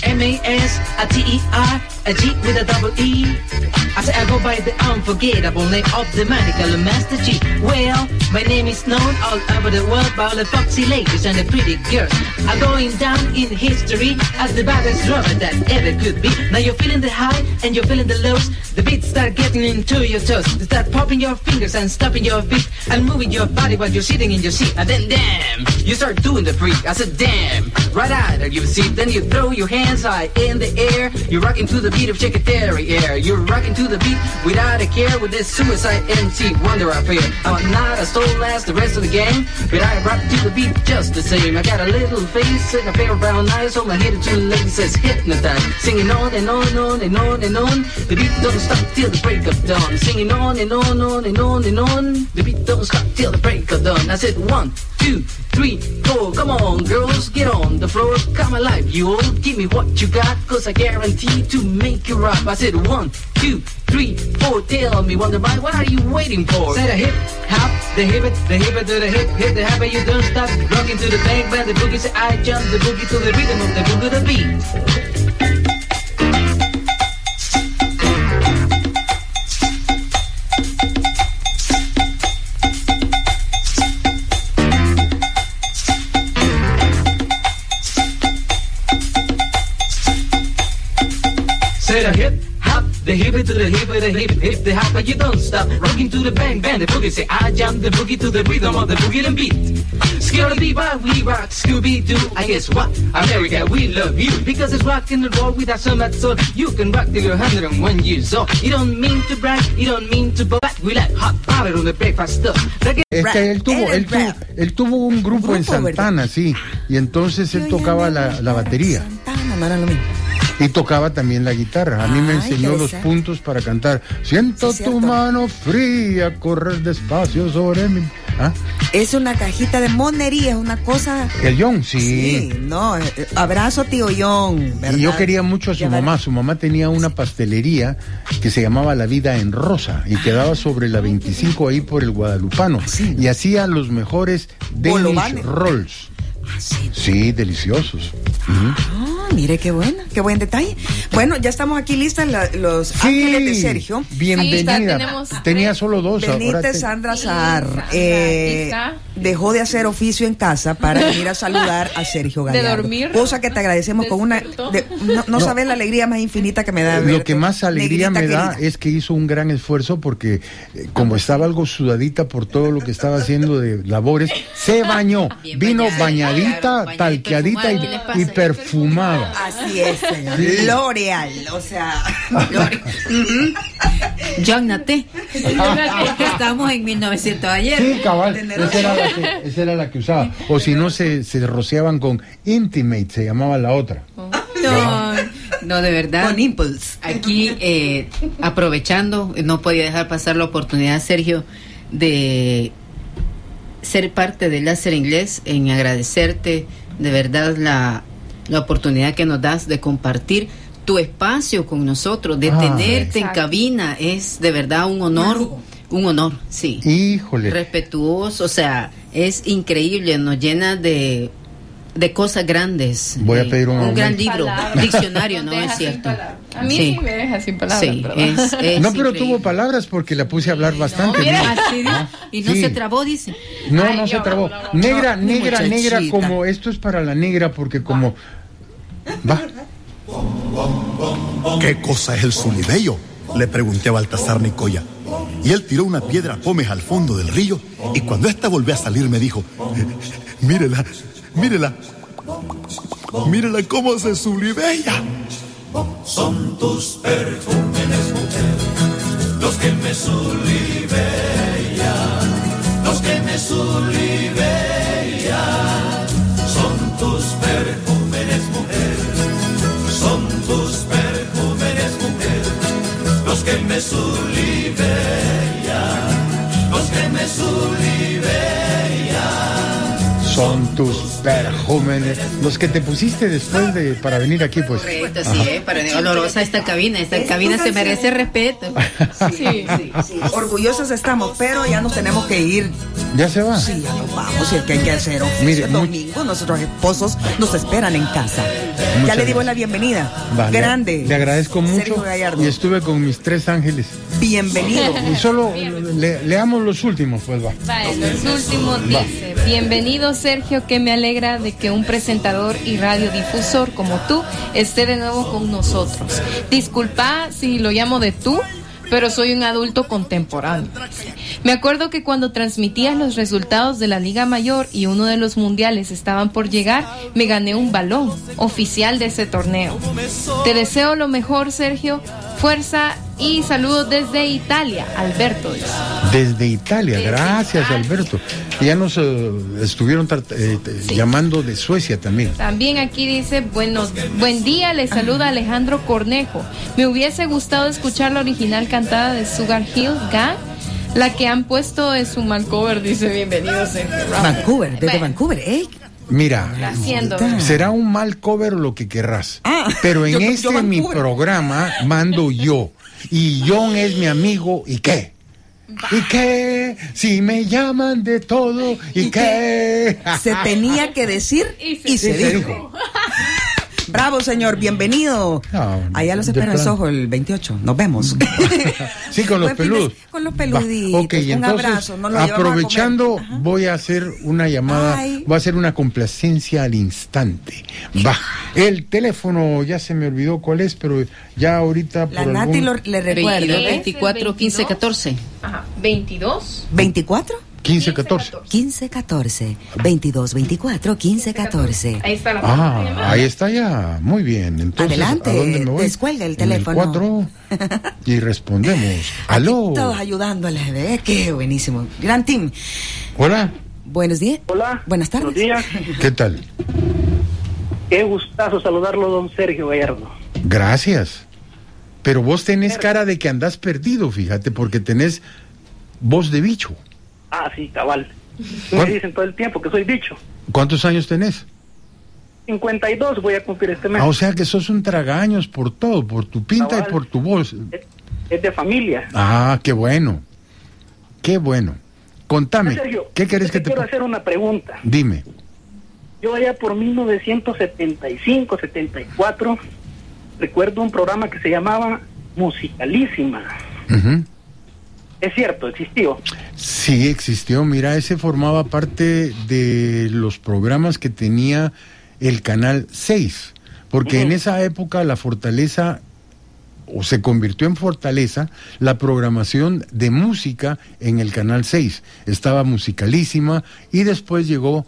M-A-S-T-E-R, a G with a double E. I said I go by the unforgettable name of the magical Master G. Well, my name is known all over the world by all the foxy ladies and the pretty girls. I'm going down in history as the baddest lover that ever could be. Now you're feeling the high and you're feeling the lows. The beats start getting into your toes. They start popping your fingers and stopping your feet and moving your body while you're sitting in your seat. And then damn, you start doing the freak. I said damn, right out of your seat. Then you throw your hands high in the air. You're rocking to the beat of Secretary Air. You're rocking to the beat without a care with this suicide MC Wonder Affair. I'm not as tall as the rest of the gang, but I rock to the beat just the same. I got a little face and a pair of brown eyes, so my head to legs says hypnotize. Singing on and on and on and on. The beat don't stop till the break of dawn. Singing on and on and on and on. The beat don't stop till the break of dawn. I said 1, 2, 3, 4. Come on, girls, get on the floor. Come alive, you all. Give me what you got, cause I guarantee to make you rock. I said 1, 2, 3, 4. Tell me, Wonder Boy, what are you waiting for? Said a hip, hop, the hip it to the hip the hop, and you don't stop. Rocking to the bang, bang, the boogie. Say I jump the boogie to the rhythm of the boogie, the beat. Said a hip, hop, the hip it to the hip, hip the hop, but you don't stop. Rocking to the bang, bang, the boogie. Say I jump the boogie to the rhythm of the boogie and beat. Scary bye, we rock, Scooby-Doo. I guess what? America, we love you. Because it's rock and roll without some that soul. You can rock till you're 101 years old. You don't mean to brag, you don't mean to boast. We like hot powder on the breakfast stuff. Él tuvo un grupo en Santana, ¿verdad? Sí. Y entonces él tocaba la batería. Santana, no era lo mismo. Y tocaba también la guitarra. A mí me enseñó los puntos para cantar. Siento tu mano fría correr despacio sobre mí. ¿Ah? Es una cajita de monería, es una cosa... El John, sí. Sí, no, abrazo tío John, ¿verdad? Y yo quería mucho a su mamá. Su mamá tenía una pastelería que se llamaba La Vida en Rosa y quedaba sobre la 25 ahí por el Guadalupano. ¿Sí? Y hacía los mejores Danish rolls. ¿Ah, sí? Sí, deliciosos. mire qué bueno, qué buen detalle. Bueno, ya estamos aquí listas los ángeles de Sergio. Bienvenida. Tenía solo dos. Benítez Sandra Saar dejó de hacer oficio en casa para venir a saludar a Sergio Gallardo. De dormir. Cosa que te agradecemos con una... No sabes la alegría más infinita que me da. Lo que más alegría me da es que hizo un gran esfuerzo porque como estaba algo sudadita por todo lo que estaba haciendo de labores, se bañó. Vino bañadita, talqueadita y perfumada. Así es, señor. L'Oreal, o sea... John Naté. Estamos en 1900 ayer. Sí, cabal. Esa era la que usaba. O si no, se rociaban con Intimate, se llamaba la otra. No, de verdad. Con Impulse. Aquí, aprovechando, no podía dejar pasar la oportunidad, Sergio, de ser parte del Láser Inglés, en agradecerte de verdad la oportunidad que nos das de compartir tu espacio con nosotros, de tenerte en cabina. Es de verdad un honor, sí. Híjole. Respetuoso, o sea, es increíble, nos llena de cosas grandes. Voy a pedir un gran libro, diccionario, ¿no? Es cierto. A mí sí me deja sin palabras. Sí, es no, pero increíble. tuvo palabras porque la puse a hablar bastante. Y no se trabó, dice. No se trabó. Negra, como esto es para la negra porque como... Va. ¿Qué cosa es el Zulibello? Le pregunté a Baltasar Nicoya. Y él tiró una piedra pómez al fondo del río y cuando ésta volvió a salir me dijo: mírela cómo se zulibella. Son tus perfumes, mujer, los que me zulibellan, los que me zulibellan. Son tus perfumes, mujer, son tus perfumes, mujer, los que me zulibellan, los que me zulibellan. Son tus perjúmenes, los que te pusiste después para venir aquí, pues. Correcto, sí, para olorosa esta cabina se merece respeto. Sí. Orgullosos estamos, pero ya nos tenemos que ir. ¿Ya se va? Sí, ya nos vamos, y es que hay que hacer oficio. Mire, domingo, nuestros esposos nos esperan en casa. Ya le dimos la bienvenida. Vale, grande. Le agradezco mucho. Sergio Gallardo. Y estuve con mis 3 ángeles. Bienvenido. Y solo leamos los últimos, pues va. Vale, los últimos dice: bienvenido, Sergio, que me alegra de que un presentador y radiodifusor como tú esté de nuevo con nosotros. Disculpa si lo llamo de tú, pero soy un adulto contemporáneo. Me acuerdo que cuando transmitías los resultados de la Liga Mayor y uno de los mundiales estaban por llegar, me gané un balón oficial de ese torneo. Te deseo lo mejor, Sergio. Fuerza y saludos desde Italia, Alberto. Desde Italia, gracias Alberto. Ya nos estuvieron llamando de Suecia también. También aquí dice: buen día, le saluda Alejandro Cornejo. Me hubiese gustado escuchar la original cantada de Sugar Hill Gang. La que han puesto es un mal cover, dice. Bienvenido, Sergio. Vancouver, desde Vancouver, Mira, será un mal cover lo que querrás, pero en mi programa mando yo, y John es mi amigo, ¿y qué? ¿Y qué? Si me llaman de todo, ¿y qué? Se tenía que decir y se dijo. Bravo, señor, bienvenido. Allá los espero en Soho el 28. Nos vemos. Sí, con los peludos. Con los peluditos. Okay, un entonces, abrazo. aprovechando, voy a hacer una llamada. Voy a hacer una complacencia al instante. Va. El teléfono ya se me olvidó cuál es, pero ya ahorita. La Nati le recuerdo. 24 15 14. Ajá. 22. ¿24? 15-14. 22-24-15-14. Ahí está la ahí está ya. Muy bien. Entonces, adelante, ¿a dónde me voy? descuelga el teléfono. 4 y respondemos. Aló. Todos ayudándoles, ¿ves? Qué buenísimo. Gran team. Hola. Buenos días. Hola. Buenas tardes. Buenos días. ¿Qué tal? Qué gustazo saludarlo, don Sergio Gallardo. Gracias. Pero vos tenés cara de que andás perdido, fíjate, porque tenés voz de bicho. Ah, sí, cabal. Me dicen todo el tiempo que soy bicho. ¿Cuántos años tenés? 52 voy a cumplir este mes. O sea que sos un tragaños por todo, por tu pinta cabal. Y por tu voz. Es de familia. Ah, qué bueno. Qué bueno. Contame, Sergio, ¿qué querés que te... Quiero hacer una pregunta. Dime. Yo allá por 1975, 74, recuerdo un programa que se llamaba Musicalísima. Es cierto, existió. Sí, existió. Mira, ese formaba parte de los programas que tenía el Canal 6, porque en esa época la Fortaleza, o se convirtió en Fortaleza, la programación de música en el Canal 6. Estaba Musicalísima y después llegó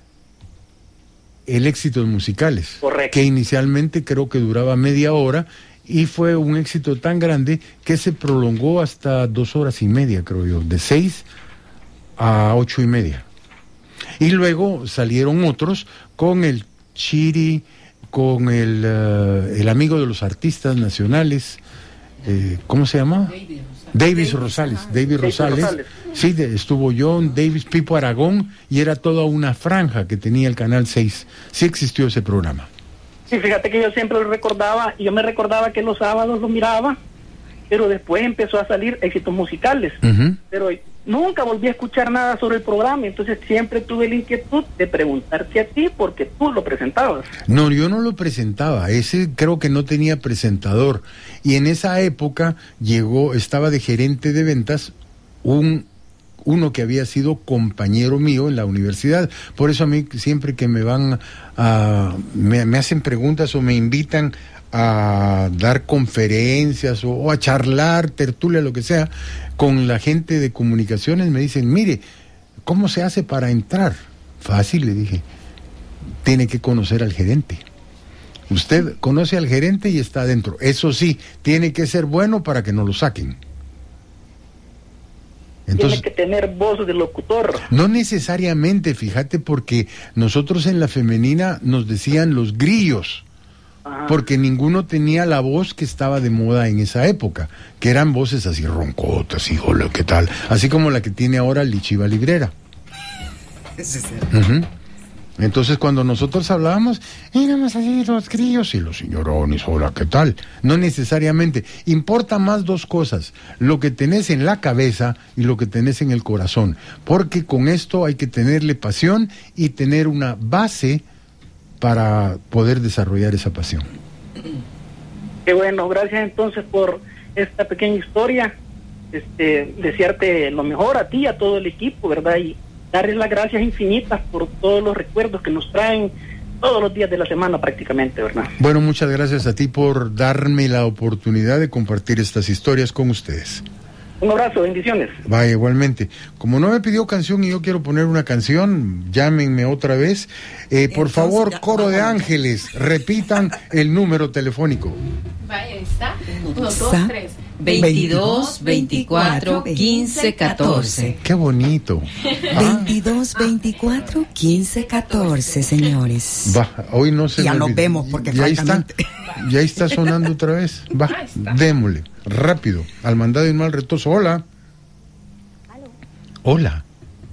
el Éxitos Musicales. Correcto. Que inicialmente creo que duraba media hora y fue un éxito tan grande que se prolongó hasta 2 horas y media, creo yo, de 6 a 8 y media. Y luego salieron otros con el Chiri, con el amigo de los artistas nacionales, ¿cómo se llama? David Rosales. Sí, estuvo John, Davis, Pipo Aragón, y era toda una franja que tenía el Canal 6. Sí existió ese programa. Sí, fíjate que yo siempre lo recordaba, y yo me recordaba que los sábados lo miraba, pero después empezó a salir Éxitos Musicales. Pero nunca volví a escuchar nada sobre el programa, entonces siempre tuve la inquietud de preguntarte a ti porque tú lo presentabas. No, yo no lo presentaba, ese creo que no tenía presentador, y en esa época estaba de gerente de ventas uno que había sido compañero mío en la universidad. Por eso a mí siempre que me hacen preguntas o me invitan a dar conferencias o a charlar, tertulia, lo que sea, con la gente de comunicaciones, me dicen, mire, ¿cómo se hace para entrar? Fácil, le dije, tiene que conocer al gerente. Usted conoce al gerente y está adentro. Eso sí, tiene que ser bueno para que no lo saquen. Entonces, tiene que tener voz de locutor. No necesariamente, fíjate, porque nosotros en la femenina nos decían los grillos, porque ninguno tenía la voz que estaba de moda en esa época, que eran voces así roncotas y hola, ¿qué tal? Así como la que tiene ahora Lichiva Librera. Entonces cuando nosotros hablábamos, éramos así los grillos y los señorones, hola, ¿qué tal? No necesariamente. Importa más 2 cosas, lo que tenés en la cabeza y lo que tenés en el corazón, porque con esto hay que tenerle pasión y tener una base para poder desarrollar esa pasión. Qué bueno, gracias entonces por esta pequeña historia. Desearte lo mejor a ti y a todo el equipo, ¿verdad? Y darles las gracias infinitas por todos los recuerdos que nos traen todos los días de la semana prácticamente, ¿verdad? Bueno, muchas gracias a ti por darme la oportunidad de compartir estas historias con ustedes. Un abrazo, bendiciones. Vaya, igualmente. Como no me pidió canción y yo quiero poner una canción, llámenme otra vez. Por favor, Coro de Ángeles, repitan el número telefónico. Vaya, está. 1, 2, 3. 22 24 15 14. Qué bonito. 22 24 15 14, señores. Va, hoy no se ya nos vemos porque ya está. Ya está sonando otra vez. Va, démosle, rápido, al mandado y no al retoso. Hola. Hola.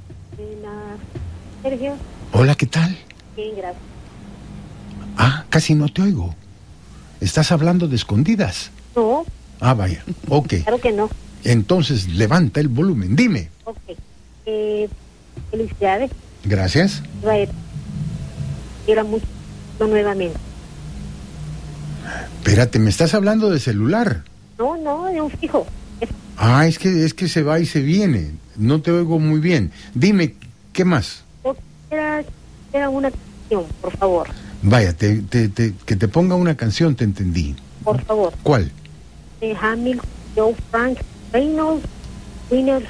Sergio. Hola, ¿qué tal? Bien, gracias. Casi no te oigo. ¿Estás hablando de escondidas? No. Vaya, ok. Claro que no. Entonces, levanta el volumen, dime. Ok. Felicidades. Gracias. Quiero mucho nuevamente. Espérate, ¿me estás hablando de celular? No, de un fijo. Es que se va y se viene. No te oigo muy bien. Dime, ¿qué más? Era una canción, por favor. Vaya, que te ponga una canción, te entendí. Por favor. ¿Cuál? De Hamilton, Joe Frank, Reynolds, Winner.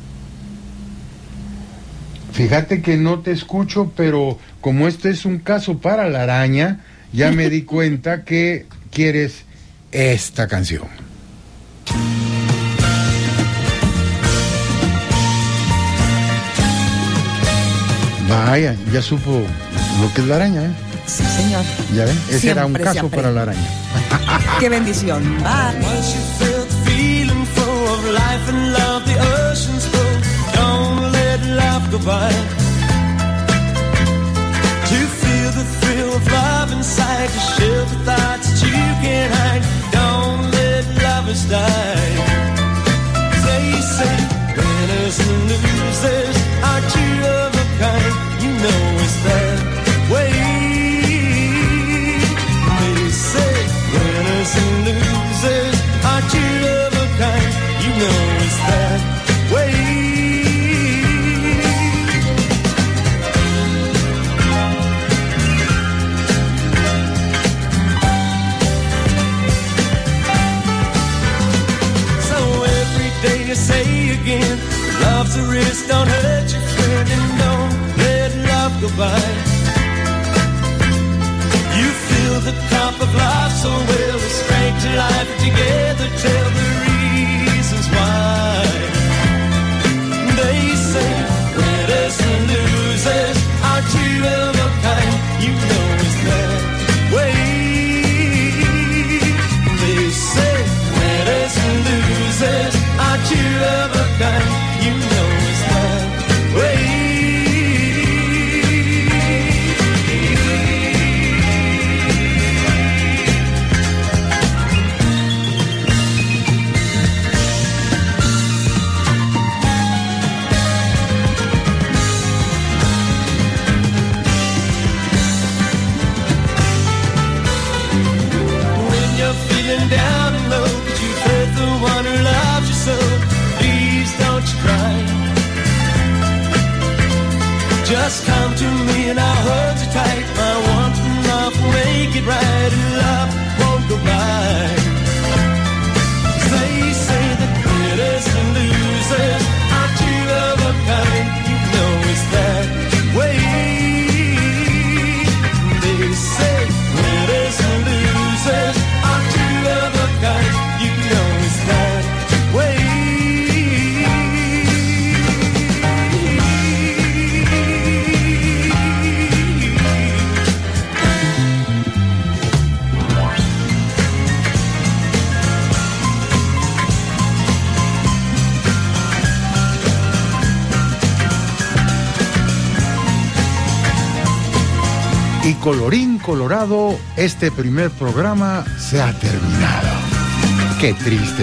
Fíjate que no te escucho, pero como este es un caso para la araña, ya me di cuenta que quieres esta canción. Vaya, ya supo lo que es la araña, ¿eh? Sí, señor. Ya ven, ese era un caso para la araña. Qué bendición. Bye. Winners and losers are two of a kind. You know it's that way. know it's that way. So every day you say again, love's a risk, don't hurt your friend, and don't let love go by. You fill the cup of life so well, the strength to life together, tell the reasons why. They say winners and losers are two of a kind, you know it's that way. They say winners and losers are two of a kind, you know it's that way. Down low, but you've hurt the one who loves you so. Please don't you cry. Just come to me and I'll hold you tight. My one love will make it right, and love won't go by. They say that winners and losers are two of a kind. You know it's that way. They say winners and losers are two of a kind, you know it's that way. Y colorín colorado, este primer programa se ha terminado. Qué triste.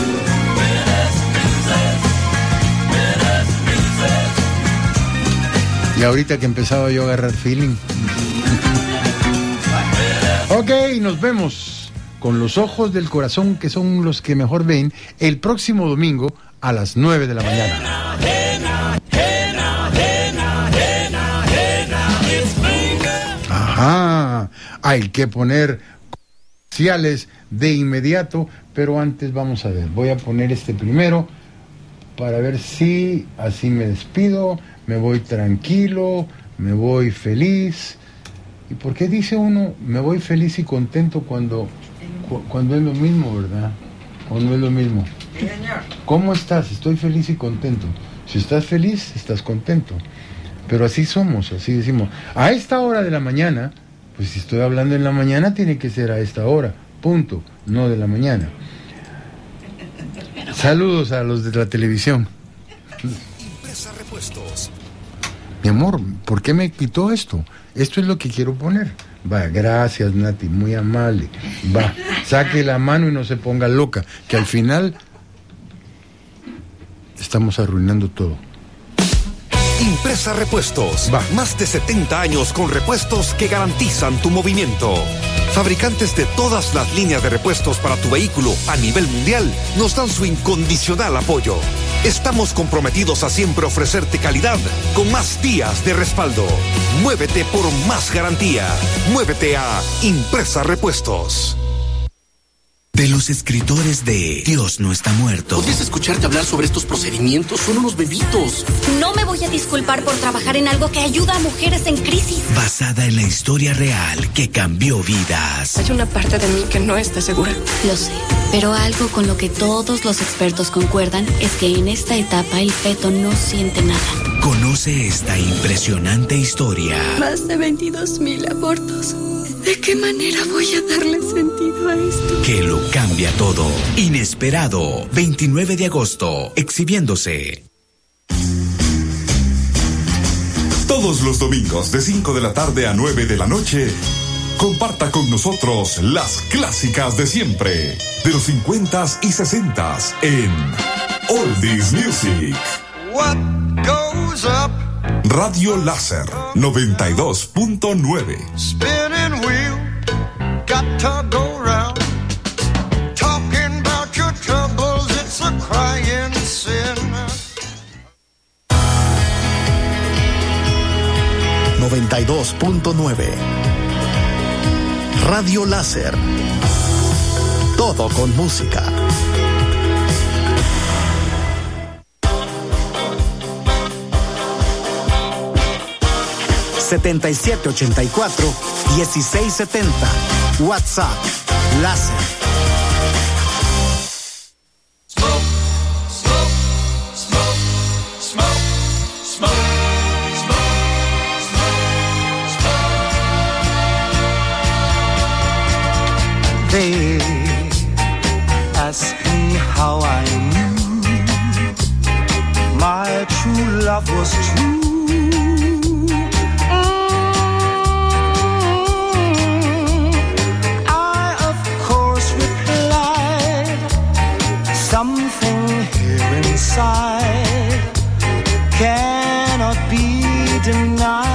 Y ahorita que empezaba yo a agarrar feeling. Ok, nos vemos con los ojos del corazón, que son los que mejor ven, el próximo domingo a las 9 de la mañana. Ajá, hay que poner comerciales de inmediato, pero antes vamos a ver, voy a poner este primero para ver si así me despido, me voy tranquilo, me voy feliz. ¿Y por qué dice uno me voy feliz y contento cuando es lo mismo, verdad? Cuando es lo mismo. ¿Cómo estás? Estoy feliz y contento. Si estás feliz, estás contento. Pero así somos, así decimos. A esta hora de la mañana, pues si estoy hablando en la mañana, tiene que ser a esta hora, punto, no de la mañana. Saludos a los de la televisión. Impresa Repuestos. Mi amor, ¿por qué me quitó esto? Esto es lo que quiero poner. Va, gracias Nati, muy amable. Va, saque la mano y no se ponga loca, que al final estamos arruinando todo. Impresa Repuestos. Más de 70 años con repuestos que garantizan tu movimiento. Fabricantes de todas las líneas de repuestos para tu vehículo a nivel mundial nos dan su incondicional apoyo. Estamos comprometidos a siempre ofrecerte calidad con más días de respaldo. Muévete por más garantía. Muévete a Impresa Repuestos. De los escritores de Dios no está muerto. ¿Podrías escucharte hablar sobre estos procedimientos? Son unos bebitos. No me voy a disculpar por trabajar en algo que ayuda a mujeres en crisis. Basada en la historia real que cambió vidas. Hay una parte de mí que no está segura. Lo sé, pero algo con lo que todos los expertos concuerdan es que en esta etapa el feto no siente nada. Conoce esta impresionante historia. Más de 22,000 abortos. ¿De qué manera voy a darle sentido a esto? Que lo cambia todo. Inesperado. 29 de agosto. Exhibiéndose. Todos los domingos de 5 de la tarde a 9 de la noche, comparta con nosotros las clásicas de siempre, de los 50s y 60s en Oldies Music. What goes up? Radio Láser 92.9. Spinning wheel, got to go round. Talking about your troubles, it's a crying 92.9. Radio Láser. Todo con música. (7784-1670). WhatsApp Láser. They ask me how I knew my true love was true. I of course replied, something here inside cannot be denied.